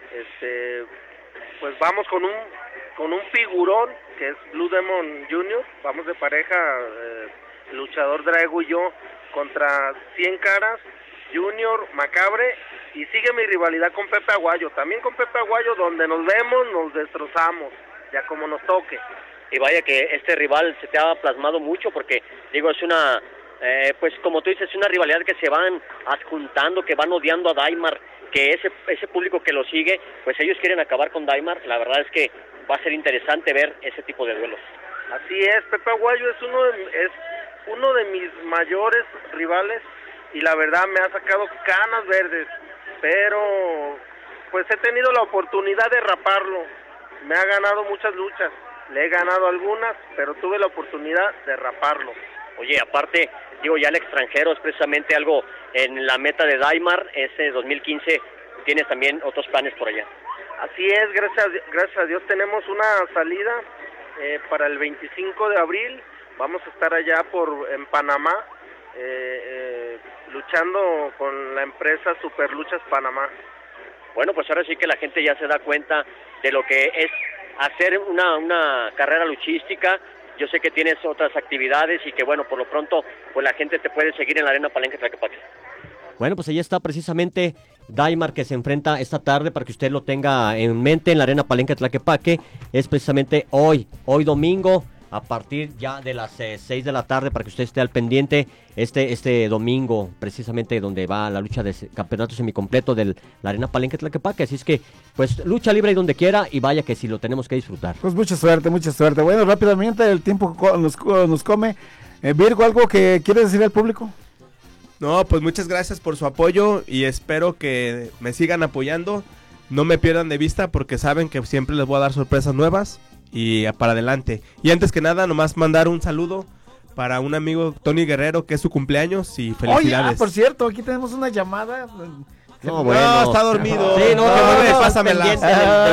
este, pues vamos con un con un figurón que es Blue Demon junior, vamos de pareja, eh, el luchador Drago y yo, contra cien caras, Junior, Macabre, y sigue mi rivalidad con Pepe Aguayo, también con Pepe Aguayo, donde nos vemos, nos destrozamos, ya como nos toque. Y vaya que este rival se te ha plasmado mucho, porque digo, es una, eh, pues como tú dices, es una rivalidad que se van adjuntando, que van odiando a Daimar, que ese ese público que lo sigue, pues ellos quieren acabar con Daimar. La verdad es que va a ser interesante ver ese tipo de duelos. Así es, Pepe Aguayo es uno de, es uno de mis mayores rivales, y la verdad me ha sacado canas verdes, pero pues he tenido la oportunidad de raparlo. Me ha ganado muchas luchas, le he ganado algunas, pero tuve la oportunidad de raparlo. Oye, aparte, digo, ya el extranjero es precisamente algo en la meta de Daimar. Ese dos mil quince tienes también otros planes por allá. Así es, gracias, gracias a Dios tenemos una salida eh, para el veinticinco de abril. Vamos a estar allá por en Panamá, eh, eh, luchando con la empresa Superluchas Panamá. Bueno, pues ahora sí que la gente ya se da cuenta de lo que es hacer una, una carrera luchística. Yo sé que tienes otras actividades y que bueno, por lo pronto pues la gente te puede seguir en la Arena Palenque Tlaquepaque. Bueno, pues ahí está precisamente Daimar, que se enfrenta esta tarde, para que usted lo tenga en mente, en la Arena Palenque Tlaquepaque. Es precisamente hoy, hoy domingo, a partir ya de las eh, seis de la tarde, para que usted esté al pendiente. Este este domingo, precisamente donde va la lucha de campeonato semicompleto de la Arena Palenque Tlaquepaque. Así es que, pues, lucha libre ahí donde quiera, y vaya que sí lo tenemos que disfrutar. Pues mucha suerte, mucha suerte. Bueno, rápidamente, el tiempo nos, nos come. Eh, Virgo, ¿algo que quieres decir al público? No, pues muchas gracias por su apoyo y espero que me sigan apoyando. No me pierdan de vista, porque saben que siempre les voy a dar sorpresas nuevas y para adelante. Y antes que nada, nomás mandar un saludo para un amigo, Tony Guerrero, que es su cumpleaños, y felicidades. Oye, ah, por cierto, aquí tenemos una llamada. No, bueno. No, está dormido. Sí, no, no, no, no, no, pásamela. pendiente.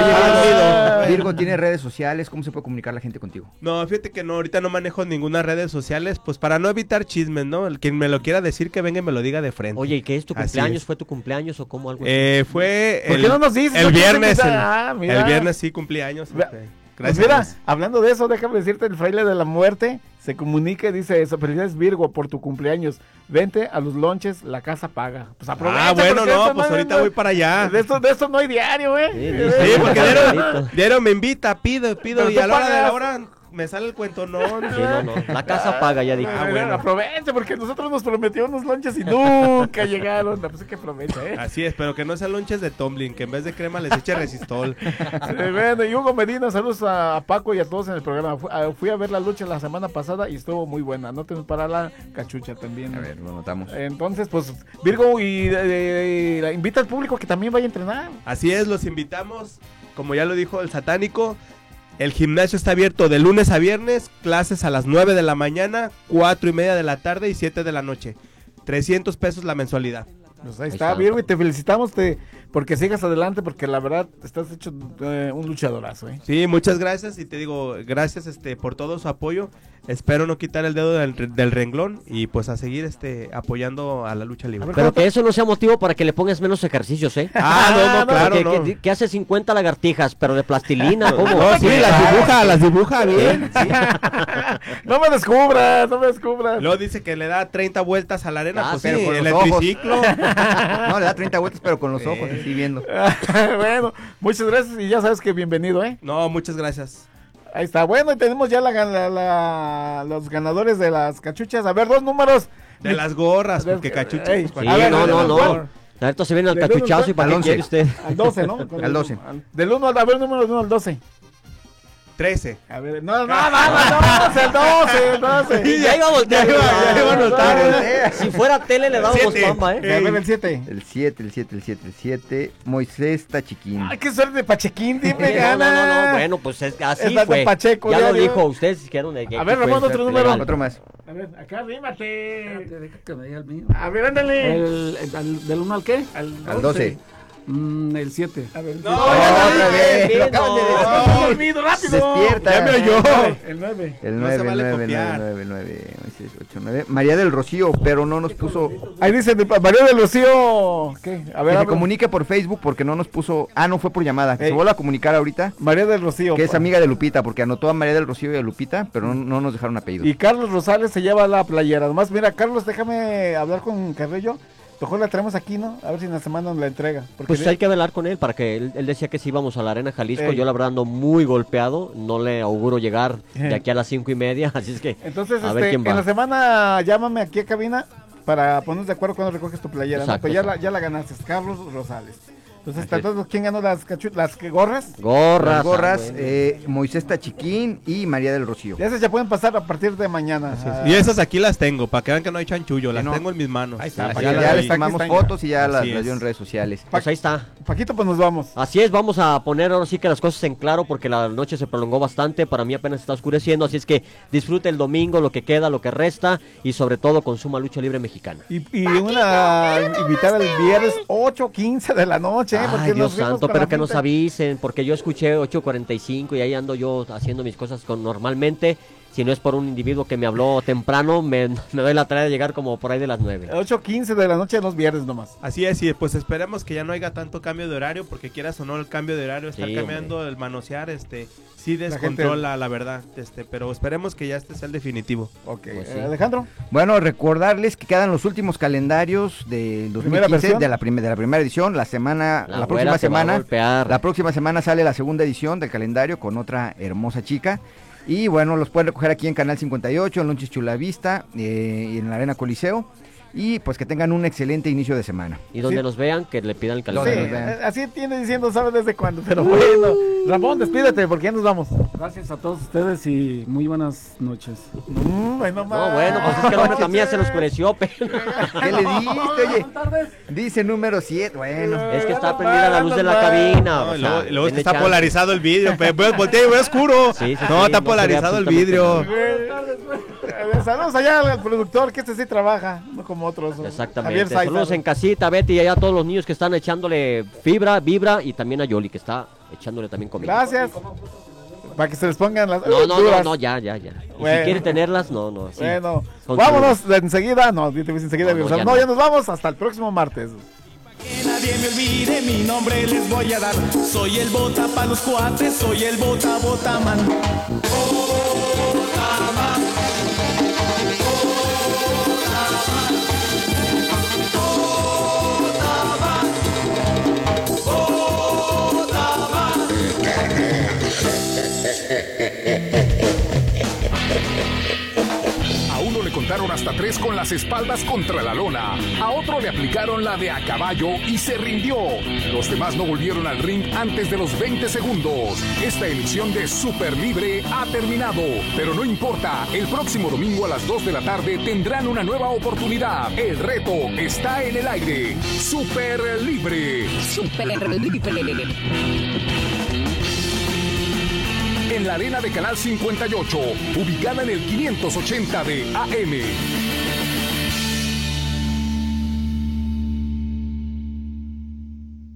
Ah, Virgo, ¿tiene redes sociales? ¿Cómo se puede comunicar la gente contigo? No, fíjate que no, ahorita no manejo ninguna redes sociales, pues para no evitar chismes, ¿no? El quien me lo quiera decir que venga y me lo diga de frente. Oye, ¿y qué es tu Así cumpleaños? es. ¿Fue tu cumpleaños o cómo algo así? Eh, fue ¿Por el, qué no nos dices? el ¿No viernes. quieres El, invitar? Ah, mira. el viernes sí cumplí años. Ve- este, Pues Gracias. mira, a Dios. hablando de eso, déjame decirte, el fraile de la muerte se comunica y dice eso, felicidades Virgo por tu cumpleaños, vente a los lonches, la casa paga. Pues aprovecha. Ah, bueno, porque no, esto pues ahorita no- voy para allá. De esto, de esto no hay diario, ¿eh? Sí, porque diario, diario me invita, pido, pido, Pero y tú a la hora de la pagas. hora me sale el cuento, no. Sí, no, no. La casa paga, ya dije. Ah, bueno. Aprovecha, porque nosotros nos prometió unos lonches y nunca llegaron. Pues es que aprovecha, ¿eh? Así es, pero que no sean lonches de tumbling, que en vez de crema les eche resistol. Sí, bueno, y Hugo Medina, saludos a, a Paco y a todos en el programa. Fu- a- Fui a ver la lucha la semana pasada y estuvo muy buena. Anoten para la cachucha también. A ver, lo notamos. Entonces, pues, Virgo, y eh, eh, invita al público que también vaya a entrenar. Así es, los invitamos, como ya lo dijo el satánico, el gimnasio está abierto de lunes a viernes, clases a las nueve de la mañana, cuatro y media de la tarde y siete de la noche. trescientos pesos la mensualidad. Pues ahí está, Virgo, y te felicitamos te, porque sigas adelante, porque la verdad estás hecho eh, un luchadorazo, ¿eh? Sí, muchas gracias y te digo, gracias este por todo su apoyo. Espero no quitar el dedo del, del renglón y pues a seguir este apoyando a la lucha libre. Pero que eso no sea motivo para que le pongas menos ejercicios, ¿eh? Ah, no, no, claro, que, no. que, que hace cincuenta lagartijas, pero de plastilina, ¿cómo? No, sí, las dibuja, las dibuja bien. Sí. No me descubras, no me descubras. Luego dice que le da treinta vueltas a la arena, Ah, pues pero sí, con el los ojos. triciclo. No, le da treinta vueltas, pero con los ojos, así viendo. Bueno, muchas gracias y ya sabes que bienvenido, ¿eh? No, muchas gracias. Ahí está, bueno, y tenemos ya la, gan- la- la- los ganadores de las cachuchas. A ver, dos números. De las gorras, De- porque cachuchas. Ey, pues, Sí, a ver, no, del no, uno no. al cuatro. Ahorita se viene el Del uno al cachuchazo y para qué once. quiere usted. Al doce, ¿no? Al doce. Del uno al, a ver, número del uno al doce. trece. A ver, no, no, no, no, doce, el doce, el doce. Y ya iba a voltear. Ya iba- ya iba a notar, ¿eh? Si fuera tele le dábamos Siete. pamba, ¿eh? A ver, el siete. El siete, el siete, el siete, el siete. Moisés Tachiquín. Ay, qué suerte de Pachequín, dime, Sí, no, gana. no, no, no, bueno, pues es, así Es la de fue. Pacheco, ya ya lo digo. dijo, ustedes dijeron de que A ver, fue Ramón, otro suerte número. legal. Otro más. A ver, acá, rímate. Espérate, deja que me diga el mío. A ver, ándale. El, el- al- ¿Del uno al qué? Al doce. Mm, el siete. A ver, No, otra vez. bien, Lo acaban de no. decir. no, dormido, rápido. Despierta. Ya me oyó. El nueve. El No se nueve, vale nueve, copiar. nueve, nueve, nueve, ocho, nueve. María del Rocío, pero no nos puso. Ahí dice de- María del Rocío. ¿Qué? A Que ver, se habla. comunique por Facebook porque no nos puso. Ah, no fue por llamada. Que Ey. se vuelva a comunicar ahorita. María del Rocío. Que es pa- amiga de Lupita, porque anotó a María del Rocío y a Lupita, pero no, no nos dejaron apellido. Y Carlos Rosales se lleva la playera. Además, mira, Carlos, déjame hablar con Carrillo. Mejor la traemos aquí, ¿no? A ver si en la semana nos la entrega. Porque Pues de- hay que hablar con él para que él, él decía que si íbamos a la Arena Jalisco. Ey. Yo la verdad ando muy golpeado, no le auguro llegar de aquí a las cinco y media, así es que Entonces, a ver este, quién va. en la semana llámame aquí a cabina para ponernos de acuerdo cuando recoges tu playera. ¿no? Exacto, Pero ya la, exacto. ya la ganaste, Carlos Rosales. Entonces, Así es. entonces, ¿quién ganó las, cachu- las que gorras? Gorras. Las gorras, ah, bueno. eh, Moisés Tachiquín y María del Rocío. Ya esas ya pueden pasar a partir de mañana. Ah, Y esas aquí las tengo, para que vean que no hay chanchullo, las no. tengo en mis manos. Ahí está, Así para ya que ya la- les está- tomamos aquí está. fotos y ya las, Así las dio es. en redes sociales. Pues ahí está. Paquito, pues nos vamos. Así es, vamos a poner ahora sí que las cosas en claro porque la noche se prolongó bastante, para mí apenas está oscureciendo, así es que disfrute el domingo, lo que queda, lo que resta y sobre todo consuma lucha libre mexicana. Y, y una invitada el viernes ocho quince de la noche. ¿eh? Porque Ay, Dios nos fuimos santo, con pero la que nos gente. avisen, porque yo escuché ocho cuarenta y cinco y ahí ando yo haciendo mis cosas con normalmente. Si no es por un individuo que me habló temprano, me, me doy la tarea de llegar como por ahí de las nueve. ocho quince de la noche los viernes nomás. Así es, y pues esperemos que ya no haya tanto cambio de horario, porque quieras o no el cambio de horario, estar Sí, cambiando, el manosear, este, sí La descontrola la, verdad, este, pero esperemos que ya este sea el definitivo. Ok, Pues sí. eh, Alejandro. Bueno, recordarles que quedan los últimos calendarios del dos mil ¿Primera quince versión? de la, prim- de la primera edición. La semana, La la, güera próxima te va a semana, golpear. la próxima semana sale la segunda edición del calendario con otra hermosa chica. Y bueno, los pueden recoger aquí en Canal cincuenta y ocho, en Lonches Chulavista eh, y en la Arena Coliseo. Y pues que tengan un excelente inicio de semana. Y donde Sí. nos vean, que le pidan el Sí, calendario. nos vean. eh, así tiene diciendo, ¿sabes desde cuándo? Pero bueno. Ramón, despídete, porque ya nos vamos. Gracias a todos ustedes y muy buenas noches. Mm, bueno, No, bueno, pues es que la neta mía se nos oscureció, pero ¿Qué le diste, oye? Dice número siete, bueno. es que está prendida la luz de la cabina. No, o y sea, luego, y luego es que denle está chance. polarizado el vidrio, pe- ve- voltea y ve oscuro. Sí, sí, no, sí, está no polarizado se el ve vidrio. absolutamente Buenas tardes, pues. Saludos allá al productor, que este sí trabaja, no como otros. Exactamente. Saludos en casita, Betty, y allá a todos los niños que están echándole fibra, vibra, y también a Yoli, que está echándole también comida. Gracias. Para que se les pongan las No, no, duras. no, no, ya, ya, ya. Y Bueno. si quiere tenerlas, no, no. Sí. Bueno, Son vámonos de enseguida. No, yo te voy enseguida. No, No, no, ya no, no. ya nos vamos. Hasta el próximo martes. Que nadie me olvide, mi nombre les voy a dar. Soy el bota pa' los cuates, soy el bota botaman. Botaman. A uno le contaron hasta tres con las espaldas contra la lona. A otro le aplicaron la de a caballo y se rindió. Los demás no volvieron al ring antes de los veinte segundos. Esta emisión de Super Libre ha terminado. Pero no importa, el próximo domingo a las dos de la tarde tendrán una nueva oportunidad. El reto está en el aire. Super Libre. Super Libre. En la arena de Canal cincuenta y ocho, ubicada en el quinientos ochenta de A M.